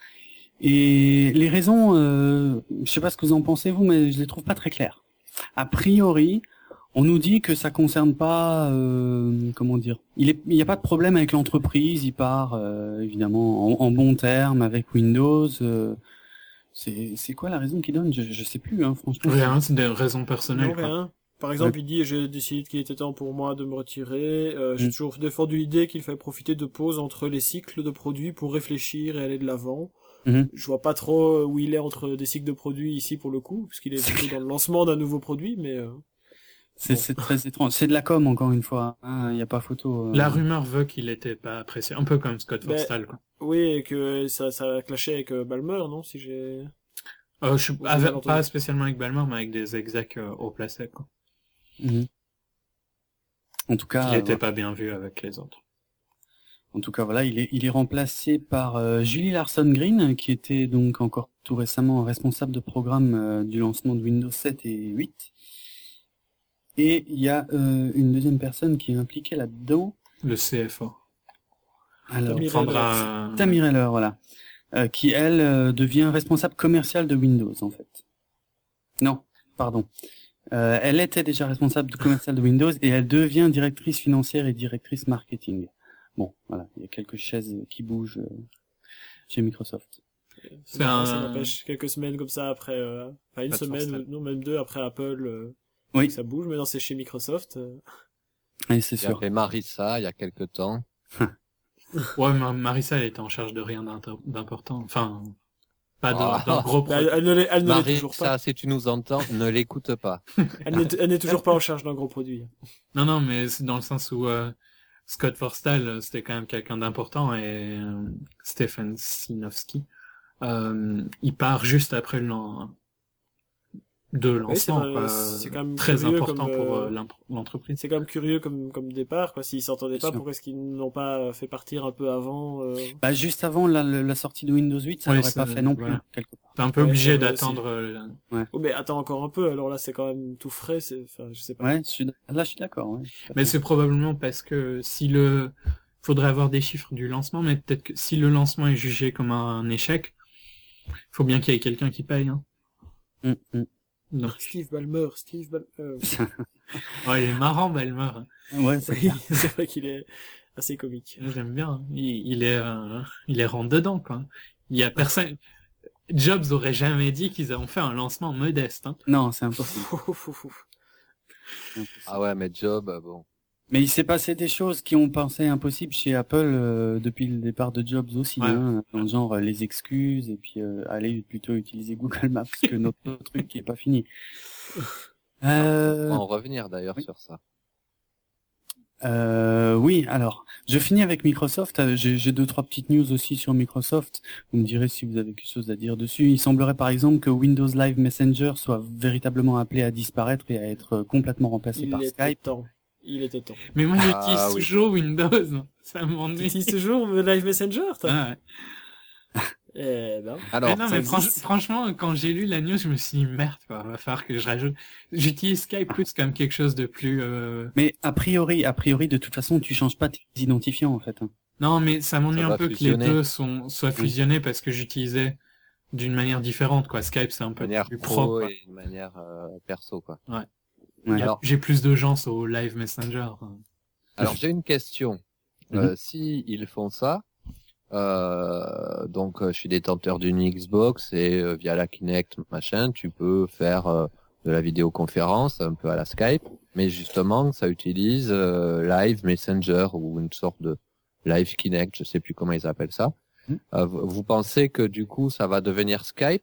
Et les raisons, euh, je sais pas ce que vous en pensez vous, mais je les trouve pas très claires. A priori, on nous dit que ça concerne pas, euh, comment dire, il est, il n'y a pas de problème avec l'entreprise, il part euh, évidemment en, en bon terme avec Windows. euh, c'est, c'est quoi la raison qu'il donne? Je, je sais plus, hein, franchement. Rien, c'est des raisons personnelles. Non, quoi. rien. Par exemple, il dit, j'ai décidé qu'il était temps pour moi de me retirer. Euh, j'ai Mm. toujours défendu l'idée qu'il fallait profiter de pauses entre les cycles de produits pour réfléchir et aller de l'avant. Mhm. Je vois pas trop où il est entre des cycles de produits ici pour le coup, parce qu'il est plutôt dans le lancement d'un nouveau produit, mais euh, C'est, Bon. c'est très étrange. C'est de la com encore une fois. Il n'y a pas photo. euh. La rumeur veut qu'il était pas apprécié, un peu comme Scott Ben, Forstall. Quoi. oui, et que ça, ça a clashé avec euh, Balmer, non, si j'ai... Euh, je suis J'ai avec- mal entendu. pas spécialement avec Balmer, mais avec des execs euh, haut placés. Quoi. Mhm. En tout cas, Il était euh, pas bien vu avec les autres. en tout cas, voilà, il est, il est remplacé par euh, Julie Larson Green, qui était donc encore tout récemment responsable de programme euh, du lancement de Windows sept et huit. Et il y a euh, une deuxième personne qui est impliquée là-dedans. Le C F O. Alors, Tamir Prendra... Tamir Heller, voilà, euh, qui elle euh, devient responsable commercial de Windows en fait. Non, pardon. Euh, elle était déjà responsable de commercial de Windows et elle devient directrice financière et directrice marketing. Bon, voilà, il y a quelques chaises qui bougent euh, chez Microsoft. C'est Ça, un- ça n'empêche quelques semaines comme ça après, euh, enfin une Pas de semaine, Forstall. ou- non même deux après Apple, euh, Oui, ça bouge, mais non c'est chez Microsoft. euh. et c'est Il y sûr. avait Marissa il y a quelque temps. Ouais, Mar- Marissa, elle était en charge de rien d'inter- d'important. Enfin, pas de- Ah. d'un gros Bah, projet. elle, elle ne l'est, elle ne l'est toujours pas. Marissa, si tu nous entends, ne l'écoute pas. Elle n'est, elle n'est toujours pas en charge d'un gros produit. Non, non, mais c'est dans le sens où euh, Scott Forstall, euh, c'était quand même quelqu'un d'important et euh, Stephen Sinofsky, euh, il part juste après le lan- de lancement, c'est vrai, quoi. c'est quand même Très curieux important comme, pour euh, euh, l'imp- l'entreprise. C'est quand même curieux comme, comme départ, quoi. S'ils s'entendaient Bien pas, sûr. pourquoi est-ce qu'ils n'ont pas fait partir un peu avant, euh... Bah, juste avant la, la sortie de Windows huit, ça Oui, l'aurait c'est- pas fait non plus, voilà. quelque part. T'es un peu Ouais, obligé c'est vrai d'attendre. euh, Oh, mais attends encore un peu, alors là, c'est quand même tout frais, c'est, enfin, je sais pas. Ouais, je suis, là, je suis d'accord, ouais. tout à Mais fait. c'est probablement parce que si le, faudrait avoir des chiffres du lancement, mais peut-être que si le lancement est jugé comme un échec, faut bien qu'il y ait quelqu'un qui paye. Hein. Mm, mm. Donc, Steve Ballmer, Steve Ballmer. ouais, il est marrant, Balmer. Ouais, c'est Oui, clair. c'est vrai qu'il est assez comique. J'aime bien. hein. Il, il est, euh, il est rentre dedans, quoi. Il y a personne. Jobs aurait jamais dit qu'ils ont fait un lancement modeste. Hein. Non, c'est impossible. Ah ouais, mais Job, euh, bon. Mais il s'est passé des choses qui ont pensé impossible chez Apple euh, depuis le départ de Jobs aussi, Ouais. hein, dans le genre euh, les excuses et puis euh, aller plutôt utiliser Google Maps que notre autre truc qui est pas fini. On Euh, va en revenir d'ailleurs oui. sur ça. Euh, oui, alors, je finis avec Microsoft. Euh, J'ai, j'ai deux, trois petites news aussi sur Microsoft. Vous me direz si vous avez quelque chose à dire dessus. Il semblerait par exemple que Windows Live Messenger soit véritablement appelé à disparaître et à être complètement remplacé Il par était Skype. temps. Il était temps. Mais moi, Ah, j'utilise oui. toujours Windows. Ça Tu m'ennuie. utilises toujours le Live Messenger, toi? Ah ouais. Eh ben. Alors, mais non, ça mais franch- existe. franchement, quand j'ai lu la news, je me suis dit, merde, quoi, va falloir que je rajoute. J'utilise Skype plus comme quelque chose de plus... Euh... Mais a priori, a priori, de toute façon, tu changes pas tes identifiants en fait. hein. Non, mais ça m'ennuie Ça un va peu fusionner. que les deux sont, soient fusionnés parce que j'utilisais d'une manière différente, quoi. Skype, c'est un de peu manière plus pro propre. quoi. et de manière euh, perso, quoi. Ouais. Alors, J'ai plus de gens au Live Messenger. alors j'ai une question. Mhm. Euh, si ils font ça, euh, donc euh, je suis détenteur d'une Xbox et euh, via la Kinect machin, tu peux faire euh, de la vidéoconférence un peu à la Skype, mais justement ça utilise euh, Live Messenger ou une sorte de Live Kinect, je sais plus comment ils appellent ça. Mhm. Euh, vous vous pensez que du coup ça va devenir Skype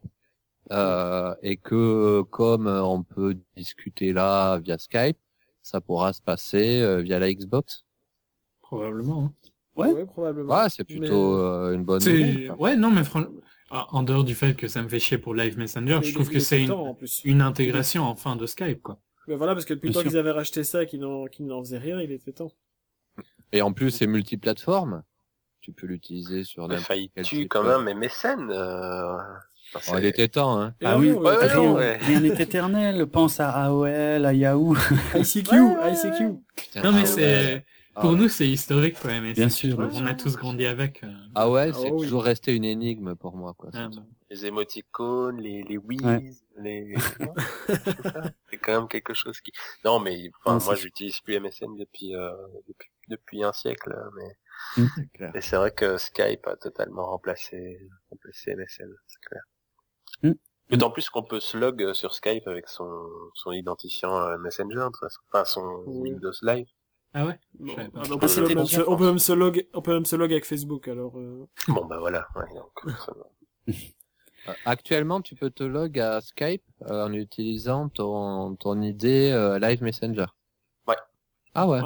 euh, et que comme euh, on peut discuter là via Skype, ça pourra se passer euh, via la Xbox? Probablement. Hein. Ouais. probablement. Ouais, c'est plutôt euh, une bonne C'est... nouvelle. quoi. Ouais, non, mais franchement, ah, en dehors du fait que ça me fait chier pour Live Messenger, Mais je il trouve est- que il est c'est tout une, le temps, en plus. une intégration enfin de Skype, quoi. Mais voilà, parce que depuis le Bien temps sûr. qu'ils avaient racheté ça, qu'ils n'en, qu'ils n'en faisaient rien, il était temps. Et en plus, c'est multiplateforme. Tu peux l'utiliser sur Mais n'importe failli quel tu type, quand euh, même, mais mécène, euh... enfin, Oh, il était temps, hein. Et Ah là, oui, non, ouais, ouais, euh, rien non, ouais. rien n'est éternel. Pense à A O L, à Yahoo. I C Q, I C Q. Putain, Non, mais ah c'est, ouais. pour Ah, nous, c'est historique, quoi, mais Bien c'est- sûr, on bien a sûr. tous grandi avec. euh. Ah ouais, Ah c'est oui. toujours resté une énigme pour moi, quoi. Ah, ce bah. Les émoticônes, les, les whiz, Ouais. les... c'est ça. C'est quand même quelque chose qui... Non, mais enfin, Non, moi, c'est- j'utilise plus M S N depuis, euh, depuis, depuis un siècle, hein, mais... C'est clair. Et c'est vrai que Skype a totalement remplacé, remplacé M S N, c'est clair. Mm. D'autant plus qu'on peut se log sur Skype avec son, son identifiant euh, Messenger, de toute façon. Enfin, son Oui. Windows Live. Ah ouais? Bon, Je savais pas. ah, bah, on, Ah, peut c'était même déjà se, on peut même se log, on peut même se log avec Facebook, alors, euh... Bon, bah voilà. Ouais, donc, ça va. Euh, Actuellement, tu peux te log à Skype euh, en utilisant ton, ton I D euh, Live Messenger. Ouais. Ah ouais. Ouais.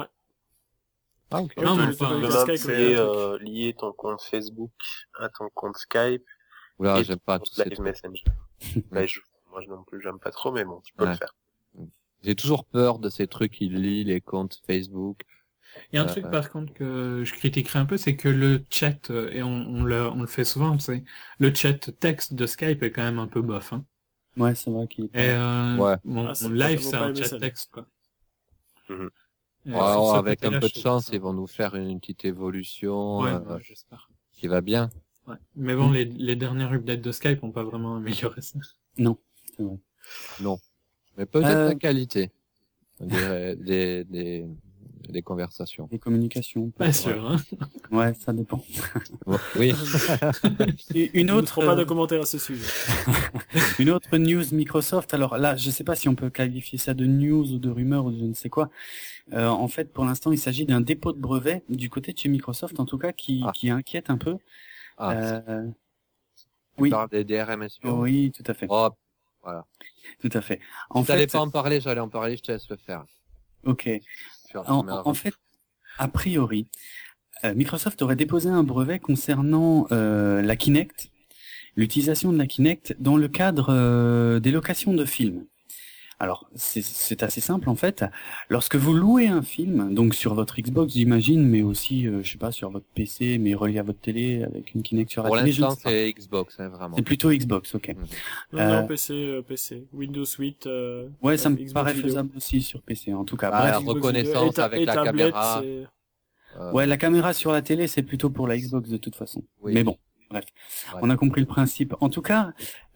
Ah ok. Ouais, Non, tu mais peux te enfin, loguer Tu à peux même Skype, lier, ouais, un truc. euh, lier ton compte Facebook à ton compte Skype Oula, et j'aime ton pas compte tous ces Live trucs. Messenger. Bah, je, moi, je non plus, j'aime pas trop, mais bon, tu peux Ouais. le faire. J'ai toujours peur de ces trucs qui lient les comptes Facebook. Il y a un Euh, truc, par contre, que je critiquerais un peu, c'est que le chat, euh, et on, on le, on le fait souvent, tu sais, le chat texte de Skype est quand même un peu bof, hein. Ouais, c'est vrai qu'il est Et, euh, Ouais. mon, Ah, ça- mon live, ça vaut c'est pas un M S chat N. texte, quoi. Mhm. Et Ouais, sur ce avec un côté-là, peu je de trouve chance, ça- ils vont nous faire une petite évolution Ouais, euh, ouais, j'espère. qui va bien. Ouais. Mais bon, les, les dernières updates de Skype ont pas vraiment amélioré ça. Non, c'est vrai. Non. Mais peut-être Euh, la qualité des, des, des, des conversations. Les communications. Pas sûr, hein. Ouais, ça dépend. Bon, oui. Et Une Nous ne autre, ferons pas de euh, commentaires à ce sujet. une autre news Microsoft. Alors là, je sais pas si on peut qualifier ça de news ou de rumeur ou de je ne sais quoi. Euh, en fait, pour l'instant, il s'agit d'un dépôt de brevet du côté de chez Microsoft, en tout cas, qui, Ah. qui inquiète un peu. Ah, Euh, tu oui. parles des D R M S P O. Oui, tout à fait, Oh, voilà. tout à fait. En Si t'allais fait, pas en parler, j'allais en parler, je te laisse le faire. ok. Sur- En, mais- en fait, a priori, euh, Microsoft aurait déposé un brevet concernant euh, la Kinect, l'utilisation de la Kinect dans le cadre euh, des locations de films. Alors, c'est- c'est assez simple en fait. Lorsque vous louez un film, donc sur votre Xbox, j'imagine, mais aussi, euh, je sais pas, sur votre P C, mais relié à votre télé avec une Kinect sur la Pour télé, je ne l'instant, sais pas. c'est Xbox, hein, vraiment. C'est plutôt Xbox, ok. Non, Euh, non, P C, euh, P C. Windows huit, euh, Ouais, ça me Xbox paraît vidéo. faisable aussi sur P C, en tout cas. Ah, Bref. la Xbox reconnaissance vidéo. Et ta- avec et la tablette, caméra. c'est- Euh, Ouais, la caméra sur la télé, c'est plutôt pour la Xbox de toute façon. oui. Mais bon, bref, Ouais. on a compris le principe. En tout cas,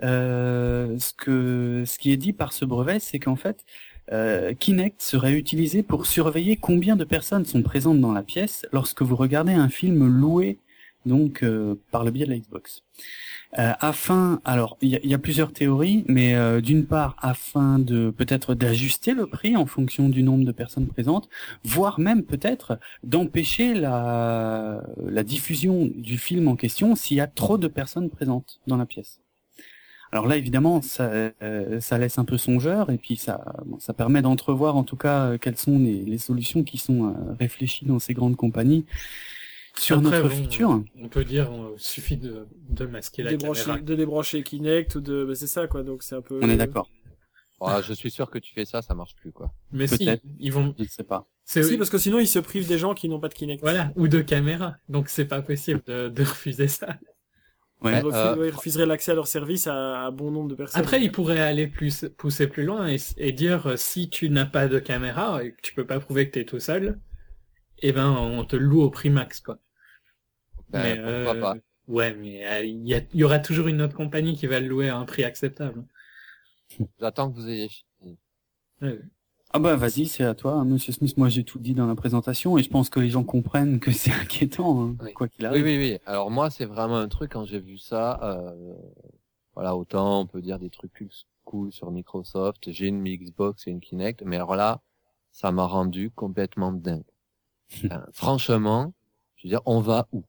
euh, ce que ce qui est dit par ce brevet, c'est qu'en fait, euh, Kinect serait utilisé pour surveiller combien de personnes sont présentes dans la pièce lorsque vous regardez un film loué, donc euh, par le biais de la Xbox. Euh, afin, alors il y a, il y a plusieurs théories, mais euh, d'une part afin de peut-être d'ajuster le prix en fonction du nombre de personnes présentes, voire même peut-être d'empêcher la la diffusion du film en question s'il y a trop de personnes présentes dans la pièce. Alors là, évidemment, ça, euh, ça laisse un peu songeur et puis ça, bon, ça permet d'entrevoir en tout cas euh, quelles sont les, les solutions qui sont euh, réfléchies dans ces grandes compagnies sur Après, notre bon, futur. On peut dire, il suffit de, de masquer la débrancher, caméra. de débrancher Kinect ou de, bah, c'est ça, quoi. Donc c'est un peu. On est d'accord. Ah, je suis sûr que tu fais ça, ça marche plus, quoi. Mais si, Peut-être. ils vont. Je ne sais pas. C'est Si, parce que sinon ils se privent des gens qui n'ont pas de Kinect. Voilà, ou de caméra. Donc c'est pas possible de, de refuser ça. Ouais. Ils, refu- Euh, ouais, ils refuseraient l'accès à leur service à, à bon nombre de personnes. Après, ils pourraient aller plus pousser plus loin et, et dire euh, si tu n'as pas de caméra et que tu peux pas prouver que t'es tout seul, eh ben on te loue au prix max, quoi. Ben, mais pourquoi euh, pas. ouais, mais euh, il y, a- il y aura toujours une autre compagnie qui va le louer à un prix acceptable. J'attends que vous ayez fini. Ouais. Ah bah vas-y, c'est à toi, hein, Monsieur Smith. Moi j'ai tout dit dans la présentation et je pense que les gens comprennent que c'est inquiétant, hein, Oui. quoi qu'il Oui, arrive. oui, oui. Alors moi, c'est vraiment un truc, quand j'ai vu ça, euh, voilà, autant on peut dire des trucs cool sur Microsoft, j'ai une Xbox et une Kinect, mais alors là, ça m'a rendu complètement dingue. Enfin, franchement, je veux dire, on va où?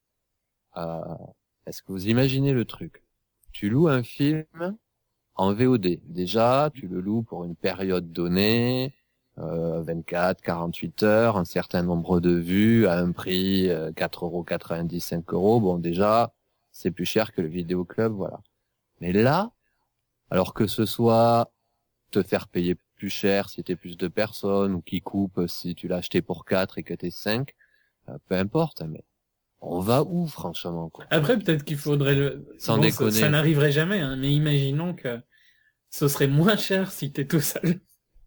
Euh, est-ce que vous imaginez le truc? Tu loues un film en V O D. Déjà, tu le loues pour une période donnée, euh, vingt-quatre, quarante-huit heures, un certain nombre de vues, à un prix euh, quatre euros quatre-vingt-dix, cinq euros. Bon, déjà, c'est plus cher que le vidéoclub, voilà. Mais là, alors que ce soit te faire payer plus cher si t'es plus de personnes, ou qui coupe si tu l'as acheté pour quatre et que t'es cinq, euh, peu importe, mais on va où, franchement, quoi? Après, peut-être qu'il faudrait le. Sans Bon, ça- déconner. Ça, n'arriverait jamais, hein, mais imaginons que ce serait moins cher si t'es tout seul.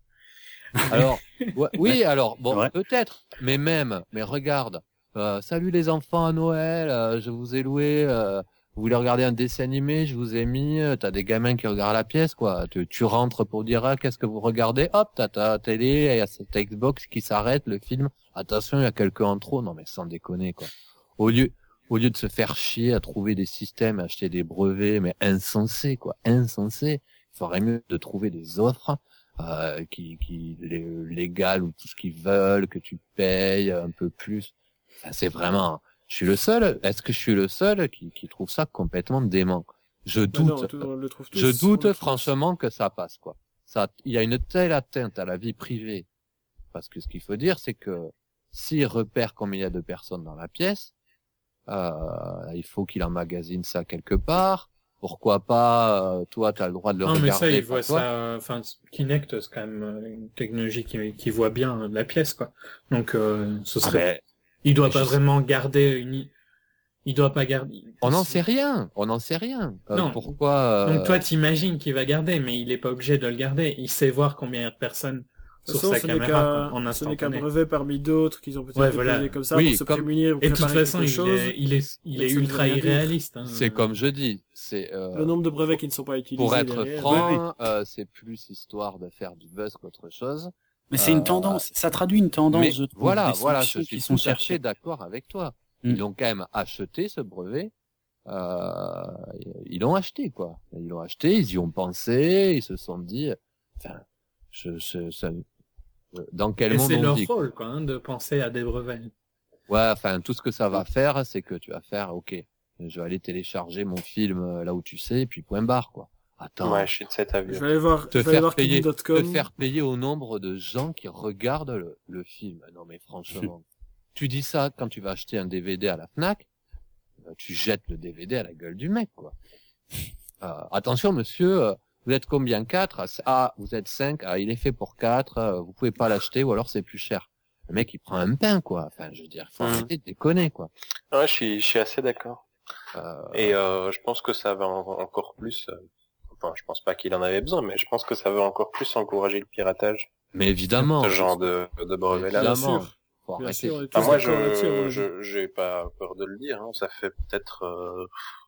Alors, ouais, oui, alors, bon, Ouais. peut-être, mais même, mais regarde, euh, salut les enfants à Noël, euh, je vous ai loué, euh, vous voulez regarder un dessin animé, je vous ai mis, euh, t'as des gamins qui regardent la pièce, quoi, tu, tu rentres pour dire, ah, qu'est-ce que vous regardez, hop, t'as ta télé, il y a cette Xbox qui s'arrête, le film, attention, il y a quelqu'un en trop, non mais sans déconner, quoi. Au lieu, au lieu de se faire chier à trouver des systèmes, à acheter des brevets, mais insensés, quoi, insensés, il faudrait mieux de trouver des offres, Euh, qui, qui les, légal ou tout ce qu'ils veulent, que tu payes un peu plus. Enfin, c'est vraiment, je suis le seul, est-ce que je suis le seul qui, qui trouve ça complètement dément? Je Bah doute, non, tout- on le trouve tous, je on doute le trouve. franchement que ça passe, quoi. Ça, il y a une telle atteinte à la vie privée. Parce que ce qu'il faut dire, c'est que s'il repère combien il y a de personnes dans la pièce, euh, il faut qu'il emmagasine ça quelque part. Pourquoi pas, euh, toi, tu as le droit de le Non, mais regarder. ça, ils pas voient toi. ça. Enfin, Kinect, c'est quand même euh, une technologie qui, qui voit bien la pièce, quoi. Donc, euh, ce Ah serait. ben, Il doit mais pas je- vraiment garder une. Il doit pas garder. on n'en sait rien, on n'en sait rien. Euh, Non. Pourquoi euh, Donc toi, t'imagines qu'il va garder, mais il est pas obligé de le garder. Il sait voir combien il y a de personnes De sur toute façon, sa ce n'est caméra qu'un, en ce n'est qu'un instantané. brevet parmi d'autres qu'ils ont peut-être Ouais, déposé voilà. comme ça Oui, pour se comme- prémunir ou Et de toute préparer façon, quelque il chose. est, il est, il mais est ça ne veut ultra rien dire. irréaliste. Hein. c'est comme je dis, c'est euh, Le nombre de brevets qui ne sont pas utilisés. pour être derrière. franc, euh, c'est plus histoire de faire du buzz qu'autre chose. Mais c'est Euh, une tendance, ça traduit une tendance, Mais je trouve. voilà, des voilà, je solutions suis qui sont tout à fait cherchées. d'accord avec toi. Mm. Ils ont quand même acheté ce brevet. Euh, ils l'ont acheté, quoi. Ils l'ont acheté, ils y ont pensé, ils se sont dit, enfin, je, je, ça- dans quel Et monde c'est on leur vit, quoi. rôle, quoi, hein, de penser à des brevets. Ouais, enfin, tout ce que ça va faire, c'est que tu vas faire, ok, je vais aller télécharger mon film euh, là où tu sais, et puis point barre, quoi. Attends, Ouais, je suis de cet avis. Je vais aller voir, te je vais aller faire voir payer, Kiwi te point com. faire payer au nombre de gens qui regardent le, le film. Non, mais franchement, tu dis ça quand tu vas acheter un D V D à la Fnac, euh, tu jettes le D V D à la gueule du mec, quoi. Euh, attention, monsieur, euh, vous êtes combien? Quatre? Ah, vous êtes cinq. Ah, il est fait pour quatre. euh, vous pouvez pas l'acheter ou alors c'est plus cher. Le mec, il prend un pain, quoi. Enfin, je veux dire, faut Mhm. arrêter de déconner, quoi. Ouais, je suis, je suis assez d'accord. Euh, Et euh, je pense que ça va en- encore plus. euh, Enfin, je pense pas qu'il en avait besoin, mais je pense que ça va encore plus encourager le piratage. mais évidemment, Ce genre de, de brevet-là. Bien évidemment, sûr. faut Bien arrêter. sûr, on est tous Enfin, moi, d'accord là-dessus, à mon je, avis. je, j'ai pas peur de le dire. Hein. Ça fait peut-être, euh...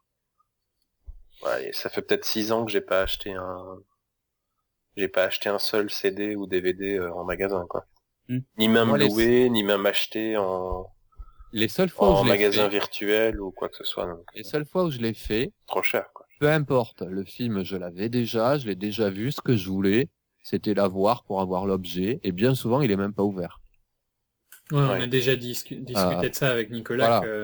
ouais, ça fait peut-être six ans que j'ai pas acheté un, j'ai pas acheté un seul C D ou D V D euh, en magasin, quoi. Hmm. Ni même Moi, les- loué, ni même acheté en, Les seules fois où en je l'ai magasin fait, virtuel ou quoi que ce soit. Donc, les seules fois où je l'ai fait, trop cher, quoi. peu importe, le film, je l'avais déjà, je l'ai déjà vu, ce que je voulais, c'était l'avoir pour avoir l'objet, et bien souvent, il est même pas ouvert. Ouais, on Ouais. a déjà discu- discuté Ah. de ça avec Nicolas, Voilà. que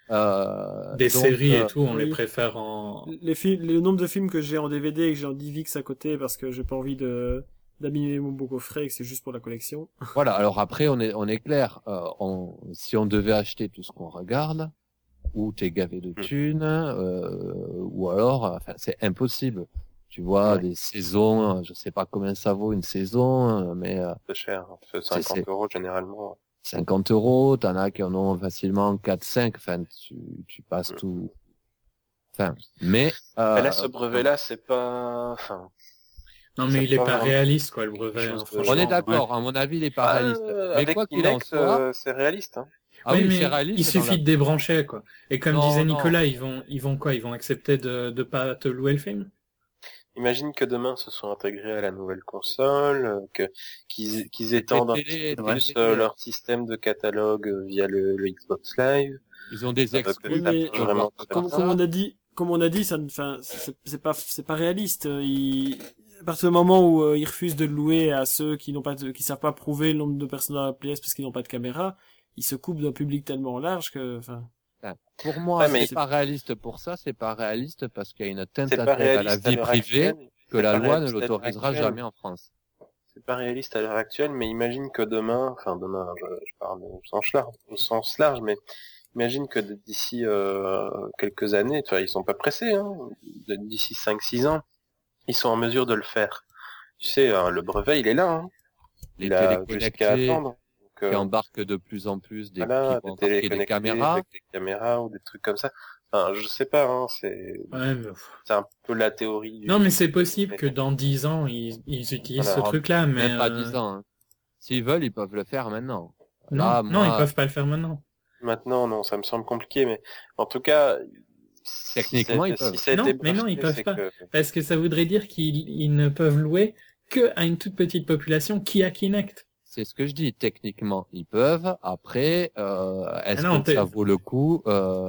Euh, Des donc, séries euh, et tout, on oui. les préfère en... Les films, le nombre de films que j'ai en D V D et que j'ai en D V X à côté parce que j'ai pas envie de d'abîmer mon beau coffret et que c'est juste pour la collection. Voilà. Alors après, on est on est clair. Euh, on, si on devait acheter tout ce qu'on regarde, ou t'es gavé de thunes, euh, ou alors, enfin, c'est impossible. Tu vois, Ouais. des saisons, je sais pas combien ça vaut une saison, mais euh, C'est cher, hein. C'est C'est- cinquante c'est- euros généralement. cinquante euros, t'en as qui en ont facilement quatre cinq, enfin, tu, tu passes Mm. tout. Enfin, mais... Euh, Mais là, ce brevet-là, c'est pas, enfin, Non, Ça mais il est pas pas vraiment réaliste, quoi, le brevet, quelque chose hein, de- franchement. on est d'accord, à mon avis, il est pas ah, réaliste. euh, Mais avec quoi qu'il en Inex, soit... euh, c'est réaliste, hein. Ah oui, oui, mais c'est réaliste. il dans suffit la- de débrancher, quoi. Et comme Non, disait non. Nicolas, ils vont, ils vont quoi? Ils vont accepter de, de pas te louer le film? Imagine que demain, ce soit intégré à la nouvelle console, euh, que, qu'ils, qu'ils étendent un Les petit télé- peu ouais. plus euh, leur système de catalogue euh, via le, le Xbox Live. Ils ont des Ça va exclus. peut-être tu être peux vraiment voir très comme Comme, ça. comme on a dit, comme on a dit, ça ne, enfin, c'est c'est pas, c'est pas réaliste. Il, à partir du moment où euh, ils refusent de le louer à ceux qui n'ont pas, de, qui savent pas prouver le nombre de personnes dans la pièce parce qu'ils n'ont pas de caméra, ils se coupent d'un public tellement large que, enfin. Pour moi, Ouais, mais c'est pas réaliste pour ça, c'est pas réaliste parce qu'il y a une C'est atteinte pas à la réaliste à vie l'heure privée actuelle. que C'est la pas loi ne réaliste à l'heure l'autorisera actuelle. jamais en France. C'est pas réaliste à l'heure actuelle, mais imagine que demain, enfin demain, je, je parle au sens large, au sens large, mais imagine que d'ici euh, quelques années, tu vois, ils sont pas pressés, hein, de- d'ici cinq six ans, ils sont en mesure de le faire. Tu sais, hein, le brevet, il est là, hein. Les Il a jusqu'à téléconnectés attendre. Donc, euh, qui embarquent de plus en plus des, voilà, qui vont des embarquer des téléconnectés caméras. avec des caméras ou des trucs comme ça. Enfin, je sais pas, hein, c'est, Ouais, mais... c'est un peu la théorie du... Non, mais c'est possible que dans dix ans, ils, ils utilisent Voilà. ce truc-là, mais... Même pas euh, dix ans. Hein. S'ils veulent, ils peuvent le faire maintenant. Non, Là, non, moi, ils peuvent pas le faire maintenant. Maintenant, non, ça me semble compliqué, mais en tout cas, si Techniquement, ça a ils été- peuvent. si ça a Non, été mais non, breveté, ils peuvent c'est pas. que- Parce que ça voudrait dire qu'ils ils ne peuvent louer que à une toute petite population qui a Kinect. C'est ce que je dis. Techniquement, ils peuvent. Après, euh, est-ce Ah non, que t'es- ça vaut le coup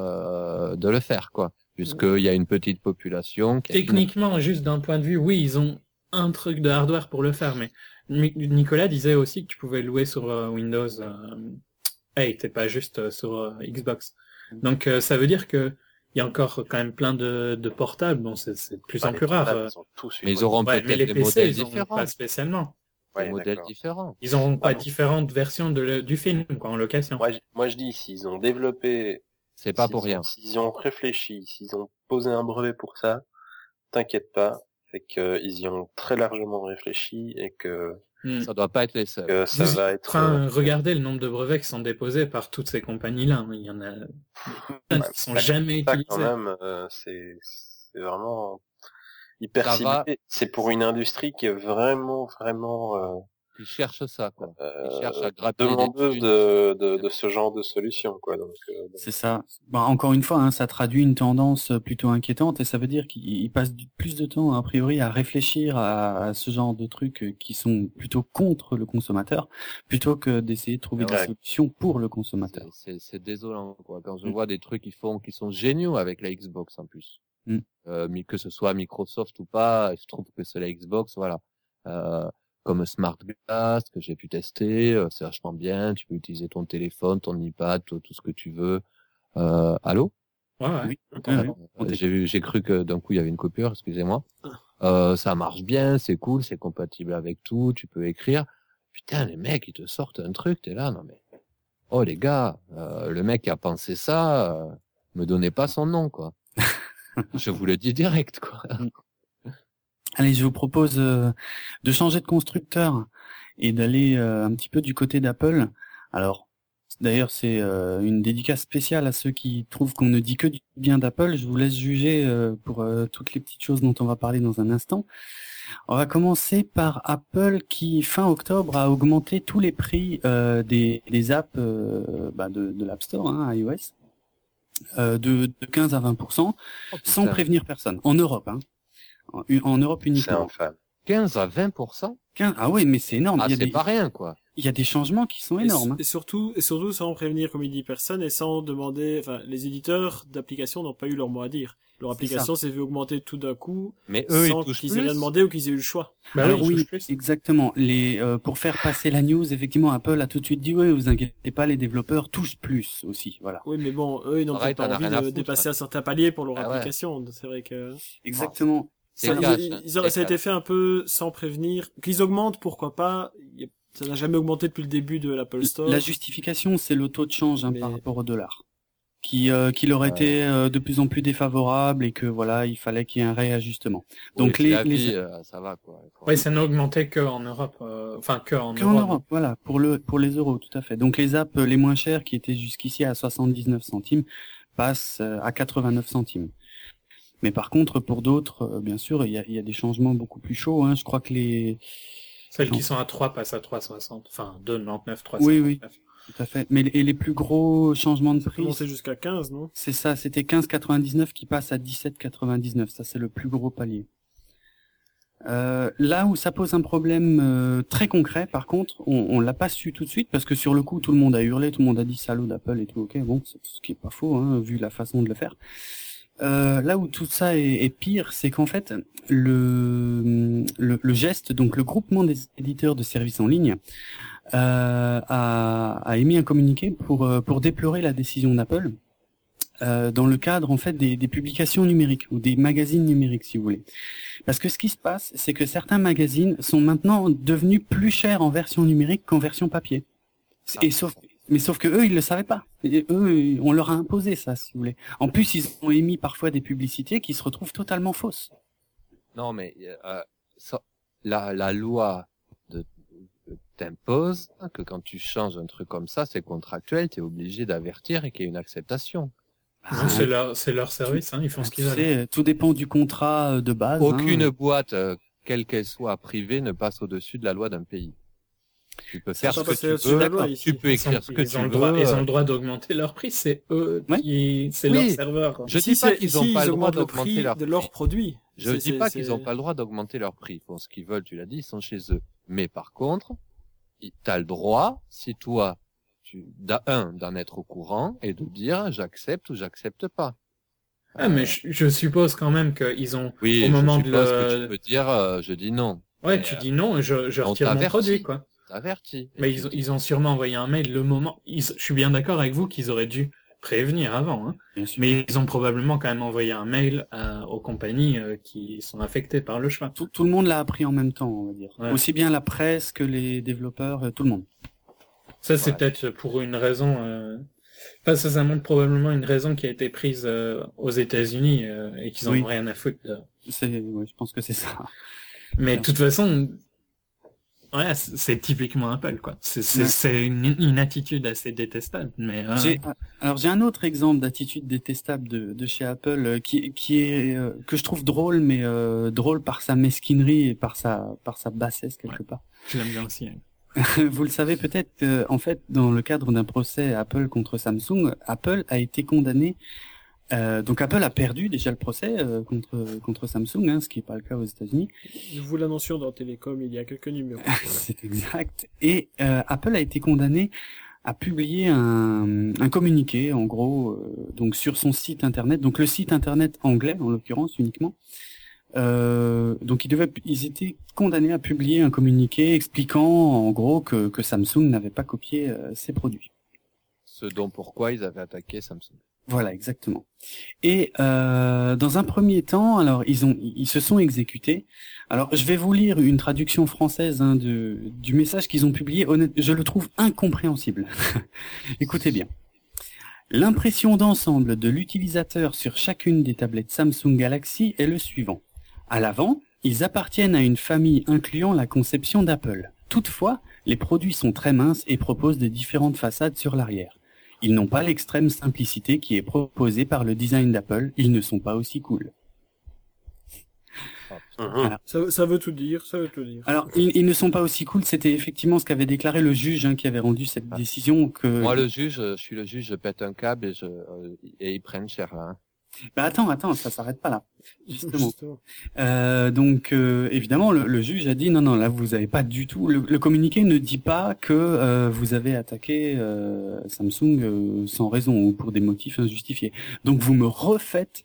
euh, de le faire, quoi? Puisqu'il y a une petite population qui. Techniquement, juste d'un point de vue, oui, ils ont un truc de hardware pour le faire, mais Mi- Nicolas disait aussi que tu pouvais louer sur euh, Windows euh, huit et pas juste euh, sur euh, Xbox. Donc euh, ça veut dire que il y a encore quand même plein de, de portables, bon c'est c'est de plus Bah, en les plus rare. portables, euh. ils ont tous Mais une ils auront Ouais, mais peut-être les des P C, modèles ils auront différents. pas spécialement. Des Ouais, modèles d'accord. différents. Ils auront pas Ah bon. différentes versions de le- du film, quoi, en location. Moi, je, moi, je dis, s'ils ont développé, C'est pas s'ils pour ont- rien. s'ils ont réfléchi, s'ils ont posé un brevet pour ça, t'inquiète pas, c'est qu'ils y ont très largement réfléchi et que, Hmm. Ça doit pas être les seuls. que ça Vous- va être... Enfin, euh, regardez le nombre de brevets qui sont déposés par toutes ces compagnies-là. hein. Il y en a bah, qui sont ça- jamais ça, quand utilisés. même, euh, c'est, c'est vraiment hyper Ça va. ciblé. C'est pour une industrie qui est vraiment, vraiment, euh, Ils cherchent ça, quoi. Ils euh, cherchent à gratter des demandeuse thunes. de, de, de ce genre de solution, quoi. Donc, euh, donc, C'est ça. Bah, encore une fois, hein, ça traduit une tendance plutôt inquiétante et ça veut dire qu'ils passent du- plus de temps, a priori, à réfléchir à, à ce genre de trucs euh, qui sont plutôt contre le consommateur, plutôt que d'essayer de trouver Ouais. des solutions pour le consommateur. C'est- C'est c'est désolant, quoi. Quand je Mm. vois des trucs qu'ils font, qui sont géniaux avec la Xbox en plus. Mm. Euh, mais que ce soit Microsoft ou pas, je trouve que c'est la Xbox, voilà. Euh, comme Smart Glass que j'ai pu tester, euh, c'est vachement bien. Tu peux utiliser ton téléphone, ton iPad, tout, tout ce que tu veux. Euh, allô? Ouais, ouais. Oui. Euh, Ouais, ouais. J'ai vu, j'ai cru que d'un coup il y avait une coupure, excusez-moi. Euh, ça marche bien, c'est cool, c'est compatible avec tout, tu peux écrire. Putain, les mecs, ils te sortent un truc, t'es là, non mais. Oh les gars, euh, le mec qui a pensé ça, euh, me donnez pas son nom, quoi. Je vous le dis direct, quoi. Allez, je vous propose euh, de changer de constructeur et d'aller euh, un petit peu du côté d'Apple. Alors, d'ailleurs, c'est euh, une dédicace spéciale à ceux qui trouvent qu'on ne dit que du bien d'Apple. Je vous laisse juger euh, pour euh, toutes les petites choses dont on va parler dans un instant. On va commencer par Apple qui, fin octobre, a augmenté tous les prix euh, des, des apps euh, bah, de, de l'App Store, hein, iOS, euh, de, de quinze à vingt pour cent, sans Putain. prévenir personne. En Europe, hein. En, en Europe c'est uniquement. infâme. quinze à vingt pour cent? quinze Ah ouais, mais c'est énorme. Ah, Il y a c'est des, pas rien, quoi. il y a des changements qui sont Et, énormes. Hein. et surtout, et surtout sans prévenir, comme il dit, personne et sans demander, enfin, les éditeurs d'applications n'ont pas eu leur mot à dire. Leur application s'est vue augmenter tout d'un coup, Mais eux, sans ils touchent qu'ils plus. aient rien demandé ou qu'ils aient eu le choix. Bah Alors oui, oui, ils touchent plus. exactement. Les euh, pour faire passer la news, effectivement, Apple a tout de suite dit ouais, vous inquiétez pas, les développeurs touchent plus aussi. Voilà. Oui, mais bon, eux, ils n'ont Pareil, peut-être pas t'en as envie rien à de foutre, dépasser hein. un certain palier pour leur Ah ouais. application. C'est vrai que Exactement. C'est ça, le ils- cash, ils- hein. ils auraient- C'est ça a le été cash. fait un peu sans prévenir. Qu'ils augmentent, pourquoi pas. Y a- Ça n'a jamais augmenté depuis le début de l'Apple Store. La justification, c'est le taux de change hein, Mais- par rapport au dollar, qui euh, qui leur Ouais. était euh, de plus en plus défavorable et que voilà, il fallait qu'il y ait un réajustement. Donc Oui, les, la les vie, euh, ça va quoi. Ouais, ça n'a augmenté que en Europe, euh, enfin que en que en Europe. Europe, voilà, pour le pour les euros, tout à fait. Donc les apps euh, les moins chères qui étaient jusqu'ici à soixante-dix-neuf centimes passent euh, à quatre-vingt-neuf centimes. Mais par contre, pour d'autres, euh, bien sûr, il y a, il y a des changements beaucoup plus chauds. Hein. Je crois que les Celles Non. qui sont à trois passent à trois soixante. Enfin, deux quatre-vingt-neuf, trois Oui, oui. soixante-neuf. tout à fait. Mais et les plus gros changements de Ça prix, commençait jusqu'à quinze, non? c'est ça, c'était quinze quatre-vingt-dix-neuf qui passe à dix-sept quatre-vingt-dix-neuf. Ça, c'est le plus gros palier. Euh, là où ça pose un problème euh, très concret, par contre, on, on l'a pas su tout de suite parce que sur le coup, tout le monde a hurlé, tout le monde a dit salaud d'Apple et tout. Ok, bon, c'est ce qui est pas faux, hein, vu la façon de le faire. Euh, là où tout ça est, est pire, c'est qu'en fait, le, le le geste, donc le groupement des éditeurs de services en ligne, euh, a, a émis un communiqué pour euh, pour déplorer la décision d'Apple. Euh, dans le cadre en fait des, des publications numériques ou des magazines numériques si vous voulez. Parce que ce qui se passe, c'est que certains magazines sont maintenant devenus plus chers en version numérique qu'en version papier. Et sauf, mais sauf que eux, ils le savaient pas. Et eux, on leur a imposé ça, si vous voulez. En plus, ils ont émis parfois des publicités qui se retrouvent totalement fausses. Non, mais euh, ça, la, la loi de, de- t'impose que quand tu changes un truc comme ça, c'est contractuel, tu es obligé d'avertir et qu'il y ait une acceptation. Non, c'est leur, c'est leur service, hein, ils font ce qu'ils veulent. C'est, tout dépend du contrat euh, de base. Aucune hein. boîte, euh, quelle qu'elle soit privée, ne passe au-dessus de la loi d'un pays. Tu peux faire Ça ce passe que tu au-dessus de la veux, loi, ici. tu peux Ils, sont- écrire ce que ils tu ont le veux. droit, ils ont euh, le droit d'augmenter leur prix, c'est eux Ouais. qui, c'est Oui. leur serveur. Je Ici, dis pas c'est- qu'ils ont ici, pas ils le droit augmentent le d'augmenter prix leur de prix. leurs produits. Je C'est- dis c'est- pas c'est- qu'ils n'ont pas le droit d'augmenter leur prix. Ils font ce qu'ils veulent, tu l'as dit, ils sont chez eux. Mais par contre, tu as le droit, si toi, tu, d'un, un, d'en être au courant et de dire j'accepte ou j'accepte pas. Ah, mais je, je suppose quand même qu'ils ont, Oui, au moment je de suppose le- que tu peux dire euh, je dis non. ouais, Mais, tu euh, dis non et je, je on retire mon t'avertit. produit, quoi. T'avertis. Et Mais tu ils, ont- dis- ils ont sûrement envoyé un mail le moment, ils, je suis bien d'accord avec vous qu'ils auraient dû prévenir avant, hein. Bien sûr. Mais ils ont probablement quand même envoyé un mail à- aux compagnies euh, qui sont affectées par le choix. Tout, tout le monde l'a appris en même temps, on va dire. Ouais. Aussi bien la presse que les développeurs, euh, tout le monde. Ça, c'est Ouais. peut-être pour une raison. Euh... Enfin, ça, ça montre probablement une raison qui a été prise euh, aux États-Unis euh, et qu'ils en Oui. ont rien à foutre. de- C'est, ouais, je pense que c'est ça. Mais de toute façon, ouais, c'est c'est typiquement Apple, quoi. C'est c'est Ouais. c'est une, une attitude assez détestable. Mais euh, J'ai, alors j'ai un autre exemple d'attitude détestable de, de chez Apple euh, qui, qui est euh, que je trouve drôle, mais euh, drôle par sa mesquinerie et par sa par sa bassesse quelque part. je l'aime bien aussi. hein. Vous le savez peut-être que, en fait, dans le cadre d'un procès Apple contre Samsung, Apple a été condamné. Euh, donc Apple a perdu déjà le procès euh, contre contre Samsung, hein, ce qui n'est pas le cas aux États-Unis. Nous vous l'annoncions dans Télécom il y a quelques numéros. C'est exact. Et euh, Apple a été condamné à publier un, un communiqué, en gros, euh, donc sur son site internet, donc le site internet anglais en l'occurrence uniquement. Euh, donc ils devaient, ils étaient condamnés à publier un communiqué expliquant en gros que, que Samsung n'avait pas copié euh, ses produits. Ce dont pourquoi ils avaient attaqué Samsung. Voilà, exactement. Et euh, dans un premier temps, alors ils ont, ils se sont exécutés. Alors je vais vous lire une traduction française hein, de du message qu'ils ont publié. Honnêtement, je le trouve incompréhensible. Écoutez bien. L'impression d'ensemble de l'utilisateur sur chacune des tablettes Samsung Galaxy est le suivant. À l'avant, ils appartiennent à une famille incluant la conception d'Apple. Toutefois, les produits sont très minces et proposent de différentes façades sur l'arrière. Ils n'ont pas l'extrême simplicité qui est proposée par le design d'Apple, ils ne sont pas aussi cool. Ah, putain. Mhm. Voilà. Ça, ça veut tout dire, ça veut tout dire. Alors, ils, ils ne sont pas aussi cool, c'était effectivement ce qu'avait déclaré le juge hein, qui avait rendu cette Ah. décision que... Moi, le juge, je suis le juge, je pète un câble et je euh, et ils prennent cher là. Hein. Bah attends, attends, ça s'arrête pas là. Justement. Justement. Euh, donc euh, évidemment, le, le juge a dit non, non, là vous avez pas du tout. Le, le communiqué ne dit pas que euh, vous avez attaqué euh, Samsung euh, sans raison ou pour des motifs injustifiés. Donc vous me refaites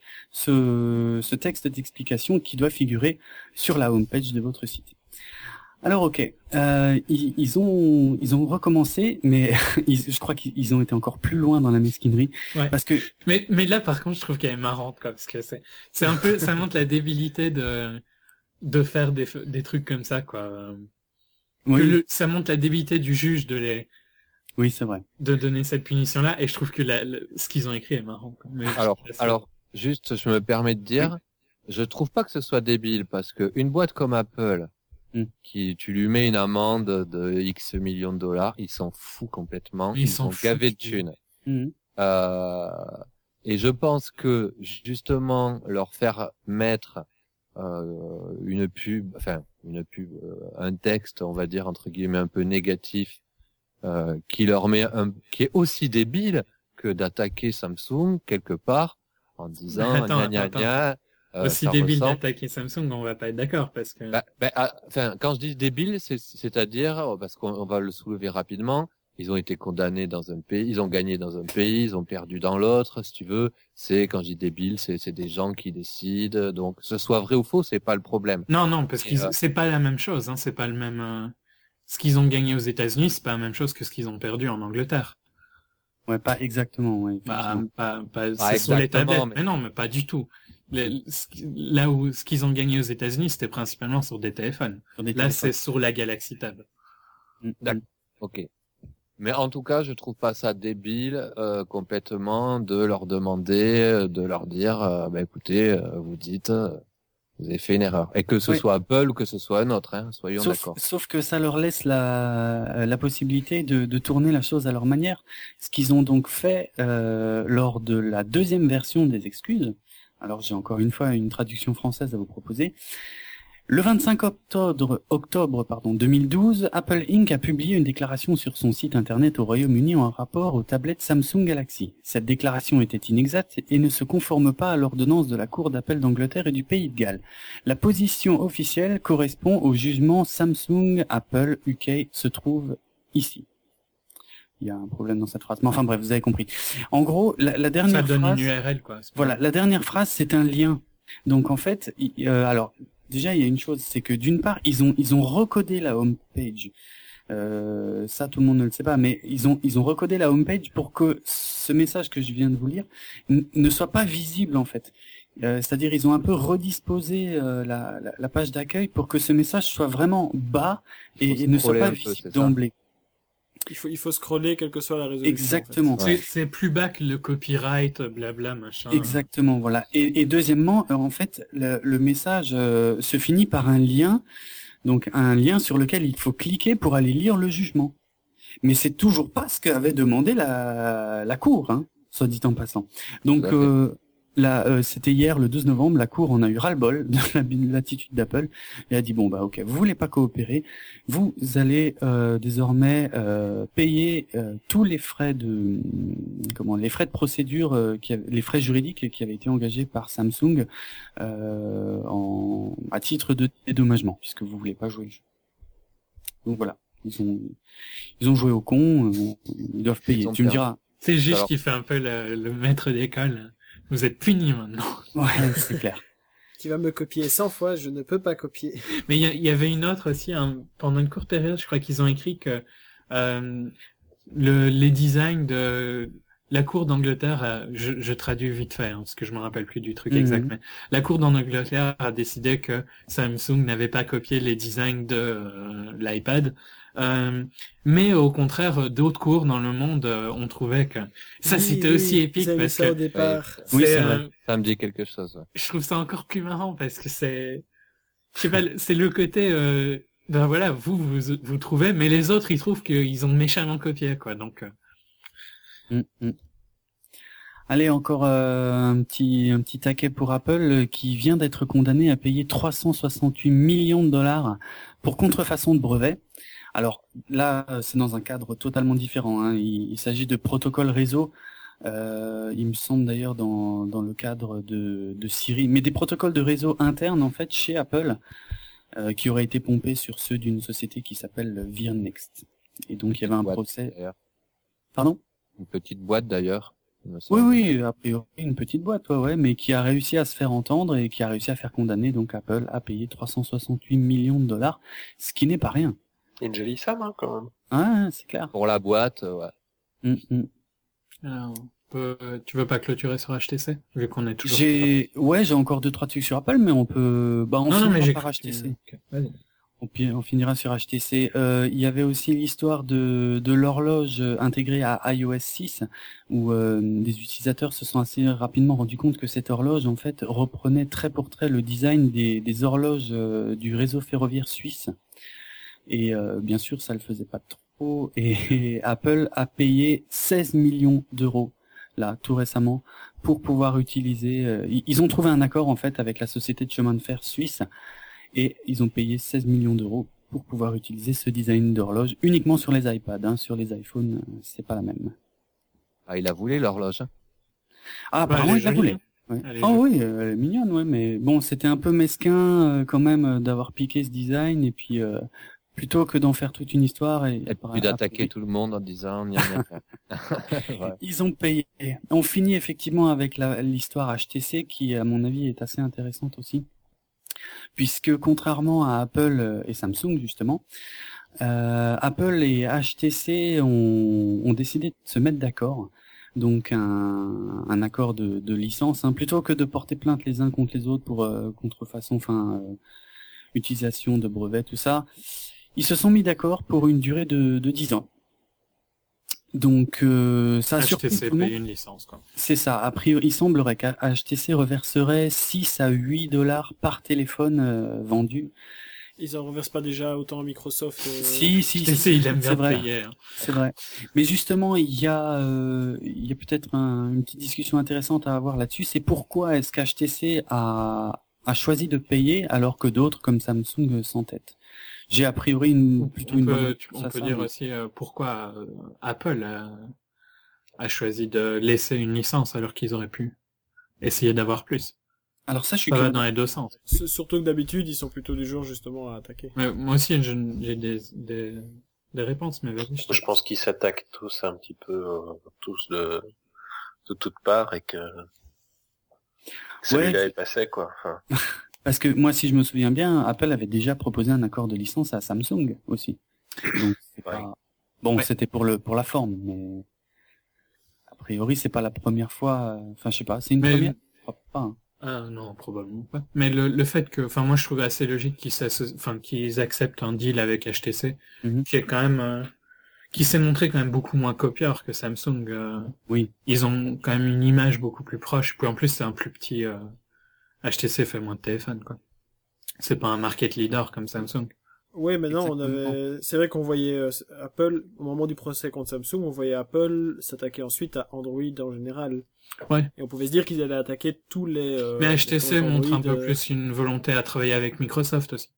ce, ce texte d'explication qui doit figurer sur la homepage de votre site. Alors ok, euh, ils, ils ont ils ont recommencé, mais ils, je crois qu'ils ont été encore plus loin dans la mesquinerie, Ouais. parce que Mais, mais là, par contre, je trouve qu'elle est marrante, quoi, parce que c'est, c'est un peu, ça montre la débilité de, de faire des, des trucs comme ça, quoi. oui, Que le, ça montre la débilité du juge de les, oui c'est vrai. de donner cette punition-là, et je trouve que la, le- ce qu'ils ont écrit est marrant, quoi. Mais Alors, je- alors, juste, je me permets de dire, je trouve pas que ce soit débile parce que une boîte comme Apple, Mm. qui, tu lui mets une amende de X millions de dollars, il s'en fout complètement. Ils Ils, s'en sont foutent. gavés de thunes. Mhm. Euh, et je pense que justement leur faire mettre euh, une pub, enfin une pub, euh, un texte, on va dire entre guillemets un peu négatif, euh, qui leur met un, qui est aussi débile que d'attaquer Samsung quelque part en disant Attends, gna gna attends, gna. euh, aussi ça débile ressemble- d'attaquer Samsung, on va pas être d'accord, parce que... bah, bah, ah, enfin, quand je dis débile, c'est, c'est-à-dire, parce qu'on on va le soulever rapidement, ils ont été condamnés dans un pays, ils ont gagné dans un pays, ils ont perdu dans l'autre, si tu veux. C'est, quand je dis débile, c'est, c'est des gens qui décident. Donc, que ce soit vrai ou faux, c'est pas le problème. Non, non, parce que Et, euh, c'est pas la même chose, hein, c'est pas le même... euh, Ce qu'ils ont gagné aux États-Unis, c'est pas la même chose que ce qu'ils ont perdu en Angleterre. Ouais, pas exactement. Ouais, Bah, effectivement. pas, pas, Ah, c'est sur les exactement, tablettes. mais- Mais... non, mais pas du tout. Les- ce qui- là où ce qu'ils ont gagné aux États-Unis, c'était principalement sur des téléphones. Sur des Là, téléphones. c'est sur la Galaxy Tab. Mm, D'accord. Ok. Mais en tout cas, je trouve pas ça débile euh, complètement de leur demander, euh, de leur dire, euh, bah écoutez, euh, vous dites, euh, vous avez fait une erreur, et que ce Oui. soit Apple ou que ce soit un autre, hein, soyons Sauf, d'accord. sauf que ça leur laisse la, la possibilité de, de tourner la chose à leur manière. Ce qu'ils ont donc fait euh, lors de la deuxième version des excuses. Alors j'ai encore une fois une traduction française à vous proposer. Le vingt-cinq octobre, octobre pardon, deux mille douze, Apple Incorporated a publié une déclaration sur son site internet au Royaume-Uni en rapport aux tablettes Samsung Galaxy. Cette déclaration était inexacte et ne se conforme pas à l'ordonnance de la Cour d'appel d'Angleterre et du Pays de Galles. La position officielle correspond au jugement Samsung Apple U K se trouve ici. Il y a un problème dans cette phrase. Mais enfin bref, vous avez compris. En gros, la, la Ça dernière donne phrase... une U R L, quoi. C'est pas- Voilà, la dernière phrase, c'est un lien. Donc en fait, il- euh, alors déjà il y a une chose, c'est que d'une part ils ont ils ont recodé la homepage. Euh, ça tout le monde ne le sait pas, mais ils ont ils ont recodé la homepage pour que ce message que je viens de vous lire n- ne soit pas visible en fait. Euh, c'est-à-dire ils ont un peu redisposé euh, la, la, la page d'accueil pour que ce message soit vraiment bas Il faut et, et ne soit scroller pas un peu, visible c'est ça. d'emblée. Il faut, il faut scroller quelle que soit la résolution. Exactement. en fait. Ouais. C'est, c'est plus bas que le copyright, blabla, machin. Exactement, voilà. Et, et deuxièmement, euh, en fait, le, le message euh, se finit par un lien, donc un lien sur lequel il faut cliquer pour aller lire le jugement. Mais c'est toujours pas ce qu'avait demandé la, la Cour, hein, soit dit en passant. Donc Tout à fait. euh, là, euh, c'était hier, le douze novembre, la Cour en a eu ras-le-bol de la- l'attitude d'Apple et a dit bon bah ok, vous voulez pas coopérer, vous allez euh, désormais euh, payer euh, tous les frais de comment les frais de procédure, euh, qui avaient- les frais juridiques qui avaient été engagés par Samsung euh, en à titre de dédommagement puisque vous voulez pas jouer le jeu. Donc voilà, ils ont ils ont joué au con, euh, ils doivent payer. Ils ont Tu me perdu. diras. C'est le juge Alors- qui fait un peu le, le maître d'école. Vous êtes puni maintenant. Ouais, c'est clair. Qui va me copier cent fois, je ne peux pas copier. Mais il y, a- il y avait une autre aussi, hein, pendant une courte période, je crois qu'ils ont écrit que euh, le, les designs de la Cour d'Angleterre, a- je, je traduis vite fait, hein, parce que je me rappelle plus du truc Mhm. exact, mais la Cour d'Angleterre a décidé que Samsung n'avait pas copié les designs de euh, l'iPad. Euh, mais au contraire, d'autres cours dans le monde euh, ont trouvé que ça Oui, c'était oui, aussi épique ils avaient parce ça que au départ. Oui, c'est euh, vrai. Ça me dit quelque chose. Ouais. je trouve ça encore plus marrant parce que c'est, je sais pas, c'est le côté, euh, ben voilà, vous, vous, vous trouvez, mais les autres, ils trouvent qu'ils ont méchamment copié, quoi, donc, euh, Mm, mm. Allez, encore euh, un petit un petit taquet pour Apple euh, qui vient d'être condamné à payer trois cent soixante-huit millions de dollars pour contrefaçon de brevets. Alors là, euh, c'est dans un cadre totalement différent, hein. Il, il s'agit de protocoles réseau Euh, il me semble d'ailleurs dans, dans le cadre de, de Siri, mais des protocoles de réseau internes en fait chez Apple euh, qui auraient été pompés sur ceux d'une société qui s'appelle Virnext. Et donc il y avait un Boîte, procès. d'ailleurs. Pardon ? Une petite boîte d'ailleurs. il me Oui, semble. oui, a priori une petite boîte, ouais, ouais, mais qui a réussi à se faire entendre et qui a réussi à faire condamner donc Apple à payer trois cent soixante-huit millions de dollars, ce qui n'est pas rien. Une jolie somme, hein, quand même. Ah, c'est clair. Pour la boîte, euh, ouais. Mm, mm. Alors, on peut... Tu veux pas clôturer sur H T C vu qu'on est toujours. J'ai, ouais, j'ai encore deux trois trucs sur Apple, mais on peut, bah, on Non, non, mais finira j'ai par cru H T que- C. ok, vas-y. On, pi- on finira sur H T C. Euh, il y avait aussi l'histoire de, de l'horloge intégrée à i O S six, où euh, des utilisateurs se sont assez rapidement rendus compte que cette horloge, en fait, reprenait trait pour trait le design des, des horloges euh, du réseau ferroviaire suisse. Et euh, bien sûr, ça le faisait pas trop. Et, Apple a payé seize millions d'euros, là, tout récemment, pour pouvoir utiliser... euh, ils- ils ont trouvé un accord, en fait, avec la société de chemin de fer suisse, et ils ont payé seize millions d'euros pour pouvoir utiliser ce design d'horloge uniquement sur les iPads. Hein. Sur les iPhones, euh, c'est pas la même. Ah, il a voulu l'horloge. hein. Ah, Bah, apparemment, elle est il la jolie, voulait. Ouais. Elle est Oh jolie. oui, euh, elle est mignonne, ouais, mais bon, c'était un peu mesquin euh, quand même euh, d'avoir piqué ce design, et puis euh, plutôt que d'en faire toute une histoire et, Et puis d'attaquer tout le monde en disant gna, gna, gna. Ouais. Ils ont payé. On finit effectivement avec la- l'histoire H T C qui, à mon avis, est assez intéressante aussi. Puisque contrairement à Apple euh, et Samsung, justement, euh, Apple et H T C ont, ont décidé de se mettre d'accord. Donc un, un accord de, de licence, hein, plutôt que de porter plainte les uns contre les autres pour euh, contrefaçon, enfin, euh, utilisation de brevets, tout ça. Ils se sont mis d'accord pour une durée de, de dix ans. Donc euh, ça a surpris H T C tout le monde. paye une licence, quoi. C'est ça. A priori, il semblerait qu'H T C reverserait six à huit dollars par téléphone euh, vendu. Ils en reversent pas déjà autant à Microsoft. euh, Si, si, H si, T C, il aime c'est bien vrai. payer. hein. C'est vrai. Mais justement, il y a, euh, il y a peut-être un- une petite discussion intéressante à avoir là-dessus. C'est pourquoi est-ce qu'H T C a, a choisi de payer alors que d'autres, comme Samsung, euh, s'entêtent. J'ai a priori une, plutôt On une peut, bonne tu- réponse on à peut ça, dire mais- aussi euh, pourquoi euh, Apple a, a choisi de laisser une licence alors qu'ils auraient pu essayer d'avoir plus. Alors ça, je suis Ça va curieux. dans les deux sens. s- Surtout que d'habitude, ils sont plutôt du genre justement à attaquer. Mais moi aussi, je- j'ai des, des, des réponses, mais vas-y. je te- Je pense qu'ils s'attaquent tous un petit peu, euh, tous de, de toutes parts et que, que celui-là Ouais. est passé, quoi. Enfin, Parce que moi, si je me souviens bien, Apple avait déjà proposé un accord de licence à Samsung aussi. Donc c'est Ouais. pas bon, Ouais. c'était pour le pour la forme, mais a priori c'est pas la première fois. euh, Enfin, je sais pas, c'est une Mais- première. Je crois pas. hein. Ah non, probablement pas. Mais le, le fait que, enfin moi je trouvais assez logique qu'ils s'asso- enfin qu'ils acceptent un deal avec H T C, Mhm. qui est quand même, euh, qui s'est montré quand même beaucoup moins copieur que Samsung. euh, Oui. Ils ont quand même une image beaucoup plus proche. Puis en plus c'est un plus petit. euh, H T C fait moins de téléphone, quoi. C'est pas un market leader comme Samsung. Oui, maintenant on Exactement. avait. C'est vrai qu'on voyait euh, Apple au moment du procès contre Samsung, on voyait Apple s'attaquer ensuite à Android en général. Ouais. Et on pouvait se dire qu'ils allaient attaquer tous les. euh, Mais H T C les montre un Android, peu euh, plus une volonté à travailler avec Microsoft aussi.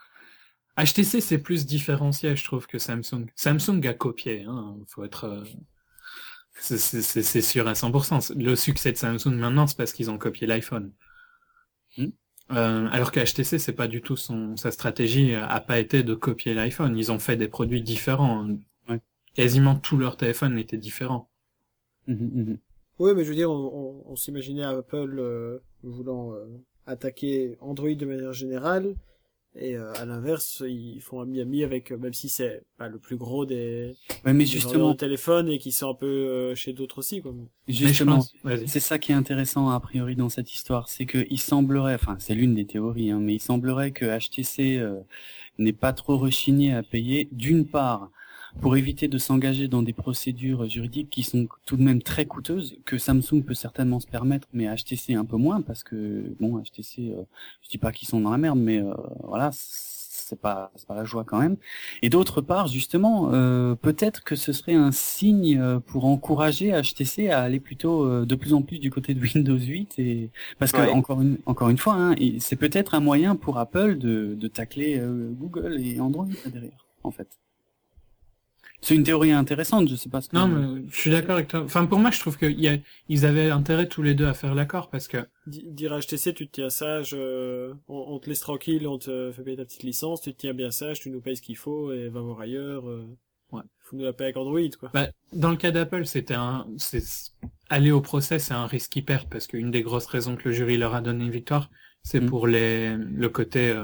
H T C c'est plus différencié, je trouve, que Samsung. Samsung a copié, hein. Faut être. euh, C'est c'est- c'est- c'est sûr à cent pour cent. Le succès de Samsung maintenant, c'est parce qu'ils ont copié l'iPhone. Hmm. Euh, alors que H T C, c'est pas du tout son sa stratégie euh, a pas été de copier l'iPhone. Ils ont fait des produits différents. Ouais. Quasiment tous leurs téléphones étaient différents. Mhm, mhm. Oui, mais je veux dire, on, on, on s'imaginait Apple euh, voulant euh, attaquer Android de manière générale, et euh, à l'inverse, ils font un mi-ami avec, euh, même si c'est pas le plus gros des, Ouais, mais des vendeurs justement, de téléphone et qui sont un peu euh, chez d'autres aussi, quoi. Mais je justement, pense. Vas-y. c'est ça qui est intéressant a priori dans cette histoire, c'est que il semblerait, enfin c'est l'une des théories, hein, mais il semblerait que H T C euh, n'ait pas trop rechigné à payer, d'une part pour éviter de s'engager dans des procédures juridiques qui sont tout de même très coûteuses, que Samsung peut certainement se permettre, mais H T C un peu moins, parce que bon, H T C, euh, je dis pas qu'ils sont dans la merde, mais euh, voilà, c'est pas c'est pas la joie quand même. Et d'autre part, justement, euh, peut-être que ce serait un signe euh, pour encourager H T C à aller plutôt euh, de plus en plus du côté de Windows huit, et parce que Ouais. encore une encore une fois, hein, et c'est peut-être un moyen pour Apple de de tacler euh, Google et Android là derrière, en fait. C'est une théorie intéressante, je sais pas ce que... Non, mais je suis d'accord avec toi. Enfin, pour moi, je trouve qu'ils a... ils avaient intérêt tous les deux à faire l'accord, parce que... Dire H T C, tu te tiens sage, euh, on, on te laisse tranquille, on te fait payer ta petite licence, tu te tiens bien sage, tu nous payes ce qu'il faut, et va voir ailleurs, euh, ouais. Faut-nous la payer avec Android, quoi. Bah, dans le cas d'Apple, c'était un... c'est... aller au procès, c'est un risque qu'ils perdent, parce qu'une des grosses raisons que le jury leur a donné une victoire, c'est mmh. pour les... le côté euh,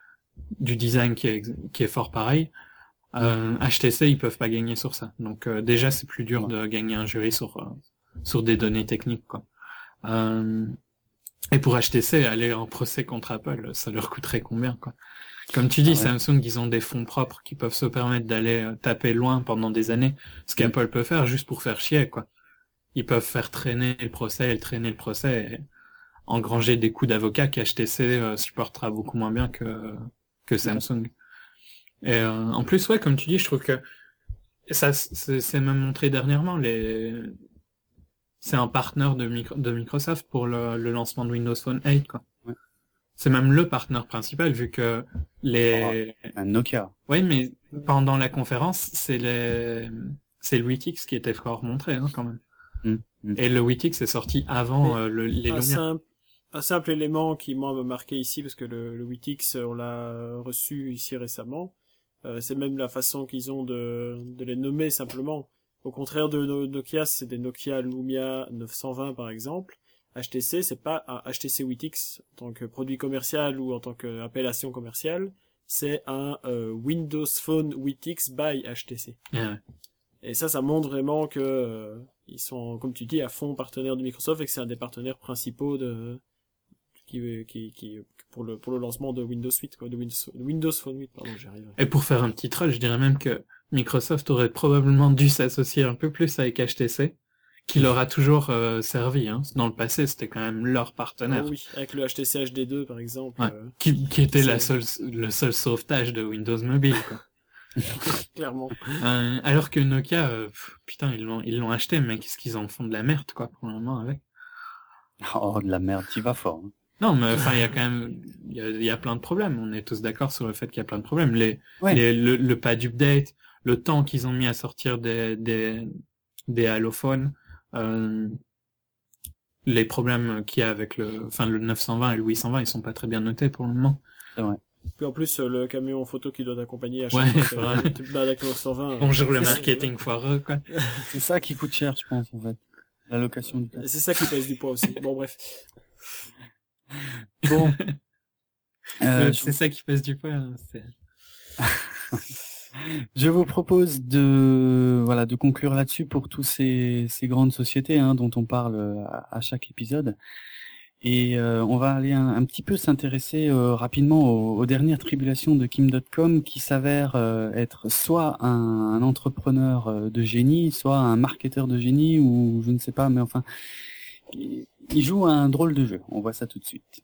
du design qui est, qui est fort pareil. Euh, H T C, ils peuvent pas gagner sur ça. Donc euh, déjà, c'est plus dur ouais. de gagner un jury sur euh, sur des données techniques, quoi. Euh, et pour H T C, aller en procès contre Apple, ça leur coûterait combien, quoi. Comme tu dis, ah ouais. Samsung, ils ont des fonds propres qui peuvent se permettre d'aller euh, taper loin pendant des années, ce qu'Apple mmh. peut faire juste pour faire chier, quoi. Ils peuvent faire traîner le procès et traîner le procès et engranger des coûts d'avocat qu'H T C euh, supportera beaucoup moins bien que que Samsung. Mmh. Et euh, en plus, ouais, comme tu dis, je trouve que ça c'est, c'est même montré dernièrement. Les... C'est un partenaire de, micro... de Microsoft pour le, le lancement de Windows Phone huit, quoi. Ouais. C'est même le partenaire principal, vu que les... Oh, un Nokia. Oui, mais pendant la conférence, c'est les... c'est le huit X qui était fort montré, hein, quand même. Mmh, mmh. Et le huit X est sorti avant euh, le, les un Lumia. Simple, un simple élément qui, moi, m'a marqué ici, parce que le, le huit X, on l'a reçu ici récemment. Euh, c'est même la façon qu'ils ont de, de les nommer simplement. Au contraire de Nokia, c'est des Nokia Lumia neuf cent vingt par exemple. H T C, c'est pas un H T C huit X en tant que produit commercial ou en tant qu'appellation commerciale. C'est un euh, Windows Phone huit X by H T C. Yeah. Et ça, ça montre vraiment que euh, ils sont, comme tu dis, à fond partenaires de Microsoft et que c'est un des partenaires principaux de qui qui qui pour le pour le lancement de Windows huit, quoi, de Windows, Windows Phone huit, pardon, j'y arrive. Et pour faire un petit troll, je dirais même que Microsoft aurait probablement dû s'associer un peu plus avec H T C, qui leur a toujours euh, servi, hein. Dans le passé, c'était quand même leur partenaire. Oh oui, avec le H T C H D deux par exemple. Ouais. Euh, qui qui était la seule le seul sauvetage de Windows Mobile, quoi. Clairement. Euh, alors que Nokia, euh, pff, putain, ils l'ont ils l'ont acheté, mais qu'est-ce qu'ils en font de la merde, quoi, pour le moment avec. Oh, de la merde, tu vas fort. Hein. Non, mais enfin, il y a quand même, il y a, y a plein de problèmes. On est tous d'accord sur le fait qu'il y a plein de problèmes. Les, ouais. les le, le pas d'update, le temps qu'ils ont mis à sortir des des des allophones, euh, les problèmes qu'il y a avec le, enfin le neuf cent vingt et le huit cent vingt, ils sont pas très bien notés pour le moment. C'est vrai. Puis en plus, le camion photo qui doit t'accompagner à chaque ouais, fois que tu te balades avec le neuf cent vingt. Bonjour le marketing foireux, quoi. C'est ça qui coûte cher, je pense, en fait. La location du casque. C'est ça qui pèse du poids aussi. Bon, bref. Bon. Euh, c'est je... ça qui pèse du poids. Hein, c'est... Je vous propose de voilà de conclure là-dessus pour tous ces ces grandes sociétés hein, dont on parle à, à chaque épisode. Et euh, on va aller un, un petit peu s'intéresser euh, rapidement aux, aux dernières tribulations de Kim dot com, qui s'avère euh, être soit un, un entrepreneur euh, de génie, soit un marketeur de génie, ou je ne sais pas, mais enfin, il, il joue à un drôle de jeu. On voit ça tout de suite.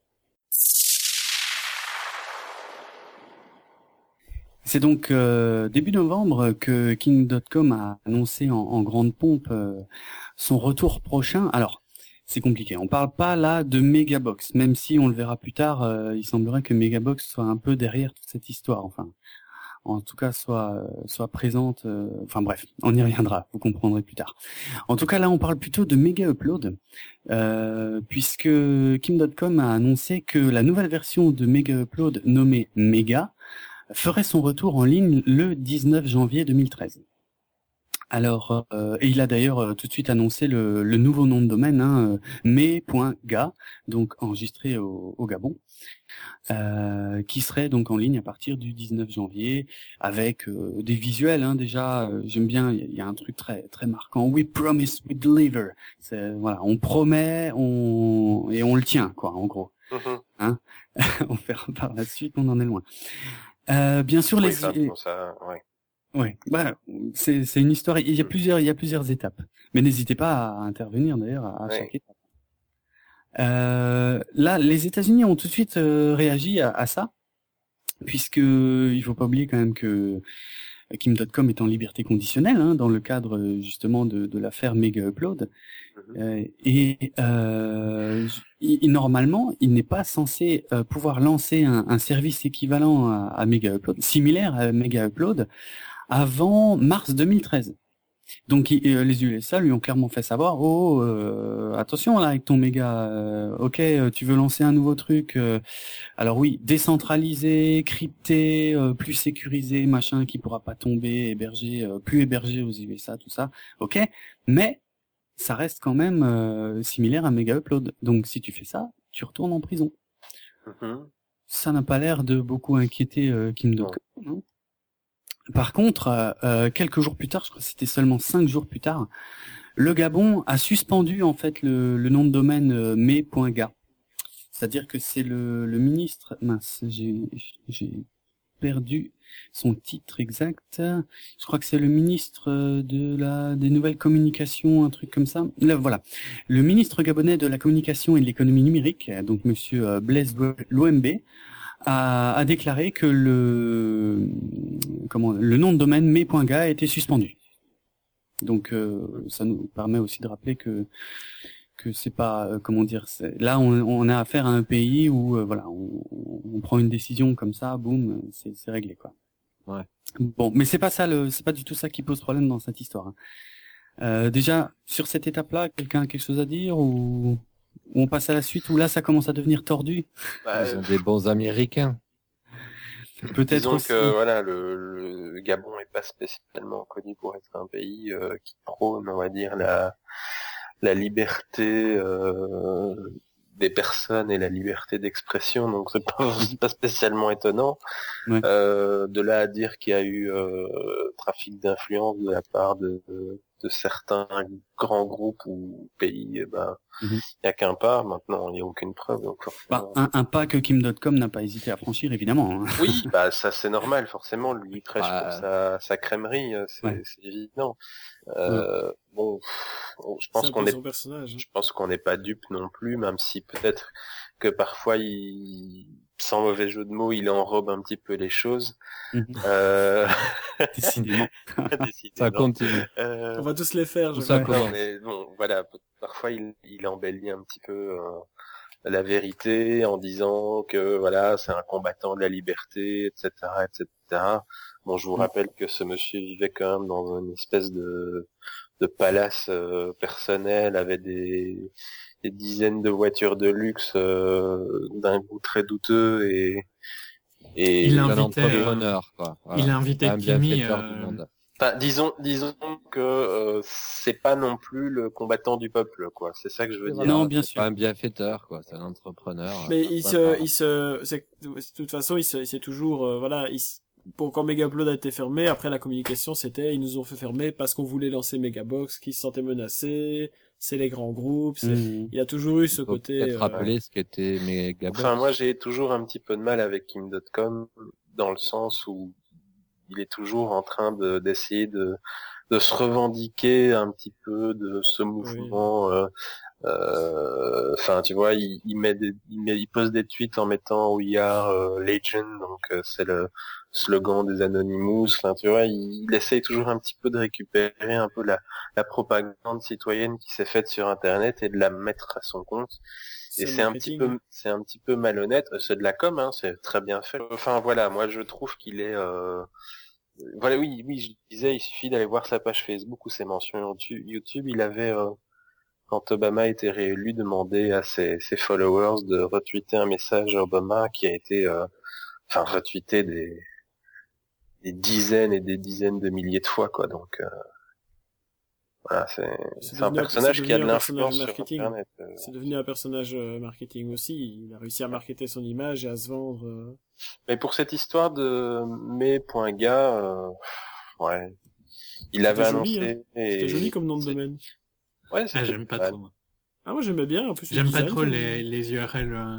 C'est donc euh, début novembre que Kim dot com a annoncé en, en grande pompe euh, son retour prochain. Alors, c'est compliqué. On parle pas là de Megabox, même si on le verra plus tard. Euh, il semblerait que Megabox soit un peu derrière toute cette histoire. Enfin, en tout cas, soit soit présente. Euh, enfin bref, on y reviendra. Vous comprendrez plus tard. En tout cas, là, on parle plutôt de Mega Upload, euh, puisque Kim dot com a annoncé que la nouvelle version de Mega Upload, nommée Mega, ferait son retour en ligne le dix-neuf janvier deux mille treize. Alors, euh, et il a d'ailleurs euh, tout de suite annoncé le, le nouveau nom de domaine, hein, euh, me point ga, donc enregistré au, au Gabon, euh, qui serait donc en ligne à partir du dix-neuf janvier, avec euh, des visuels. Hein, déjà, euh, j'aime bien, il y, y a un truc très très marquant. We promise, we deliver. C'est, voilà, on promet, on et on le tient, quoi, en gros. Mm-hmm. Hein on verra par la suite, on en est loin. Euh, bien sûr, oui, les. Ça, ça, ouais. Ouais, bah c'est c'est une histoire. Il y a plusieurs il y a plusieurs étapes. Mais n'hésitez pas à intervenir d'ailleurs à, à ouais. chaque étape. Euh, là, les États-Unis ont tout de suite euh, réagi à, à ça, puisque il faut pas oublier quand même que Kim dot com est en liberté conditionnelle hein, dans le cadre justement de, de l'affaire Mega Upload. Mm-hmm. Euh, et euh, il, normalement, il n'est pas censé euh, pouvoir lancer un, un service équivalent à, à Mega Upload, similaire à Mega Upload, avant mars deux mille treize. Donc il- euh, les U S A lui ont clairement fait savoir, oh euh, attention là avec ton méga, euh, ok euh, tu veux lancer un nouveau truc, euh, alors oui décentralisé, crypté, euh, plus sécurisé, machin qui pourra pas tomber, hébergé, euh, plus hébergé aux U S A, tout ça, ok, mais ça reste quand même euh, similaire à Mega Upload. Donc si tu fais ça, tu retournes en prison. Mhm. Ça n'a pas l'air de beaucoup inquiéter euh, Kim Dotcom. Hein. Par contre, euh, euh, quelques jours plus tard, je crois que c'était seulement cinq jours plus tard, le Gabon a suspendu en fait le, le nom de domaine euh, me point ga. C'est-à-dire que c'est le, le ministre, mince, j'ai j'ai perdu son titre exact. Je crois que c'est le ministre de la des nouvelles communications, un truc comme ça. Là, voilà, le ministre gabonais de la communication et de l'économie numérique, donc Monsieur euh, Blaise Louembe, a, a déclaré que le comment le nom de domaine me point ga a été suspendu. Donc euh, ça nous permet aussi de rappeler que que c'est pas euh, comment dire, c'est, là on, on a affaire à un pays où euh, voilà on, on prend une décision comme ça, boum, c'est, c'est réglé quoi. Ouais. Bon, mais c'est pas ça le c'est pas du tout ça qui pose problème dans cette histoire. Hein. Euh, déjà sur cette étape-là, quelqu'un a quelque chose à dire ou ou on passe à la suite où là ça commence à devenir tordu. Bah, Ils ont des bons Américains. Peut-être disons aussi. que voilà, le, le Gabon est pas spécialement connu pour être un pays euh, qui prône, on va dire, la la liberté euh, des personnes et la liberté d'expression, donc c'est pas, c'est pas spécialement étonnant. Ouais. Euh, de là à dire qu'il y a eu euh, trafic d'influence de la part de, de, de certains grands groupes ou pays, eh ben il Mhm. y a qu'un pas. Maintenant, il n'y a aucune preuve. Donc Bah, forcément... un, un pas que Kim Dotcom n'a pas hésité à franchir évidemment. Hein. Oui, bah ça c'est normal, forcément. Lui il prêche Ah. pour sa, sa crèmerie, c'est, Ouais. c'est évident. Euh, Bon, je pense C'est un qu'on peu est son personnage. hein. Je pense qu'on n'est pas dupe non plus, même si peut-être que parfois, il, sans mauvais jeu de mots, il enrobe un petit peu les choses. Mhm. Euh... Décidément. décidément. Ça continue. Euh... On va tous les faire. Je Ça crois. commence. Non, mais bon, voilà. Parfois, il, il embellit un petit peu euh, la vérité en disant que voilà, c'est un combattant de la liberté, et cetera, et cetera. Bon, je vous Mhm. rappelle que ce monsieur vivait quand même dans une espèce de de palace euh, personnel, avait des, des dizaines de voitures de luxe euh, d'un goût très douteux et et Il C'est un invitait, entrepreneur, quoi. Voilà. Il a invité Un Kimi. bienfaiteur euh, du monde. enfin, disons disons que euh, c'est pas non plus le combattant du peuple, quoi. C'est ça que je veux dire. Non, bien c'est sûr. pas un bienfaiteur, quoi. C'est un entrepreneur. Mais euh, il ça se, part. il se, c'est, de toute façon, il se, il s'est toujours, euh, voilà, il, s- pour quand Megaupload a été fermé, après la communication, c'était, ils nous ont fait fermer parce qu'on voulait lancer Megabox, qui se sentait menacé, c'est les grands groupes, c'est, Mhm. il y a toujours eu ce Il faut côté, peut-être euh, rappeler ce qu'était Megabox. Enfin, moi, j'ai toujours un petit peu de mal avec Kim Dotcom dans le sens où il est toujours en train de d'essayer de de se revendiquer un petit peu de ce mouvement. euh, euh, Enfin, tu vois, il, il met des, il, met, il pose des tweets en mettant We are euh, Legend, donc euh, c'est le slogan des Anonymous. Enfin, tu vois, il, il essaye toujours un petit peu de récupérer un peu la, la propagande citoyenne qui s'est faite sur Internet et de la mettre à son compte. Et le c'est un petit marketing. peu, c'est un petit peu malhonnête. Euh, C'est de la com, hein, c'est très bien fait. Enfin voilà, moi je trouve qu'il est, euh... voilà, oui, oui, je disais, il suffit d'aller voir sa page Facebook ou ses mentions YouTube. Il avait, euh, quand Obama était réélu, demandé à ses, ses followers de retweeter un message à Obama qui a été, euh... enfin, retweeté des, des dizaines et des dizaines de milliers de fois, quoi. Donc euh... voilà, c'est, C'est c'est un devenu un- personnage c'est qui a de devenu un personnage l'influence sur marketing. Internet. euh. C'est devenu un personnage euh, marketing aussi. Il a réussi à marketer son image et à se vendre. euh. Mais pour cette histoire de me.ga, euh, ouais, il C'était avait joli, annoncé. et... C'était joli comme nom de c'est- domaine. Ouais, Ah, c'était j'aime pas mal. trop. moi. Ah, moi j'aimais bien. En plus, le J'aime pas design, trop j'aime les, bien. les U R L euh,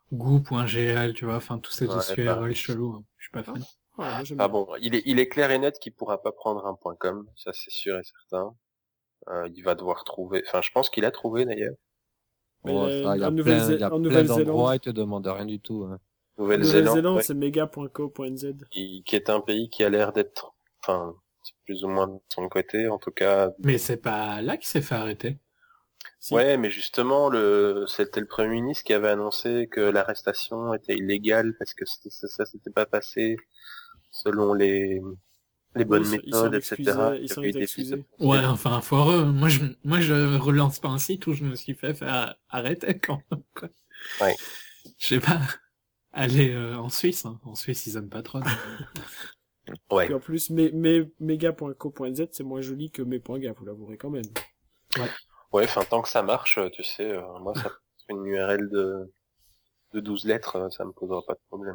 goo.gl, tu vois, enfin tous ces Ouais, U R L pareil. chelous. hein. Je suis pas fan. Ah, moi, j'aime Ah bien. bon, il est, il est clair et net qu'il pourra pas prendre un .com, ça c'est sûr et certain. Euh, il va devoir trouver, enfin je pense qu'il a trouvé d'ailleurs. Mais Oh, euh, ça, il y a en plein, Nouvelle-Zé- il y a en plein Nouvelle-Zélande. d'endroits, ils te demandent rien du tout. Hein. En Nouvelle-Zélande, Nouvelle-Zélande, ouais, c'est mega point co point n z. qui, qui est un pays qui a l'air d'être, enfin, c'est plus ou moins de son côté, en tout cas. Mais c'est pas là qu'il s'est fait arrêter. Si. Ouais, mais justement, le, c'était le Premier ministre qui avait annoncé que l'arrestation était illégale parce que c'était- ça, ça s'était pas passé selon les, les bonnes Ils- ils méthodes, sont et excusés, cetera. ils qui sont avaient été excusés. mises- Ouais, enfin, foireux. Moi, je, moi, je relance pas un site où je me suis fait faire arrêter quand même, quoi. Ouais. Je sais pas. Aller euh, en Suisse, hein. En Suisse, ils aiment pas trop. donc. Ouais. Puis en plus, mes, mes, mega point co point z, c'est moins joli que mes.ga, vous l'avouerez quand même. Ouais, enfin, tant que ça marche, tu sais, euh, moi, ça, une U R L de, de douze lettres, euh, ça me posera pas de problème.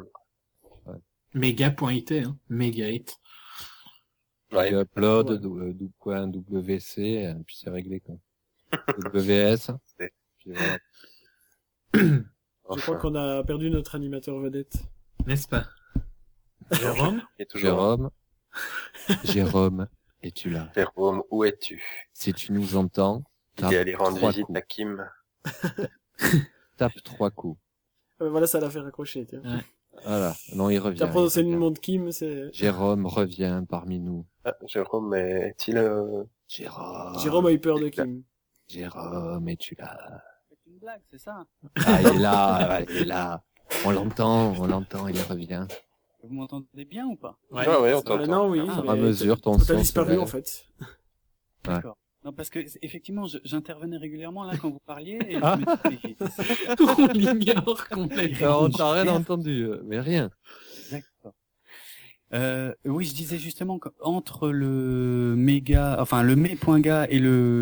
Mega.it, hein. Megahit. Ouais. Tu upload, Ouais. dou- dou- point W C, euh, puis c'est réglé, quoi. W S. C'est- Puis voilà. Je Enfin, crois qu'on a perdu notre animateur vedette. N'est-ce pas? Jérôme? il est toujours Jérôme. Jérôme, es-tu là? Jérôme, où es-tu? Si tu nous entends, Il tape est allé rendre trois visite coups. à Kim. Tape trois coups. Euh, voilà, ça l'a fait raccrocher, tiens. Voilà. Non, il revient. T'as prononcé il le revient. nom de Kim, c'est... Jérôme revient parmi nous. Ah, Jérôme, est-il, euh... Jérôme. Jérôme a eu peur de Kim. Jérôme, es-tu là? C'est une blague, c'est ça? Ah, il est là, il est là. On l'entend, on l'entend, il revient. Vous m'entendez bien ou pas? Ouais. Ouais, ouais, on Euh, t'entend. non, oui. Ah, mais à mesure, ton T'as son disparu, se en lève. fait. Ouais. D'accord. Non, parce que c'est- effectivement, je- j'intervenais régulièrement là quand vous parliez et Ah. je me dis, mais c'est- On l'ignore complètement. Alors, on t'a rien entendu, euh, mais rien. D'accord. Euh, oui, je disais justement qu'entre le méga, enfin le me.ga et le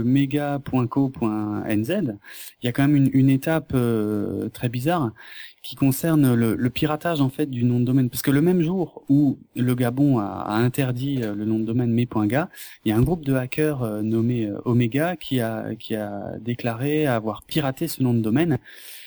mega.co.nz, il y a quand même une, une étape euh, très bizarre qui concerne le, le piratage en fait du nom de domaine. Parce que le même jour où le Gabon a, a interdit euh, le nom de domaine me.ga, il y a un groupe de hackers euh, nommé euh, Omega qui a qui a déclaré avoir piraté ce nom de domaine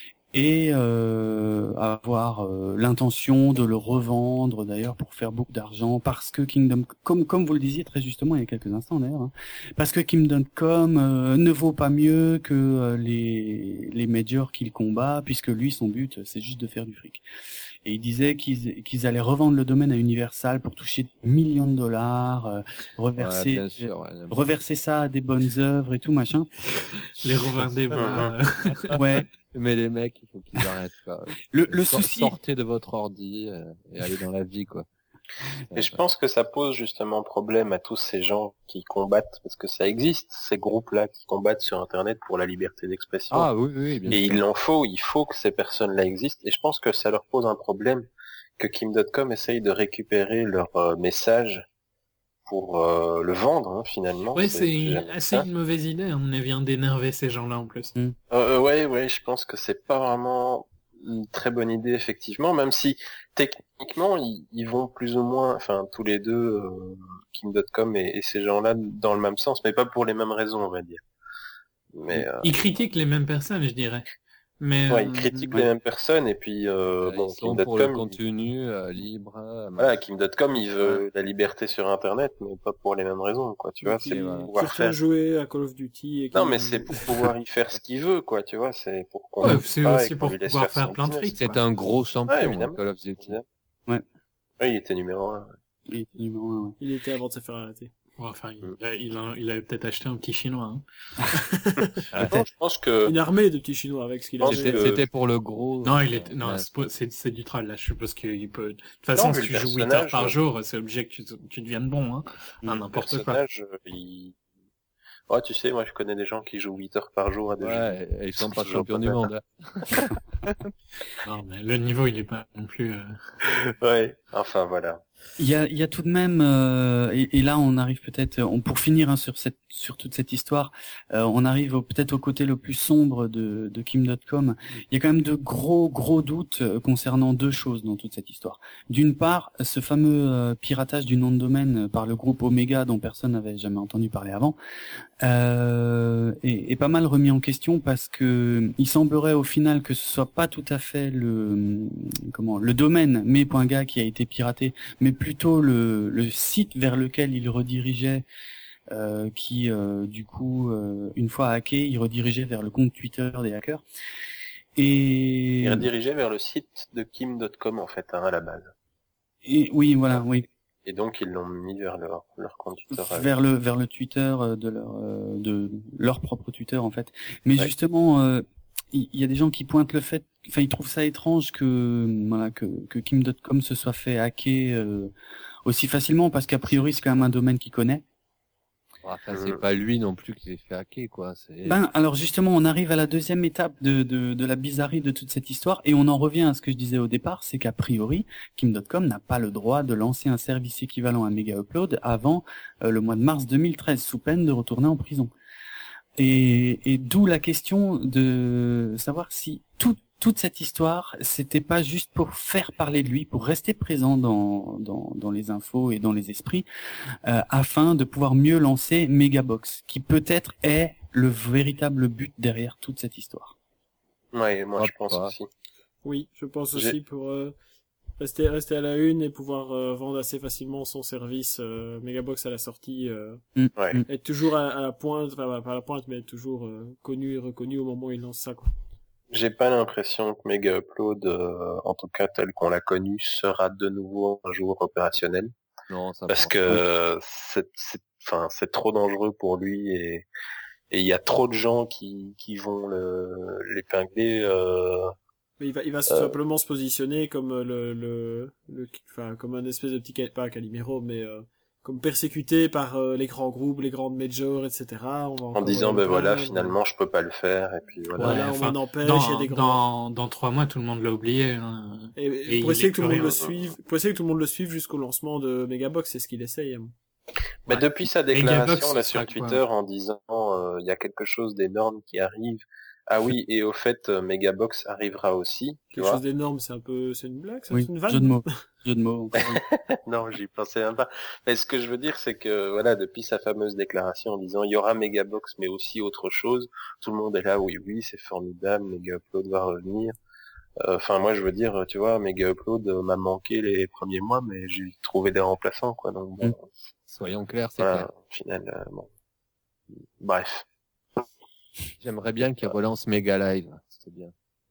et euh, avoir euh, l'intention de le revendre d'ailleurs pour faire beaucoup d'argent parce que Kingdom, comme comme vous le disiez très justement il y a quelques instants d'ailleurs, hein, parce que Kingdom Come euh, ne vaut pas mieux que euh, les les majors qu'il combat puisque lui son but c'est juste de faire du fric. Et il disait qu'ils qu'ils allaient revendre le domaine à Universal pour toucher des millions de dollars, euh, Ouais, reverser bien sûr. Ouais. reverser ça à des bonnes œuvres et tout machin. Les Robins des Bois. euh, Ouais. Mais les mecs, il faut qu'ils arrêtent, quoi. Le le Sor- souci Sortez de votre ordi euh, et allez dans la vie, quoi. Et je pense que ça pose justement problème à tous ces gens qui combattent, parce que ça existe, ces groupes-là qui combattent sur Internet pour la liberté d'expression. Ah oui, oui, bien Et sûr. il en faut, il faut que ces personnes-là existent. Et je pense que ça leur pose un problème que Kim point com essaye de récupérer leur euh, message pour euh, le vendre, hein, finalement. Ouais, c'est jamais assez ça. une mauvaise idée. hein. On vient d'énerver ces gens-là en plus. Euh, euh, ouais, ouais, je pense que c'est pas vraiment une très bonne idée, effectivement, même si techniquement, ils, ils vont plus ou moins, enfin, tous les deux, euh, Kim point com et, et ces gens-là, dans le même sens, mais pas pour les mêmes raisons, on va dire. Mais euh, Ils critiquent les mêmes personnes, je dirais. Mais ouais, euh, ils critiquent ouais. les mêmes personnes, et puis, euh, Euh, bon, ils sont Kim pour point le com, contenu euh, libre. euh, voilà, Kim point com, il veut la liberté sur Internet, mais pas pour les mêmes raisons, quoi, tu vois, Qui- c'est voilà. pour qui pouvoir retourne faire... jouer à Call of Duty et qui... Non, mais c'est pour pouvoir y faire ce qu'il veut, quoi, tu vois, c'est pour qu'on... Ouais, n'oublie c'est pas aussi et qu'on pour lui laisse pouvoir faire son plein de business. fric. C'est quoi. un gros Ouais, champion, hein, évidemment. Call of Duty. Ouais, il était numéro un. il est numéro un, ouais. Il était avant de se faire arrêter. Ouais, enfin, il, a- il, a, il avait peut-être acheté un petit chinois. Hein. Non, je pense que... Une armée de petits Chinois avec ce qu'il Non, avait. C'était que- c'était pour le gros. Non, euh, il était, non, ouais. c'est pas- c'est c'est du troll là. Je suppose qu'il peut. De toute façon, Non, si mais tu le joues huit heures personnage, par euh, jour, c'est obligé que tu, tu deviennes bon, hein. Mm. Ah, Le n'importe quoi. personnage, euh, il... Ouais, tu sais, moi je connais des gens qui jouent huit heures par jour à des jeux. Ouais, et ils sont pas Toujours champions pas du mal. monde. hein. Non, mais le niveau, il est pas non plus. Euh... Ouais, enfin voilà. Il y a, il y a tout de même, euh, et, et là on arrive peut-être, on, pour finir hein, sur cette, sur toute cette histoire, euh, on arrive au- peut-être au côté le plus sombre de, de Kim point com. Il y a quand même de gros gros doutes euh, concernant deux choses dans toute cette histoire. D'une part, ce fameux euh, piratage du nom de domaine euh, par le groupe Omega dont personne n'avait jamais entendu parler avant, euh, est, est pas mal remis en question parce que il semblerait au final que ce soit pas tout à fait le comment le domaine me.ga qui a été piraté, mais plutôt le, le site vers lequel il redirigeait, euh, qui euh, du coup euh, une fois hacké, il redirigeait vers le compte Twitter des hackers. Et, Il est redirigé vers le site de Kim point com en fait, hein, à la base. et oui, voilà, oui. Et donc ils l'ont mis vers leur, leur compte Twitter. à eux. vers le vers le Twitter euh, de leur euh, de leur propre Twitter en fait. Mais Ouais. justement, euh, il il y, a des gens qui pointent le fait, enfin ils trouvent ça étrange que voilà que que Kim point com se soit fait hacker euh, aussi facilement parce qu'a priori c'est quand même un domaine qu'il connaît. Enfin, c'est pas lui non plus qui s'est fait hacker, quoi. C'est... Ben, alors justement, on arrive à la deuxième étape de, de, de la bizarrerie de toute cette histoire, et on en revient à ce que je disais au départ, c'est qu'a priori, Kim dot com n'a pas le droit de lancer un service équivalent à Mega Upload avant euh, le mois de mars deux mille treize, sous peine de retourner en prison. Et, et d'où la question de savoir si tout toute cette histoire, c'était pas juste pour faire parler de lui, pour rester présent dans dans, dans les infos et dans les esprits, euh, afin de pouvoir mieux lancer Megabox, qui peut-être est le véritable but derrière toute cette histoire. Ouais, moi Hop, je pense voilà. aussi. Oui, je pense J'ai- aussi pour euh, rester rester à la une et pouvoir euh, vendre assez facilement son service euh, Megabox à la sortie, euh, Mm, Ouais. mm. être toujours à, à la pointe, enfin pas à la pointe, mais être toujours euh, connu et reconnu au moment où il lance ça, quoi. J'ai pas l'impression que Mega Upload, euh, en tout cas tel qu'on l'a connu, sera de nouveau un jour opérationnel. Non, ça Parce va. que euh, c'est, c'est, enfin, c'est trop dangereux pour lui et et il y a trop de gens qui qui vont le l'épingler. Euh, Mais il va, il va tout Euh. simplement se positionner comme euh, le, le, le, enfin, comme un espèce de petit, Cal- pas Calimero, mais euh, comme persécuté par euh, les grands groupes, les grandes majors, et cetera. On va en encore disant le ben voilà, plaindre. finalement je peux pas le faire et puis voilà. Voilà, Ouais, on enfin, m'en empêche, dans, il y a des grands... dans, dans trois mois, tout le monde l'a oublié. Hein. Et, et Et pour il essayer est que tout le monde plus le rien. suive, pour essayer que tout le monde le suive jusqu'au lancement de Megabox, c'est ce qu'il essaye. hein. Mais Ouais. depuis sa Megabox, déclaration là ce sur sera quoi Twitter en disant euh, il y a quelque chose d'énorme qui arrive. Ah oui, et au fait euh, Megabox arrivera aussi, tu Quelque vois. chose d'énorme, c'est un peu, c'est une blague, ça, Oui, c'est une vanne. jeu de mots, jeu de mots. encore une. Non, j'y pensais même pas. Mais ce que je veux dire, c'est que voilà, depuis sa fameuse déclaration en disant il y aura Megabox, mais aussi autre chose, tout le monde est là, oui, oui, c'est formidable, Mega Upload va revenir. Euh, Enfin, moi, je veux dire, tu vois, Mega Upload euh, m'a manqué les premiers mois, mais j'ai trouvé des remplaçants, quoi. Donc, bon, Mm. Soyons clairs, c'est voilà, clair. au final, euh, bon. Bref. J'aimerais bien qu'il relance Mega Live. C'est bien.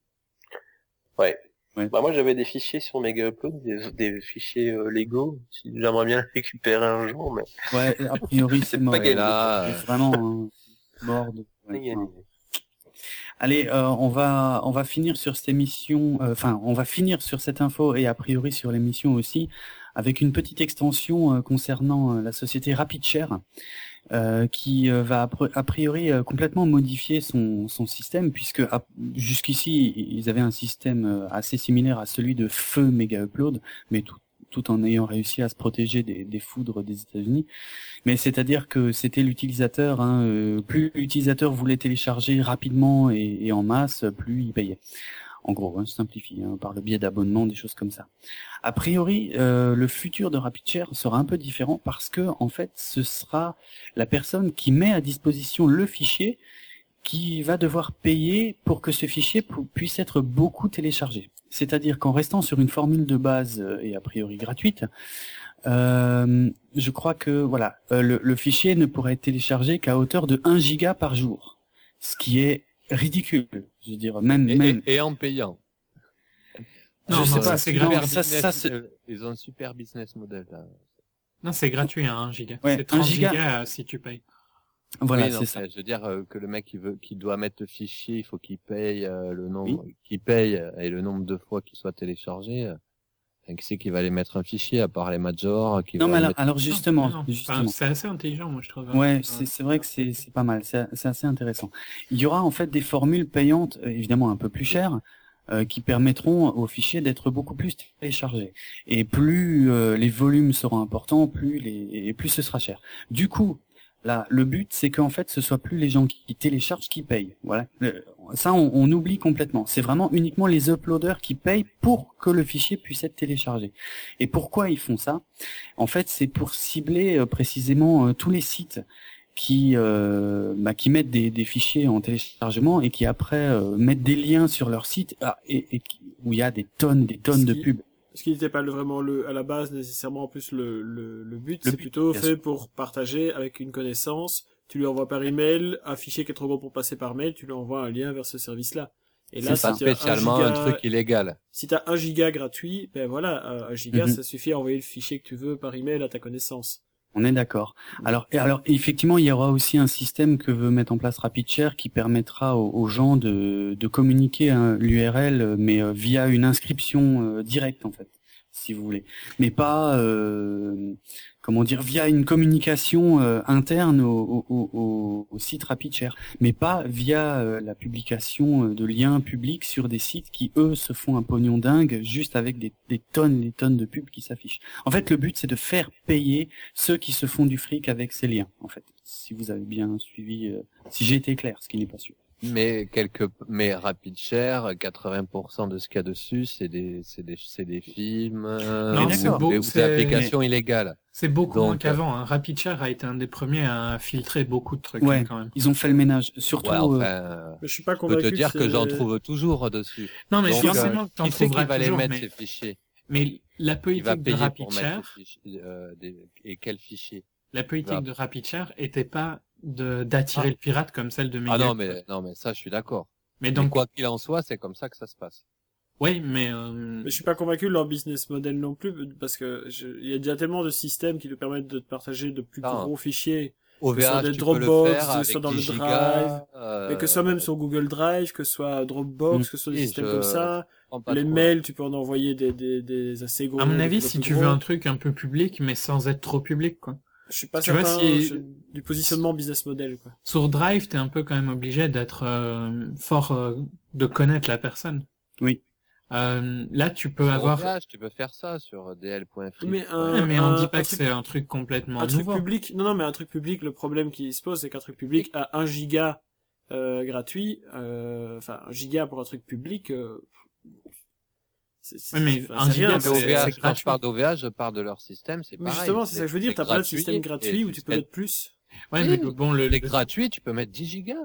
Ouais. Ouais. Bah moi j'avais des fichiers sur Mega Upload, des, des fichiers euh, Lego. Si- J'aimerais bien les récupérer un jour, mais Ouais, a priori c'est C'est mort. pas gagné. Là, C'est vraiment hein, mort. de- c'est ouais, gagné. ouais. Allez, euh, on va on va finir sur cette émission. euh, Enfin, on va finir sur cette info et a priori sur l'émission aussi, avec une petite extension euh, concernant euh, la société RapidShare, euh, qui euh, va a pri- a priori euh, complètement modifier son son système, puisque à- jusqu'ici ils avaient un système euh, assez similaire à celui de Feu Mega Upload, mais tout tout en ayant réussi à se protéger des, des foudres des États-Unis. Mais c'est-à-dire que c'était l'utilisateur, hein, euh, plus l'utilisateur voulait télécharger rapidement et, et en masse, plus il payait. En gros, hein, je simplifie, hein, par le biais d'abonnements, des choses comme ça. A priori, euh, le futur de RapidShare sera un peu différent parce que, en fait, ce sera la personne qui met à disposition le fichier qui va devoir payer pour que ce fichier pu- puisse être beaucoup téléchargé. C'est-à-dire qu'en restant sur une formule de base euh, et a priori gratuite, euh, je crois que voilà, euh, le, le fichier ne pourrait être téléchargé qu'à hauteur de un giga par jour, ce qui est ridicule. Je veux dire, même et, même. et, et en payant. Non, Je sais non, pas, ça, c'est non, gratuit. Super ça- business ça, c'est- model. Ils ont un super business model là. Non, c'est gratuit, hein, un giga. Ouais, c'est un trente giga. gigas euh, si tu payes. Voilà, Oui, non, c'est ça. mais je veux dire euh, que le mec qui veut, qui doit mettre le fichier, il faut qu'il paye euh, le nombre, qu'il paye euh, et le nombre de fois qu'il soit téléchargé. Euh, enfin, qui c'est qui va aller mettre un fichier à part les majors qui Non, vont mais le alors, mettre- alors justement, Non, non. justement. Enfin, c'est assez intelligent, moi, je trouve. Ouais, c'est c'est vrai que c'est c'est pas mal, c'est c'est assez intéressant. Il y aura en fait des formules payantes, euh, évidemment un peu plus chères, euh, qui permettront aux fichiers d'être beaucoup plus téléchargés. Et plus euh, les volumes seront importants, plus les et plus ce sera cher. Du coup, là, le but c'est qu'en fait ce soit plus les gens qui téléchargent qui payent. Voilà, Le- ça on, on oublie complètement. C'est vraiment uniquement les uploaders qui payent pour que le fichier puisse être téléchargé. Et pourquoi ils font ça? En fait, c'est pour cibler euh, précisément euh, tous les sites qui euh, bah, qui mettent des, des fichiers en téléchargement et qui après euh, mettent des liens sur leur site ah, et, et qui- où il y a des tonnes, des tonnes Ce de qui- pubs. Ce qui n'était pas le- vraiment le, à la base nécessairement en plus le, le, le but, Le c'est but, plutôt bien fait sûr. pour partager avec une connaissance. Tu lui envoies par email un fichier qui est trop gros pour passer par mail, tu lui envoies un lien vers ce service-là. Et là, C'est si ça. pas tu as un spécialement giga, un truc illégal. si t'as un giga gratuit, ben voilà, euh, un giga, Mhm. ça suffit à envoyer le fichier que tu veux par email à ta connaissance. On est d'accord. Alors, et alors effectivement, il y aura aussi un système que veut mettre en place RapidShare qui permettra aux, aux gens de, de communiquer l'U R L, mais euh, via une inscription euh, directe en fait. si vous voulez, mais pas euh, comment dire via une communication euh, interne au, au, au, au site RapidShare, mais pas via euh, la publication de liens publics sur des sites qui eux se font un pognon dingue juste avec des, des tonnes, des tonnes de pubs qui s'affichent. En fait, le but c'est de faire payer ceux qui se font du fric avec ces liens. En fait, si vous avez bien suivi, euh, si j'ai été clair, ce qui n'est pas sûr. Mais quelque, mais RapidShare, quatre-vingts pour cent de ce qu'il y a dessus, c'est des, c'est des, c'est des films, Non, ou, c'est beau, ou c'est- des applications illégales. C'est beaucoup Donc, moins qu'avant. Hein. RapidShare a été un des premiers à filtrer beaucoup de trucs Ouais. hein, quand même. Ils ont fait le ménage, surtout. Ouais, euh, enfin, Mais je suis pas je peux convaincu. te dire que, c'est- j'en trouve toujours dessus. Non, mais Donc, forcément que t'en Qui c'est qui trouveras va les toujours. mettre Mais, ces fichiers? mais la Qui va politique de payer pour mettre RapidShare, les fichiers, euh, des, et quels fichiers? la politique Va- de RapidShare était pas de d'attirer Ah. le pirate comme celle de Ah Mega. non, mais, non, mais ça, je suis d'accord. Mais Mais donc, quoi qu'il en soit, c'est comme ça que ça se passe. oui, mais euh, Mais je suis pas convaincu de leur business model non plus, parce que je- il y a déjà tellement de systèmes qui nous permettent de partager de plus Ah. gros fichiers, O V Que ce soit H, des tu peux Dropbox, le que faire ce avec soit dans le dix Drive, gigas, euh, mais que ce soit même sur Google Drive, que ce soit Dropbox, Mm. que ce soit des et systèmes je- comme ça. prends pas Les trop. mails, tu peux en envoyer des, des, des assez gros. à mon des avis, plus si gros. tu veux un truc un peu public, mais sans être trop public, quoi. Je suis pas tu vois, certain si- je- du positionnement business model, quoi. Sur Drive, t'es un peu quand même obligé d'être euh, fort, euh, de connaître la personne. Oui. Euh, là, tu peux Sur avoir. O V H, tu peux faire ça sur D L point free. Mais un- Ouais, mais on un- dit pas un que truc- c'est un truc complètement Un truc nouveau. public, non, non, mais un truc public, le problème qui se pose, c'est qu'un truc public à un giga, euh, gratuit, euh, enfin, un giga pour un truc public, euh, c'est, c'est, Ouais, mais enfin, un c'est giga, rien, Mais c'est- O V H, c'est quand gratuit. je parle d'O V H, je parle de leur système, c'est Mais pareil. justement, c'est ça que je veux dire, t'as pas de système gratuit où tu peux mettre plus. Ouais, Oui, mais bon, le, Les le- gratuits, tu peux mettre dix gigas.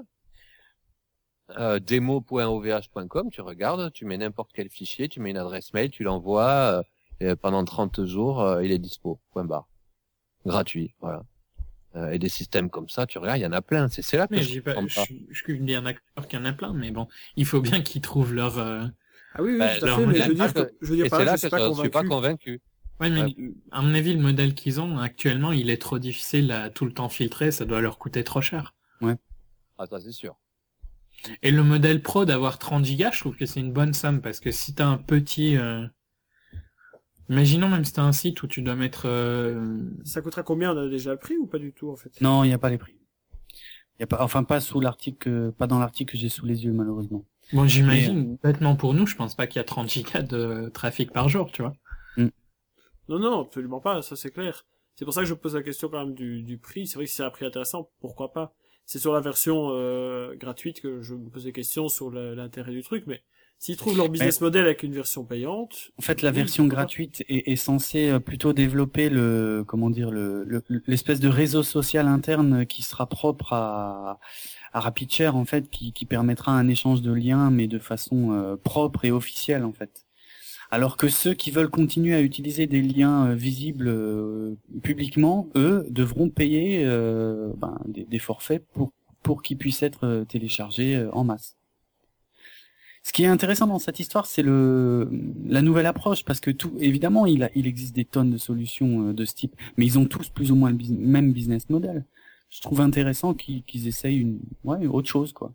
Euh, démo point o v h point com, tu regardes, tu mets n'importe quel fichier, tu mets une adresse mail, tu l'envoies, euh, et pendant trente jours, euh, il est dispo. Point barre. Gratuit, voilà. Euh, et des systèmes comme ça, tu regardes, il y en a plein. C'est, c'est là que mais je j'ai pas, comprends je, pas. suis- je suis bien d'accord qu'il y en a plein, mais bon, il faut bien qu'ils trouvent leur. euh, Ah oui, oui, Bah, tout à leur fait, mais modèle. je veux dire, que, je veux dire Et par c'est là, là je que suis pas je suis pas convaincu. convaincu. Ouais, mais Ouais. à mon avis, le modèle qu'ils ont actuellement, il est trop difficile à tout le temps filtrer, ça doit leur coûter trop cher. Ah, ça, c'est sûr. Et le modèle pro d'avoir trente gigas, je trouve que c'est une bonne somme, parce que si t'as un petit... euh, Imaginons même si t'as un site où tu dois mettre... euh, Ça coûtera combien? On a déjà le prix ou pas du tout, en fait? Non, il n'y a pas les prix. Il y a pas, enfin pas sous l'article, euh, pas dans l'article que j'ai sous les yeux malheureusement. Bon, j'imagine, bêtement pour nous, je pense pas qu'il y a trente gigas de trafic par jour, tu vois. Non, non, absolument pas, ça c'est clair. C'est pour ça que je pose la question quand même du, du prix. C'est vrai que si c'est un prix intéressant, pourquoi pas? C'est sur la version euh, gratuite que je me pose des questions sur le- l'intérêt du truc, mais s'ils trouvent leur business model avec une version payante... En fait, la oui, version pourquoi pas. gratuite est, est censée euh, plutôt développer le, comment dire, le, le- l'espèce de réseau social interne qui sera propre à, à RapidShare en fait, qui, qui permettra un échange de liens, mais de façon euh, propre et officielle en fait. Alors que ceux qui veulent continuer à utiliser des liens euh, visibles euh, publiquement, eux, devront payer euh, ben, des, des forfaits pour pour qu'ils puissent être euh, téléchargés euh, en masse. Ce qui est intéressant dans cette histoire, c'est le la nouvelle approche, parce que tout, évidemment, il a, il existe des tonnes de solutions euh, de ce type, mais ils ont tous plus ou moins le bus- même business model. Je trouve intéressant qu'ils qu'ils essayent une, ouais, autre chose, quoi.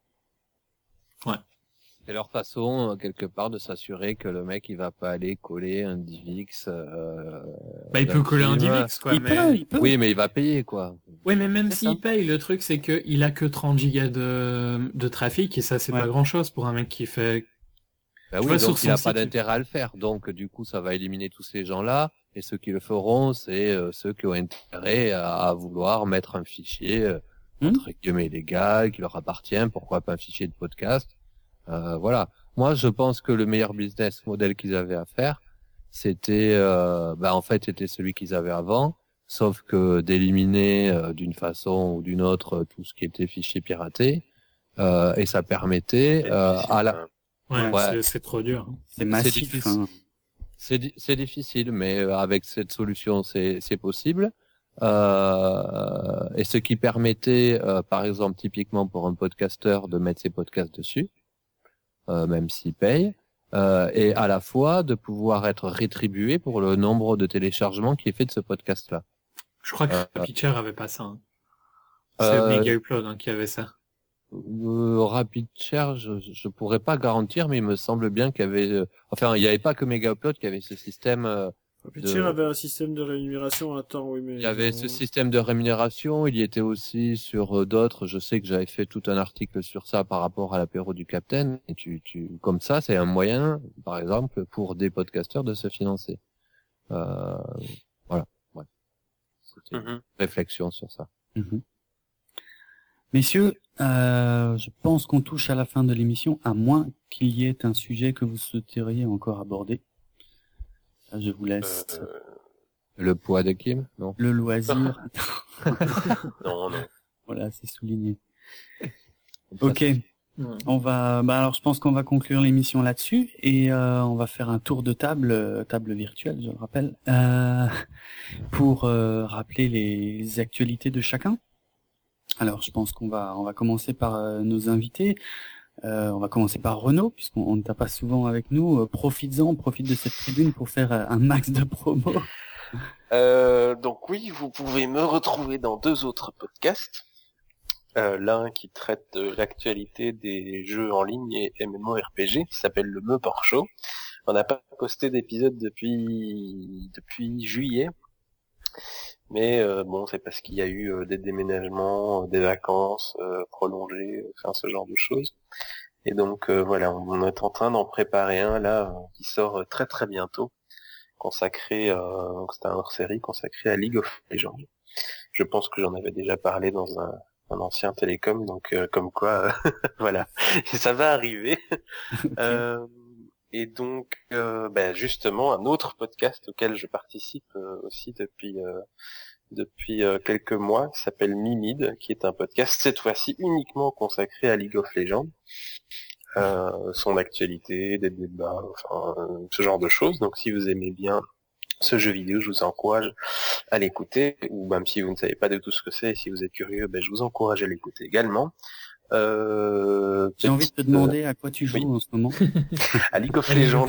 C'est leur façon, euh, quelque part, de s'assurer que le mec, il va pas aller coller un DivX. Euh, Bah, il d'un peut coller un film. DivX, quoi, il mais... peut, il peut. Oui, mais il va payer, quoi. Ouais, mais même C'est s'il ça. paye, le truc, c'est que il a que trente gigas de, de trafic, et ça, c'est Ouais. pas grand chose pour un mec qui fait... Bah Tu oui, vois, sur donc il son a pas site, d'intérêt à le faire. Donc, du coup, ça va éliminer tous ces gens-là. Et ceux qui le feront, c'est euh, ceux qui ont intérêt à, à vouloir mettre un fichier, euh, Hmm. entre guillemets, légal, qui leur appartient. Pourquoi pas un fichier de podcast? Euh, voilà. Moi, je pense que le meilleur business model qu'ils avaient à faire, c'était, euh, bah, en fait, c'était celui qu'ils avaient avant, sauf que d'éliminer euh, d'une façon ou d'une autre tout ce qui était fichier piraté, euh, et ça permettait C'est euh, difficile, à la, hein. Ouais, Ouais. c'est- c'est trop dur. C'est massif. difficile. hein. C'est di- c'est difficile, mais euh, avec cette solution, c'est c'est possible. Euh, et ce qui permettait, euh, par exemple, typiquement pour un podcasteur, de mettre ses podcasts dessus, euh, même s'il paye, euh, et à la fois de pouvoir être rétribué pour le nombre de téléchargements qui est fait de ce podcast-là. Je crois que Euh, RapidShare avait pas ça. Hein. C'est euh, Mega Upload hein, qui avait ça. Euh, Rapid Share, je, je pourrais pas garantir, mais il me semble bien qu'il y avait, euh, enfin, il n'y avait pas que Megaupload qui avait ce système. Euh, Rapidshare de... avait un système de rémunération à temps, oui, mais... Il y avait ont... ce système de rémunération. Il y était aussi sur euh, d'autres. Je sais que j'avais fait tout un article sur ça par rapport à l'apéro du Capitaine. Et tu, tu, comme ça, c'est un moyen, par exemple, pour des podcasteurs de se financer. Euh, voilà. Ouais. C'était Mhm. une réflexion sur ça. Mhm. Messieurs, euh, je pense qu'on touche à la fin de l'émission, à moins qu'il y ait un sujet que vous souhaiteriez encore aborder. Ça, je vous laisse Euh, Le poids de Kim, non? le loisir. non, non. Voilà, c'est souligné. Ok, Ouais. on va. Bah alors, je pense qu'on va conclure l'émission là-dessus et euh, on va faire un tour de table, euh, table virtuelle, je le rappelle, euh, pour euh, rappeler les, les actualités de chacun. Alors, je pense qu'on va on va commencer par euh, nos invités. Euh, on va commencer par Renaud, puisqu'on on ne t'a pas souvent avec nous. Euh, profites-en, profite de cette tribune pour faire euh, un max de promo. Euh, donc oui, vous pouvez me retrouver dans deux autres podcasts. Euh, l'un qui traite de l'actualité des jeux en ligne et MMORPG, qui s'appelle le Meuport Show. On n'a pas posté d'épisode depuis depuis juillet, mais euh, bon, c'est parce qu'il y a eu euh, des déménagements, euh, des vacances euh, prolongées, enfin ce genre de choses. Et donc euh, voilà, on, on est en train d'en préparer un là euh, qui sort euh, très très bientôt, consacré, euh, donc c'est un hors-série consacré à League of Legends. Je pense que j'en avais déjà parlé dans un un ancien télécom, donc euh, comme quoi, euh, voilà, ça va arriver. Okay. Euh, et donc, euh, ben, justement, un autre podcast auquel je participe euh, aussi depuis euh, depuis euh, quelques mois, qui s'appelle Mimid, qui est un podcast cette fois-ci uniquement consacré à League of Legends, euh, son actualité, des débats, enfin euh, ce genre de choses. Donc, si vous aimez bien ce jeu vidéo, je vous encourage à l'écouter, ou même si vous ne savez pas du tout ce que c'est, et si vous êtes curieux, ben, je vous encourage à l'écouter également. Euh, J'ai envie de te demander à quoi tu joues oui. en ce moment. À League of Legends.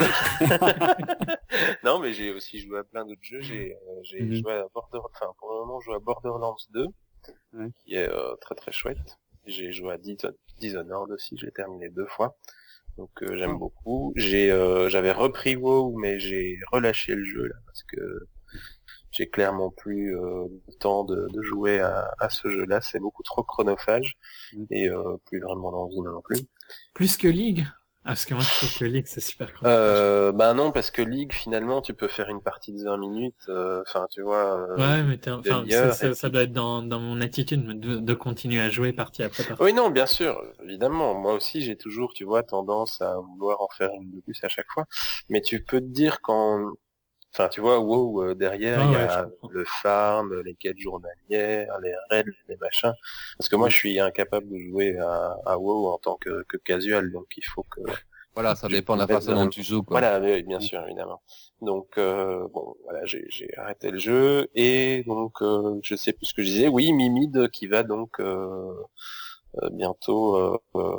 Non, mais j'ai aussi joué à plein d'autres jeux. J'ai, euh, j'ai Mhm. joué à Border, enfin pour le moment, je joue à Borderlands deux, Ouais. qui est euh, très très chouette. J'ai joué à Dis- Dishonored aussi, j'ai terminé deux fois. Donc euh, j'aime Oh. beaucoup. J'ai, euh, j'avais repris WoW, mais j'ai relâché le jeu là parce que j'ai clairement plus euh, le temps de, de jouer à, à ce jeu-là. C'est beaucoup trop chronophage Mm. et euh, plus vraiment d'envie non plus. Plus que League? Ah, parce que moi, je trouve que League, c'est super cool. Euh, bah non, parce que League, finalement, tu peux faire une partie de vingt minutes. Enfin, tu vois. Euh, Ouais, mais t'es- enfin, demi-heure, ça, ça, et ça puis- doit être dans, dans mon attitude de, de continuer à jouer partie après partie. Oui, non, bien sûr, évidemment. Moi aussi, j'ai toujours, tu vois, tendance à vouloir en faire une de plus à chaque fois. Mais tu peux te dire quand, enfin, tu vois, WoW euh, derrière, Ah il y ouais, a je comprends. le farm, les quêtes journalières, les raids, les machins. Parce que moi, je suis incapable de jouer à, à WoW en tant que, que casual, donc il faut que. Voilà, ça Je dépend de la vais façon dans- dont tu joues, quoi. Voilà, oui, bien sûr, évidemment. Donc euh, bon, voilà, j'ai, j'ai arrêté le jeu et donc euh, je sais plus ce que je disais. Oui, Mimid qui va donc euh, euh, bientôt. Euh,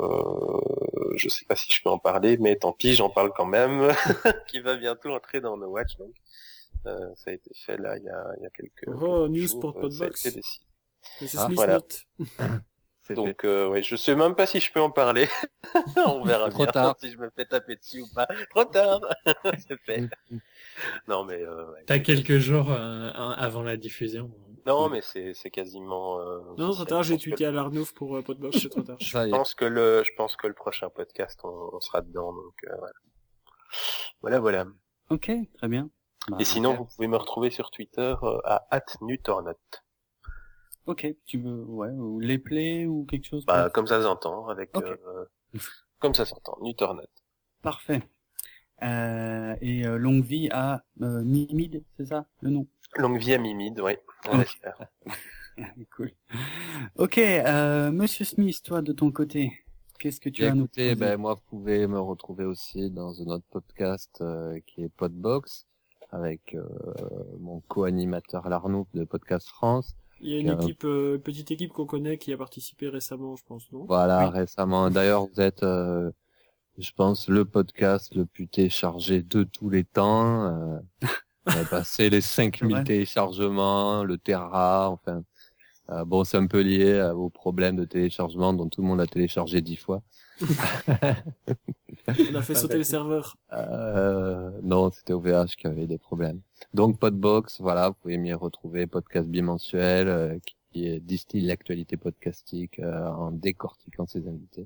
euh, je sais pas si je peux en parler, mais tant pis, j'en parle quand même. Qui va bientôt entrer dans No Watch. Donc euh, ça a été fait là il y a, il y a quelques. Oh, quelques news jours, pour euh, Podbox. ça a été décidé. Monsieur Ah, Smith voilà. note. C'est fait. Donc euh, ouais, je sais même pas si je peux en parler. On verra Trop bien tard. si je me fais taper dessus ou pas. Trop tard. C'est fait. Non mais euh, ouais. T'as quelques jours euh, un- avant la diffusion. Non mais c'est c'est quasiment. Euh, Non, trop officiel. tard, Je j'ai pense que- tweeté à l'Arnouf pour euh, Podbox, c'est trop tard. Ça y Je est. pense que le je pense que le prochain podcast on, on sera dedans donc euh, voilà. Voilà voilà. Ok, très bien. Bah, Et sinon ok. vous pouvez me retrouver sur Twitter euh, à arobase nutornot. Ok, tu veux, ouais, ou les plays ou quelque chose. Bah pour- comme ça s'entend avec Ok. euh, comme ça s'entend Nutornot. Parfait. Euh, et euh, longue vie à euh, Mimid, c'est ça le nom? Longue vie à Mimid, oui. On Ok. espère. Cool. Ok, euh, Monsieur Smith, toi de ton côté, qu'est-ce que tu Bien, as à nous écoutez, proposer? ben, moi, vous pouvez me retrouver aussi dans un autre podcast euh, qui est Podbox, avec euh, mon co-animateur Larnouf de Podcast France. Il y a une Euh, équipe, euh, une petite équipe qu'on connaît qui a participé récemment, je pense, non? Voilà, Oui. récemment. D'ailleurs, vous êtes, euh, je pense, le podcast le plus téléchargé de tous les temps. Euh, on a passé les cinq C'est mille vrai. téléchargements, le Terra, enfin... Euh, bon, c'est un peu lié à vos problèmes de téléchargement dont tout le monde a téléchargé dix fois. On a fait sauter les serveurs. Euh, non, c'était O V H qui avait des problèmes. Donc Podbox, voilà, vous pouvez m'y retrouver, podcast bimensuel euh, qui distille l'actualité podcastique euh, en décortiquant ses invités.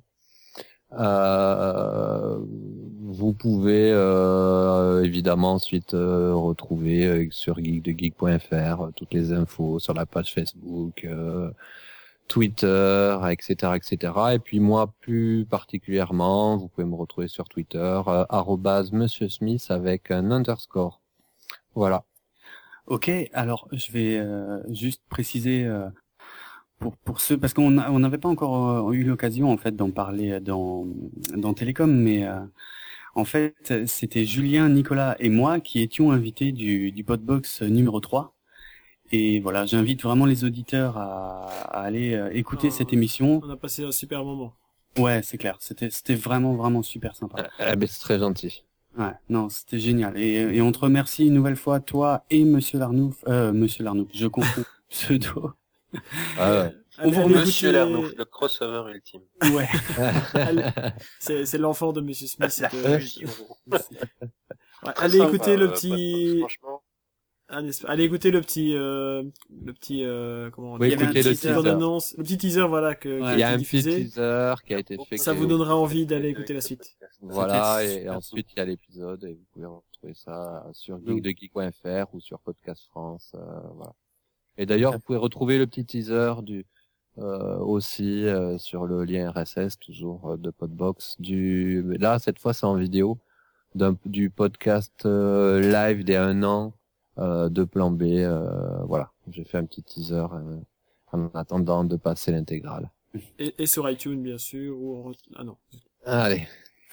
Euh, vous pouvez euh, évidemment ensuite euh, retrouver euh, sur geek de geek point f r euh, toutes les infos sur la page Facebook, euh, Twitter, et cetera, et cetera. Et puis moi, plus particulièrement, vous pouvez me retrouver sur Twitter, euh, arrobase Monsieur Smith avec un underscore. Voilà. Ok, alors je vais euh, juste préciser euh, pour pour ceux parce qu'on a- on n'avait pas encore euh, eu l'occasion en fait d'en parler dans dans Télécom, mais euh, en fait c'était Julien, Nicolas et moi qui étions invités du du Podbox numéro trois. Et voilà, j'invite vraiment les auditeurs à, à aller euh, écouter Oh. cette émission. On a passé un super moment. Ouais, c'est clair, c'était c'était vraiment vraiment super sympa. Eh ben, c'est très gentil. Ouais, non, c'était génial. Et, et on te remercie une nouvelle fois, toi et Monsieur Larnouf, euh, Monsieur Larnouf, je confonds pseudo. Ah ouais. On vous allez remercie. Monsieur écouter- Lernouf, le crossover ultime. Ouais. allez- C'est, c'est l'enfant de Monsieur Smith. La c'est, euh, fusion. ouais, Très allez sympa, écouter le euh, petit, Franchement, ah, n'est-ce pas, allez écouter le petit, euh, le petit, euh, comment on dit, Oui, Il y avait un écoutez le teaser. teaser. bande-annonce, le petit teaser, voilà, que, Ouais. Il y a qui est un petit diffusé. teaser qui a été fait. Ça qui vous est- donnera envie d'aller écouter la suite. Voilà, C'était et super ensuite il y a l'épisode et vous pouvez retrouver ça sur Donc- geek de geek point f r ou sur Podcast France. Euh, voilà. Et d'ailleurs, vous pouvez retrouver le petit teaser du euh, aussi euh, sur le lien R S S toujours euh, de Podbox. Du là cette fois c'est en vidéo d'un du podcast euh, live d'il y a un an euh, de Plan B. Euh, voilà, j'ai fait un petit teaser euh, en attendant de passer l'intégrale. Et, et sur iTunes, bien sûr, ou en... re- ah non. Allez.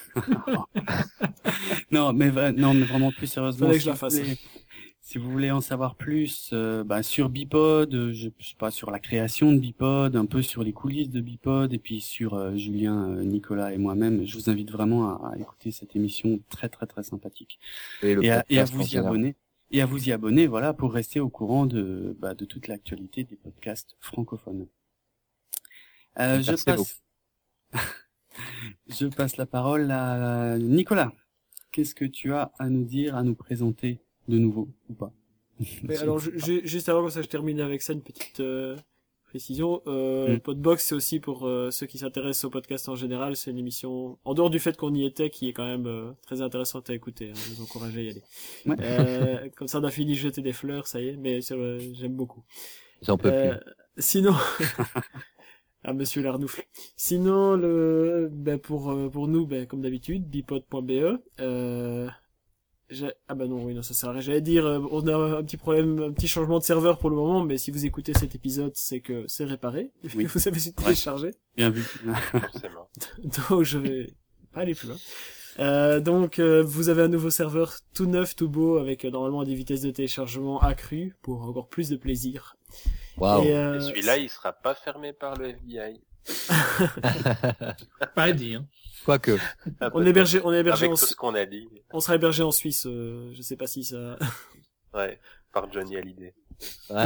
Non, mais va- non, mais vraiment plus sérieusement. Fallait que si je la vous fasse. voulez- Si vous voulez en savoir plus, euh, bah, sur Bipod, euh, je, je sais pas, sur la création de Bipod, un peu sur les coulisses de Bipod, et puis sur euh, Julien, euh, Nicolas et moi-même, je vous invite vraiment à, à écouter cette émission très très très sympathique. Et, le Et à, et à podcast en vous y général. abonner. Et à vous y abonner, voilà, pour rester au courant de, bah, de toute l'actualité des podcasts francophones. Euh, je Merci passe, je passe la parole à Nicolas. Qu'est-ce que tu as à nous dire, à nous présenter de nouveau, ou pas? Mais alors, ju- ju- juste avant, comme ça, je termine avec ça, une petite euh, précision. Euh, Mm. Podbox, c'est aussi pour euh, ceux qui s'intéressent au podcast en général. C'est une émission, en dehors du fait qu'on y était, qui est quand même euh, très intéressante à écouter. Hein, je vous encourage à y aller. Ouais. Euh, comme ça, on a fini de jeter des fleurs, ça y est, mais c'est vrai, j'aime beaucoup. J'en peux Euh, plus. sinon, ah Monsieur Larnouf. Sinon, le, ben pour euh, pour nous, ben comme d'habitude, bipod point b e. Euh, j'ai- ah ben non, oui, non, ça sert à rien. J'allais dire, euh, on a un petit problème, un petit changement de serveur pour le moment, mais si vous écoutez cet épisode, c'est que c'est réparé. Oui. Vous avez su télécharger. Bien vu. forcément. Donc je vais pas aller plus loin. Euh, donc euh, vous avez un nouveau serveur tout neuf, tout beau, avec euh, normalement des vitesses de téléchargement accrues pour encore plus de plaisir. Waouh. Et, euh, Et celui-là, il sera pas fermé par le F B I. Pas dit, hein. Quoique. Ah, on est peut-être. hébergé, on est hébergé Avec en, tout ce qu'on a dit. on sera hébergé en Suisse. Euh, je sais pas si ça. Ouais. Par Johnny Hallyday. Ouais,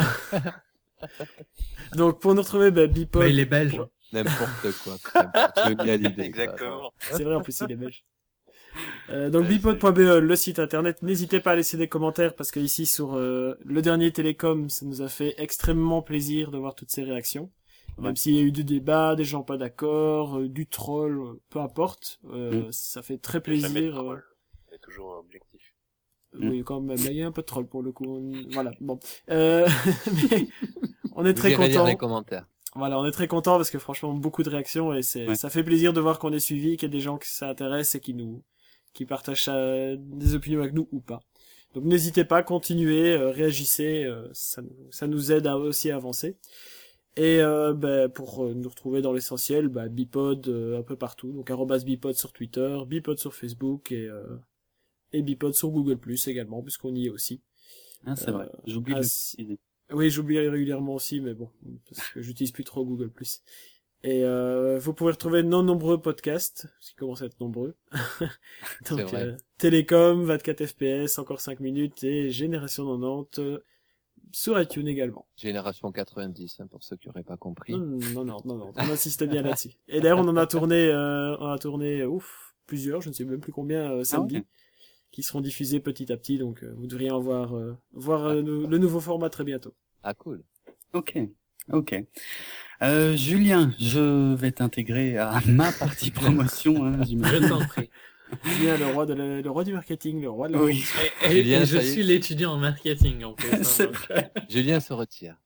Donc pour nous retrouver, bah, Bipod. Mais il est belge. n'importe quoi. C'est Johnny Hallyday, ça. Exactement. C'est vrai, en plus il est belge. Euh, donc bipod point b e, le site internet. N'hésitez pas à laisser des commentaires parce que ici sur euh, le dernier Télécom, ça nous a fait extrêmement plaisir de voir toutes ces réactions. Même Ouais. s'il y a eu du débat, des gens pas d'accord, euh, du troll, euh, peu importe, euh, Mm. ça fait très Jamais de plaisir. troll. C'est toujours objectif. euh, oui, quand même, il y a un peu de troll pour le coup. on- Voilà, bon. Euh, mais on est Vous très irez lire content. les commentaires. Voilà, on est très content parce que franchement beaucoup de réactions et c'est Ouais. ça fait plaisir de voir qu'on est suivi, qu'il y a des gens qui s'intéressent et qui nous qui partagent euh, des opinions avec nous ou pas. Donc n'hésitez pas, continuez, euh, réagissez, euh, ça nous ça nous aide à, aussi à avancer. Et euh, ben, pour euh, nous retrouver dans l'essentiel, bah, Bipod euh, un peu partout, donc arobase Bipod sur Twitter, Bipod sur Facebook et euh, et Bipod sur Google plus également puisqu'on y est aussi. Ah, c'est vrai. J'oublie ah, de si- préciser. Oui, j'oublie régulièrement aussi, mais bon, parce que j'utilise plus trop Google plus. Et euh, vous pouvez retrouver nos nombreux podcasts, parce qu'ils commencent à être nombreux. Donc, vrai. euh, Télécom, vingt-quatre F P S, encore cinq minutes, et Génération quatre-vingt-dix, euh, sur iTunes également. Génération quatre-vingt-dix, hein, pour ceux qui n'auraient pas compris. Non, non, non, non, non, on insiste bien là-dessus. Et d'ailleurs, on en a tourné, euh, on a tourné, ouf, plusieurs, je ne sais même plus combien, euh, samedi, Ah ouais. qui seront diffusés petit à petit, donc euh, vous devriez en voir, euh, voir euh, le, le nouveau format très bientôt. Ah, cool. Ok, ok. Euh, Julien, je vais t'intégrer à ma partie promotion. Hein, Je j'imagine. t'en prie. Julien, le roi de la- le roi du marketing, le roi de la Oui. Et, et- Julien, et je ça y est. suis l'étudiant en marketing en fait. hein, C'est donc. Julien se retire.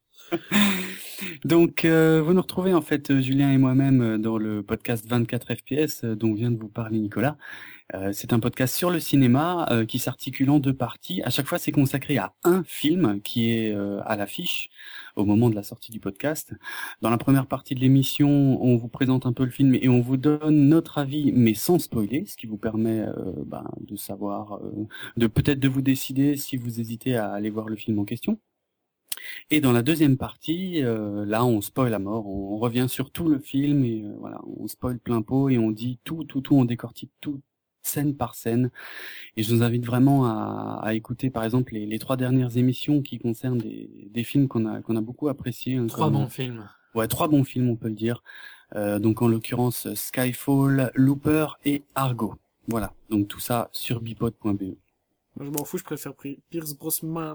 Donc, euh, vous nous retrouvez en fait, euh, Julien et moi-même, euh, dans le podcast vingt-quatre F P S euh, dont vient de vous parler Nicolas. Euh, c'est un podcast sur le cinéma euh, qui s'articule en deux parties. À chaque fois, c'est consacré à un film qui est euh, à l'affiche au moment de la sortie du podcast. Dans la première partie de l'émission, on vous présente un peu le film et on vous donne notre avis, mais sans spoiler, ce qui vous permet euh, ben, de savoir, euh, de peut-être de vous décider si vous hésitez à aller voir le film en question. Et dans la deuxième partie, euh, là, on spoil à mort, on, on revient sur tout le film et euh, voilà, on spoil plein pot et on dit tout, tout, tout, on décortique tout, scène par scène. Et je vous invite vraiment à, à écouter, par exemple, les, les trois dernières émissions qui concernent des, des films qu'on a, qu'on a beaucoup appréciés. Hein, Trois comme- bons films. Ouais, trois bons films, on peut le dire. Euh, donc en l'occurrence, Skyfall, Looper et Argo. Voilà, donc tout ça sur bipod point b e. Moi, je m'en fous, je préfère Pri- Pierce Brosnan.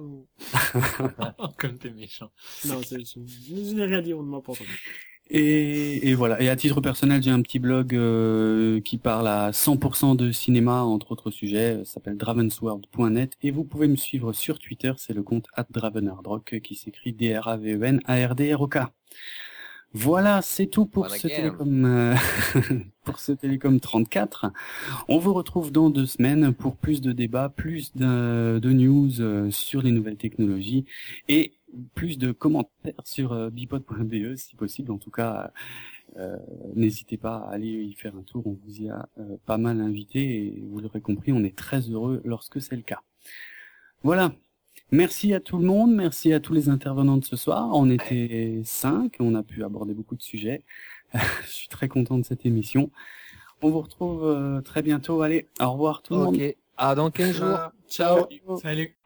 Comme t'es méchant. Non, c'est, je, je n'ai rien dit, on ne m'a pas entendu. Et, et voilà. Et à titre personnel, j'ai un petit blog euh, qui parle à cent pour cent de cinéma, entre autres sujets. Ça s'appelle dravensworld point net. Et vous pouvez me suivre sur Twitter. C'est le compte arobase dravenhardrock qui s'écrit D R A V E N A R D R O K. Voilà, c'est tout pour Wanna ce game. télécom, euh, pour ce télécom trente-quatre. On vous retrouve dans deux semaines pour plus de débats, plus de, de news euh, sur les nouvelles technologies et plus de commentaires sur euh, bipod point b e si possible. En tout cas, euh, n'hésitez pas à aller y faire un tour. On vous y a euh, pas mal invité et vous l'aurez compris, on est très heureux lorsque c'est le cas. Voilà. Merci à tout le monde, merci à tous les intervenants de ce soir. On était cinq, on a pu aborder beaucoup de sujets. Je suis très content de cette émission. On vous retrouve euh, très bientôt. Allez, au revoir tout le monde. Ok. À dans quinze jours. Ciao. Salut.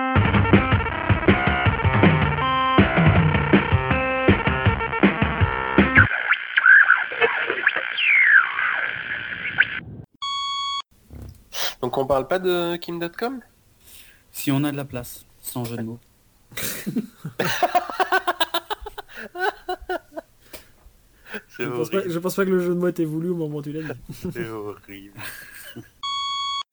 Donc on parle pas de Kim point com? Si on a de la place, sans jeu de mots. C'est Je pense, pas, horrible. je pense pas que le jeu de mots était voulu au moment où tu l'as dit. C'est horrible.